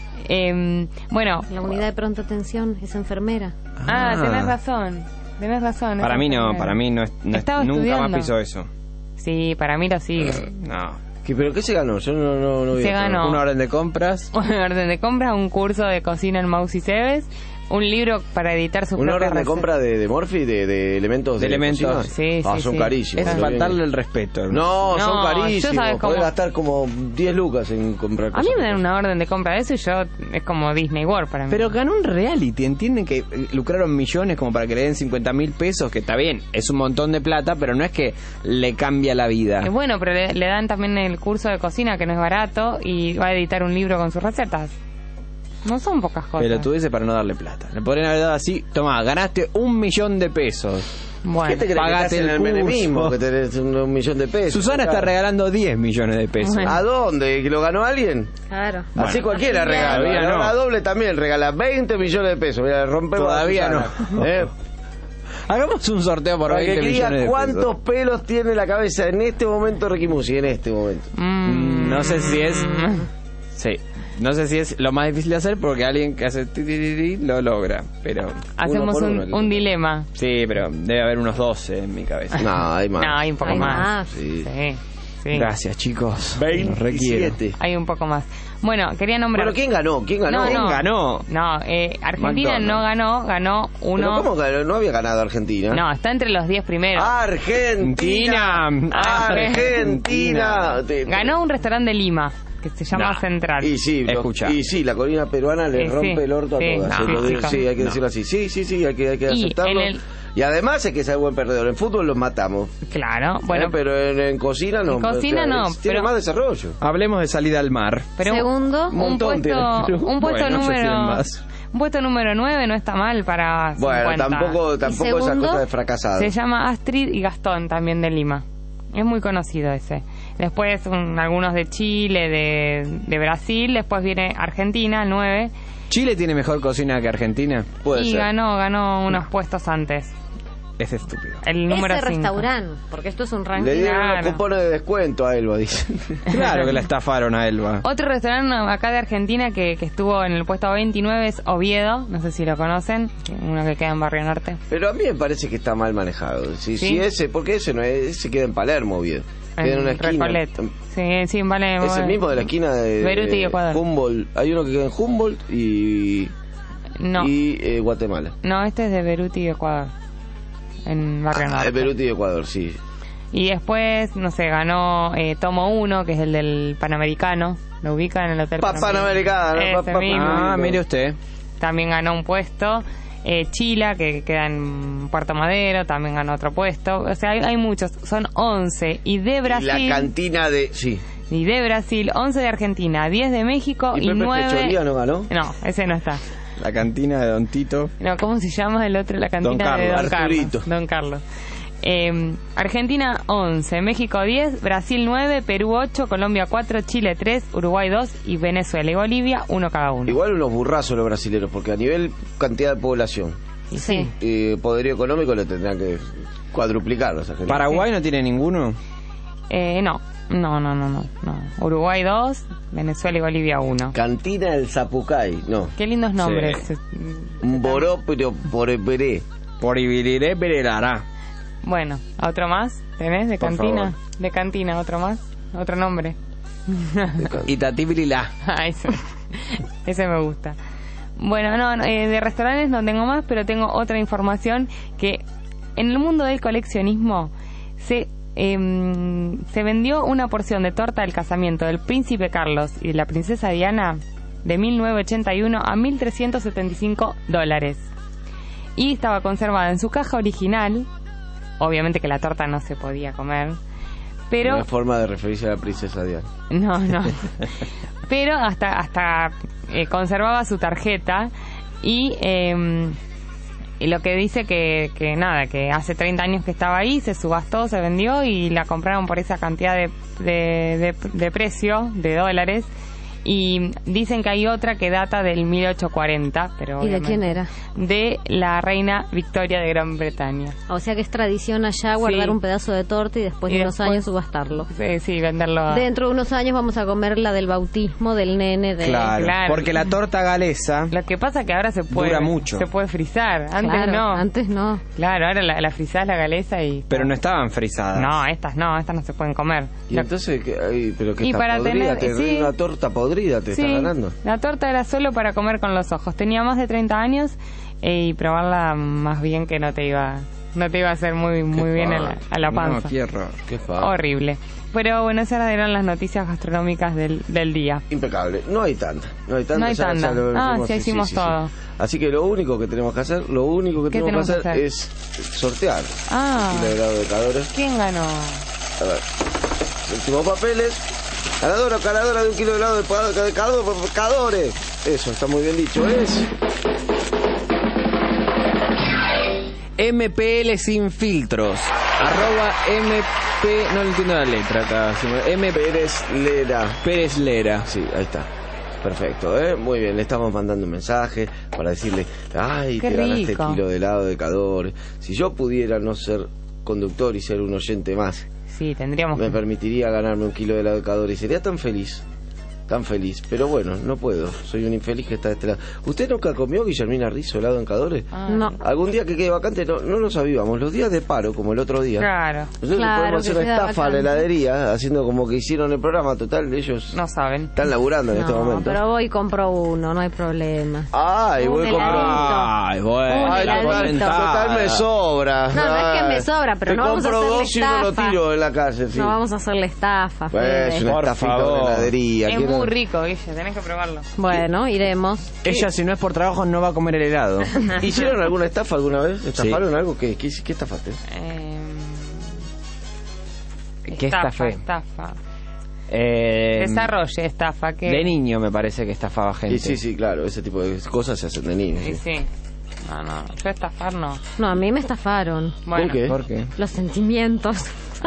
Bueno. La unidad de pronta atención es enfermera. Tenés razón. Para mí no, nunca más pisó eso. Sí, para mí lo sigue. No. ¿Pero qué se ganó? Yo no vi. Se ganó una orden de compras. Una orden de compras, un curso de cocina en Maus y Cebes, un libro para editar su propia receta. ¿Una orden de compra de Morphy, de elementos? De elementos. Sí, son carísimos. Es faltarle el respeto. No, son carísimos. Podés gastar como 10 lucas en comprar cosas. A mí me dan una orden de compra de eso y es como Disney World para mí. Pero ganó un reality, ¿entienden? Que lucraron millones como para que le den 50.000 pesos, que está bien, es un montón de plata, pero no es que le cambia la vida. Bueno, pero le dan también el curso de cocina, que no es barato, y va a editar un libro con sus recetas. No son pocas cosas. Pero tú dices para no darle plata. Le podrían haber dado así, toma, ganaste 1.000.000 de pesos. Bueno, ¿qué te crees pagaste el menemismo? Que tenés 1.000.000 de pesos. Susana está regalando 10 millones de pesos. Bueno. ¿A dónde? ¿Que lo ganó alguien? Claro. Así cualquiera regala. Todavía no. La doble también regala 20 millones de pesos. Mira, rompemos. Todavía no. Hagamos un sorteo por 20 millones de pesos. ¿Cuántos pelos tiene la cabeza en este momento Ricky Musi? En este momento. No sé si es... Sí. No sé si es lo más difícil de hacer porque alguien que hace lo logra, pero... Hacemos un dilema. Sí, pero debe haber unos 12 en mi cabeza. No, hay más. No, hay un poco más. Sí. Sí. Gracias, chicos. 27. Hay un poco más. Bueno, quería nombrar... Bueno, ¿quién ganó? No, Argentina no ganó uno... ¿Pero cómo ganó? No había ganado Argentina. No, está entre los 10 primeros. ¡Argentina! Ganó un restaurante de Lima que se llama Central. Y sí, la colina peruana le rompe el orto a todas. Sí, hay que decirlo así. Sí, hay que aceptarlo. Y además es que es buen perdedor. En fútbol los matamos. Claro, bueno. Pero en cocina no. En cocina no. Tiene más desarrollo. Hablemos de salida al mar. Pero segundo, un puesto número 9 no está mal para 50. Bueno, tampoco esa cosa de fracasado. Se llama Astrid y Gastón, también de Lima. Es muy conocido ese. Después algunos de Chile, de Brasil. Después viene Argentina, 9. ¿Chile tiene mejor cocina que Argentina? Puede ser. Ganó unos puestos antes. Es estúpido. El número 5. Restaurante, porque esto es un ranking. Le dieron los cupones de descuento a Elba, dice. Claro que la estafaron a Elba. Otro restaurante acá de Argentina que estuvo en el puesto 29 es Oviedo, no sé si lo conocen, uno que queda en Barrio Norte. Pero a mí me parece que está mal manejado. Si ese, porque ese no es, ese queda en Palermo, Oviedo. Queda en una esquina. Sí, vale. Es el mismo de la esquina de Beirut y Ecuador. Humboldt. Hay uno que queda en Humboldt y Guatemala. No, este es de Beirut y Ecuador. En Barrio Norte. De Beirut y Ecuador, sí. Y después, no sé, ganó Tomo 1, que es el del Panamericano. Lo ubican en el Hotel Panamericano. Mire usted. También ganó un puesto. Chila, que queda en Puerto Madero, también ganó otro puesto. O sea, hay muchos. Son 11. Y de Brasil... Y la cantina de... Sí. Y de Brasil, 11 de Argentina, 10 de México y 9... Pechoría no ganó? No, ese no está. La cantina de Don Tito. No, ¿cómo se llama el otro? La cantina de Don Carlos. Argentina 11, México 10, Brasil 9, Perú 8, Colombia 4, Chile 3, Uruguay 2 y Venezuela y Bolivia 1 cada uno. Igual unos burrazos los brasileños, porque a nivel cantidad de población y poderío económico le tendrán que cuadruplicar los argentinos. ¿Paraguay no tiene ninguno? No. Uruguay 2, Venezuela y Bolivia 1. Cantina del Zapucay, no. Qué lindos nombres. Un boró, pero por Eperé. Por Ibiriré, Perelará. Bueno, ¿otro más? ¿Tenés de cantina? De cantina, ¿otro más? ¿Otro nombre? Itatibrilá. Ese me gusta. Bueno, de restaurantes no tengo más, pero tengo otra información que en el mundo del coleccionismo se vendió una porción de torta del casamiento del príncipe Carlos y de la princesa Diana de 1981 a $1,375 y estaba conservada en su caja original. Obviamente que la torta no se podía comer, pero... Una forma de referirse a la princesa Diana. No. Pero hasta conservaba su tarjeta y lo que dice que hace 30 años que estaba ahí, se subastó, se vendió y la compraron por esa cantidad de precio, de dólares. Y dicen que hay otra que data del 1840, pero ¿y de quién era? De la reina Victoria de Gran Bretaña. O sea que es tradición allá guardar un pedazo de torta y después de unos años subastarlo. Sí, venderlo. Dentro de unos años vamos a comer la del bautismo del nene de... Claro, porque la torta galesa... Lo que pasa es que ahora se puede... Dura mucho. Se puede frizar. Antes no. Claro, ahora la frizás la galesa y... Pero no estaban frizadas. No, estas no se pueden comer. ¿Y entonces pero que y está para podrida? tener, una torta podrida te está ganando. La torta era solo para comer con los ojos. Tenía más de 30 años y probarla más bien que no te iba a hacer muy bien a la panza. No, qué error. Qué horrible. Pero bueno, esas eran las noticias gastronómicas del día. Impecable. No hay tanta. Sí, hicimos todo. Así que lo único que tenemos que hacer, es sortear. Un kilo de helado de Cadores. ¿Quién ganó? A ver. Últimos papeles. Ganadora de 1 kilo de helado de Cadores. Eso, está muy bien dicho. Es... MPL sin filtros. @MP... No entiendo la letra acá. Pérez Lera. Pérez Lera. Sí, ahí está. Perfecto, muy bien, le estamos mandando un mensaje para decirle, ay, Qué te ganaste el rico. kilo de helado de Cadore. Si yo pudiera no ser conductor y ser un oyente más, Sí, tendríamos me permitiría ganarme un kilo de helado de Cadore y sería tan feliz, pero bueno, no puedo, soy un infeliz que está de este lado. ¿Usted nunca comió, Guillermina Rizzo, helado en Cadore? No. Algún día que quede vacante no nos avivamos, los días de paro, como el otro día. Claro. Nosotros podemos hacer una estafa a la heladería, haciendo como que hicieron el programa, total, ellos no saben. Están laburando en este momento. Pero voy y compro uno, no hay problema. Ay, voy a comprar. Ay, bueno. Un heladito. Total me sobra. No es que me sobra, pero te no vamos a compro hacerle dos y uno lo estafa. tiro en la calle, sí. No vamos a hacerle estafa. Pues, Fede. es una estafita de heladería. Es muy rico, Guille, tenés que probarlo. Bueno, iremos. Ella, si no es por trabajo, no va a comer el helado. ¿Hicieron alguna estafa alguna vez? ¿Estafaron algo? ¿Qué estafaste? ¿Qué estafé? Estafa. Eh, Desarrolle, estafa. ¿Qué? De niño me parece que estafaba gente. Sí, claro, ese tipo de cosas se hacen de niños. Sí, sí. No, yo estafar no. No, a mí me estafaron. Bueno. ¿Por qué? Los sentimientos.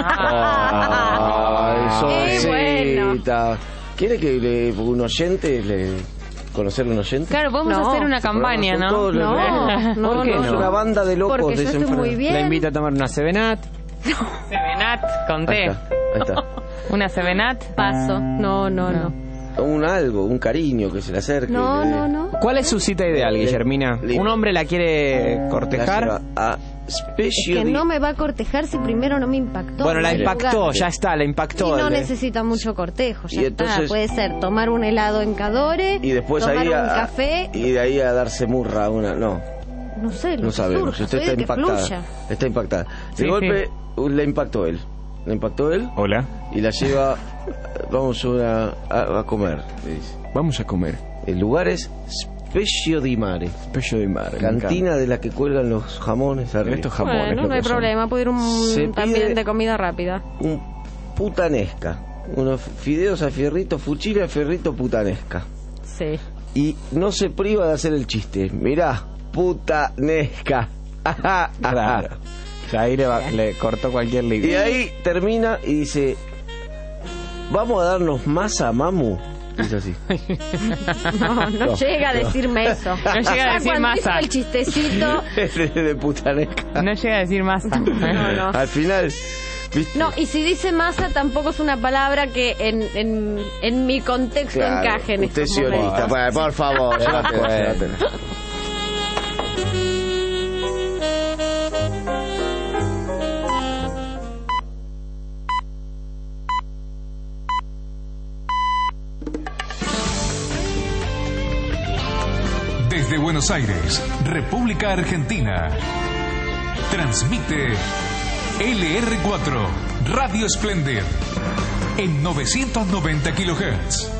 Ay, Solcita. ¿Quiere que un oyente conocer un oyente? Claro, podemos hacer una campaña, ¿no? No, ¿Por qué no? Es una banda de locos porque yo estoy muy bien. La invito a tomar una Sevenat. Sevenat, conté. Ahí está. Una Sevenat. Paso. No. Un cariño que se le acerque. No. ¿Cuál es su cita ideal, Guillermina? ¿Un hombre la quiere cortejar? Es que no me va a cortejar si primero no me impactó. Bueno, la en el impactó, lugar. ya está, la impactó. Y no necesita mucho cortejo, ya Y está. entonces- Puede ser tomar un helado en Cadore, Y después tomar ahí un café, y de ahí a darse murra a una. No lo que sabemos. surja, Usted soy está de que impactada. fluya. Está impactada. Sí, De golpe le impactó él. Hola. Y la lleva. Vamos a comer. Le dice. Vamos a comer. El lugar es Specchio di Mare. Specchio di Mare. Cantina de la que cuelgan los jamones arriba. Estos jamones. Bueno, no hay problema, puedo ir Se también pide- de comida rápida. Un putanesca. Unos fideos a fierrito, fuchile a fierrito putanesca. Sí. Y no se priva de hacer el chiste. Mirá, putanesca. Claro. Ya ahí le cortó cualquier Y límite. ahí termina y dice, vamos a darnos masa, mamu. Dice así. No llega a decirme eso. No llega a decir Cuando hizo masa. el chistecito. de putanesca. No llega a decir masa. No. Al final, ¿viste? No, y si dice masa tampoco es una palabra que en mi contexto Claro, encaje en usted estos es sionista. momentos. Bueno, por favor, llévatela. Desde Buenos Aires, República Argentina. Transmite LR4 Radio Splendid en 990 kHz.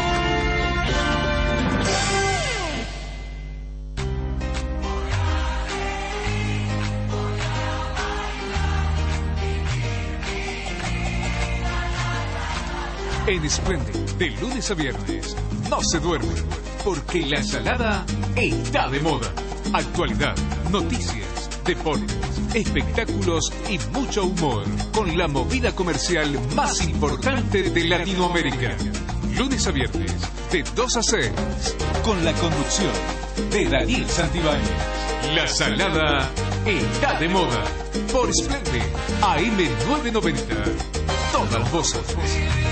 En Splendid, de lunes a viernes, no se duerme, porque la ensalada está de moda. Actualidad, noticias, deportes, espectáculos y mucho humor, con la movida comercial más importante de Latinoamérica. Lunes a viernes, de 2 a 6, con la conducción de Daniel Santibáñez. La salada está de moda, por Splendid, AM 990. Todas las voces.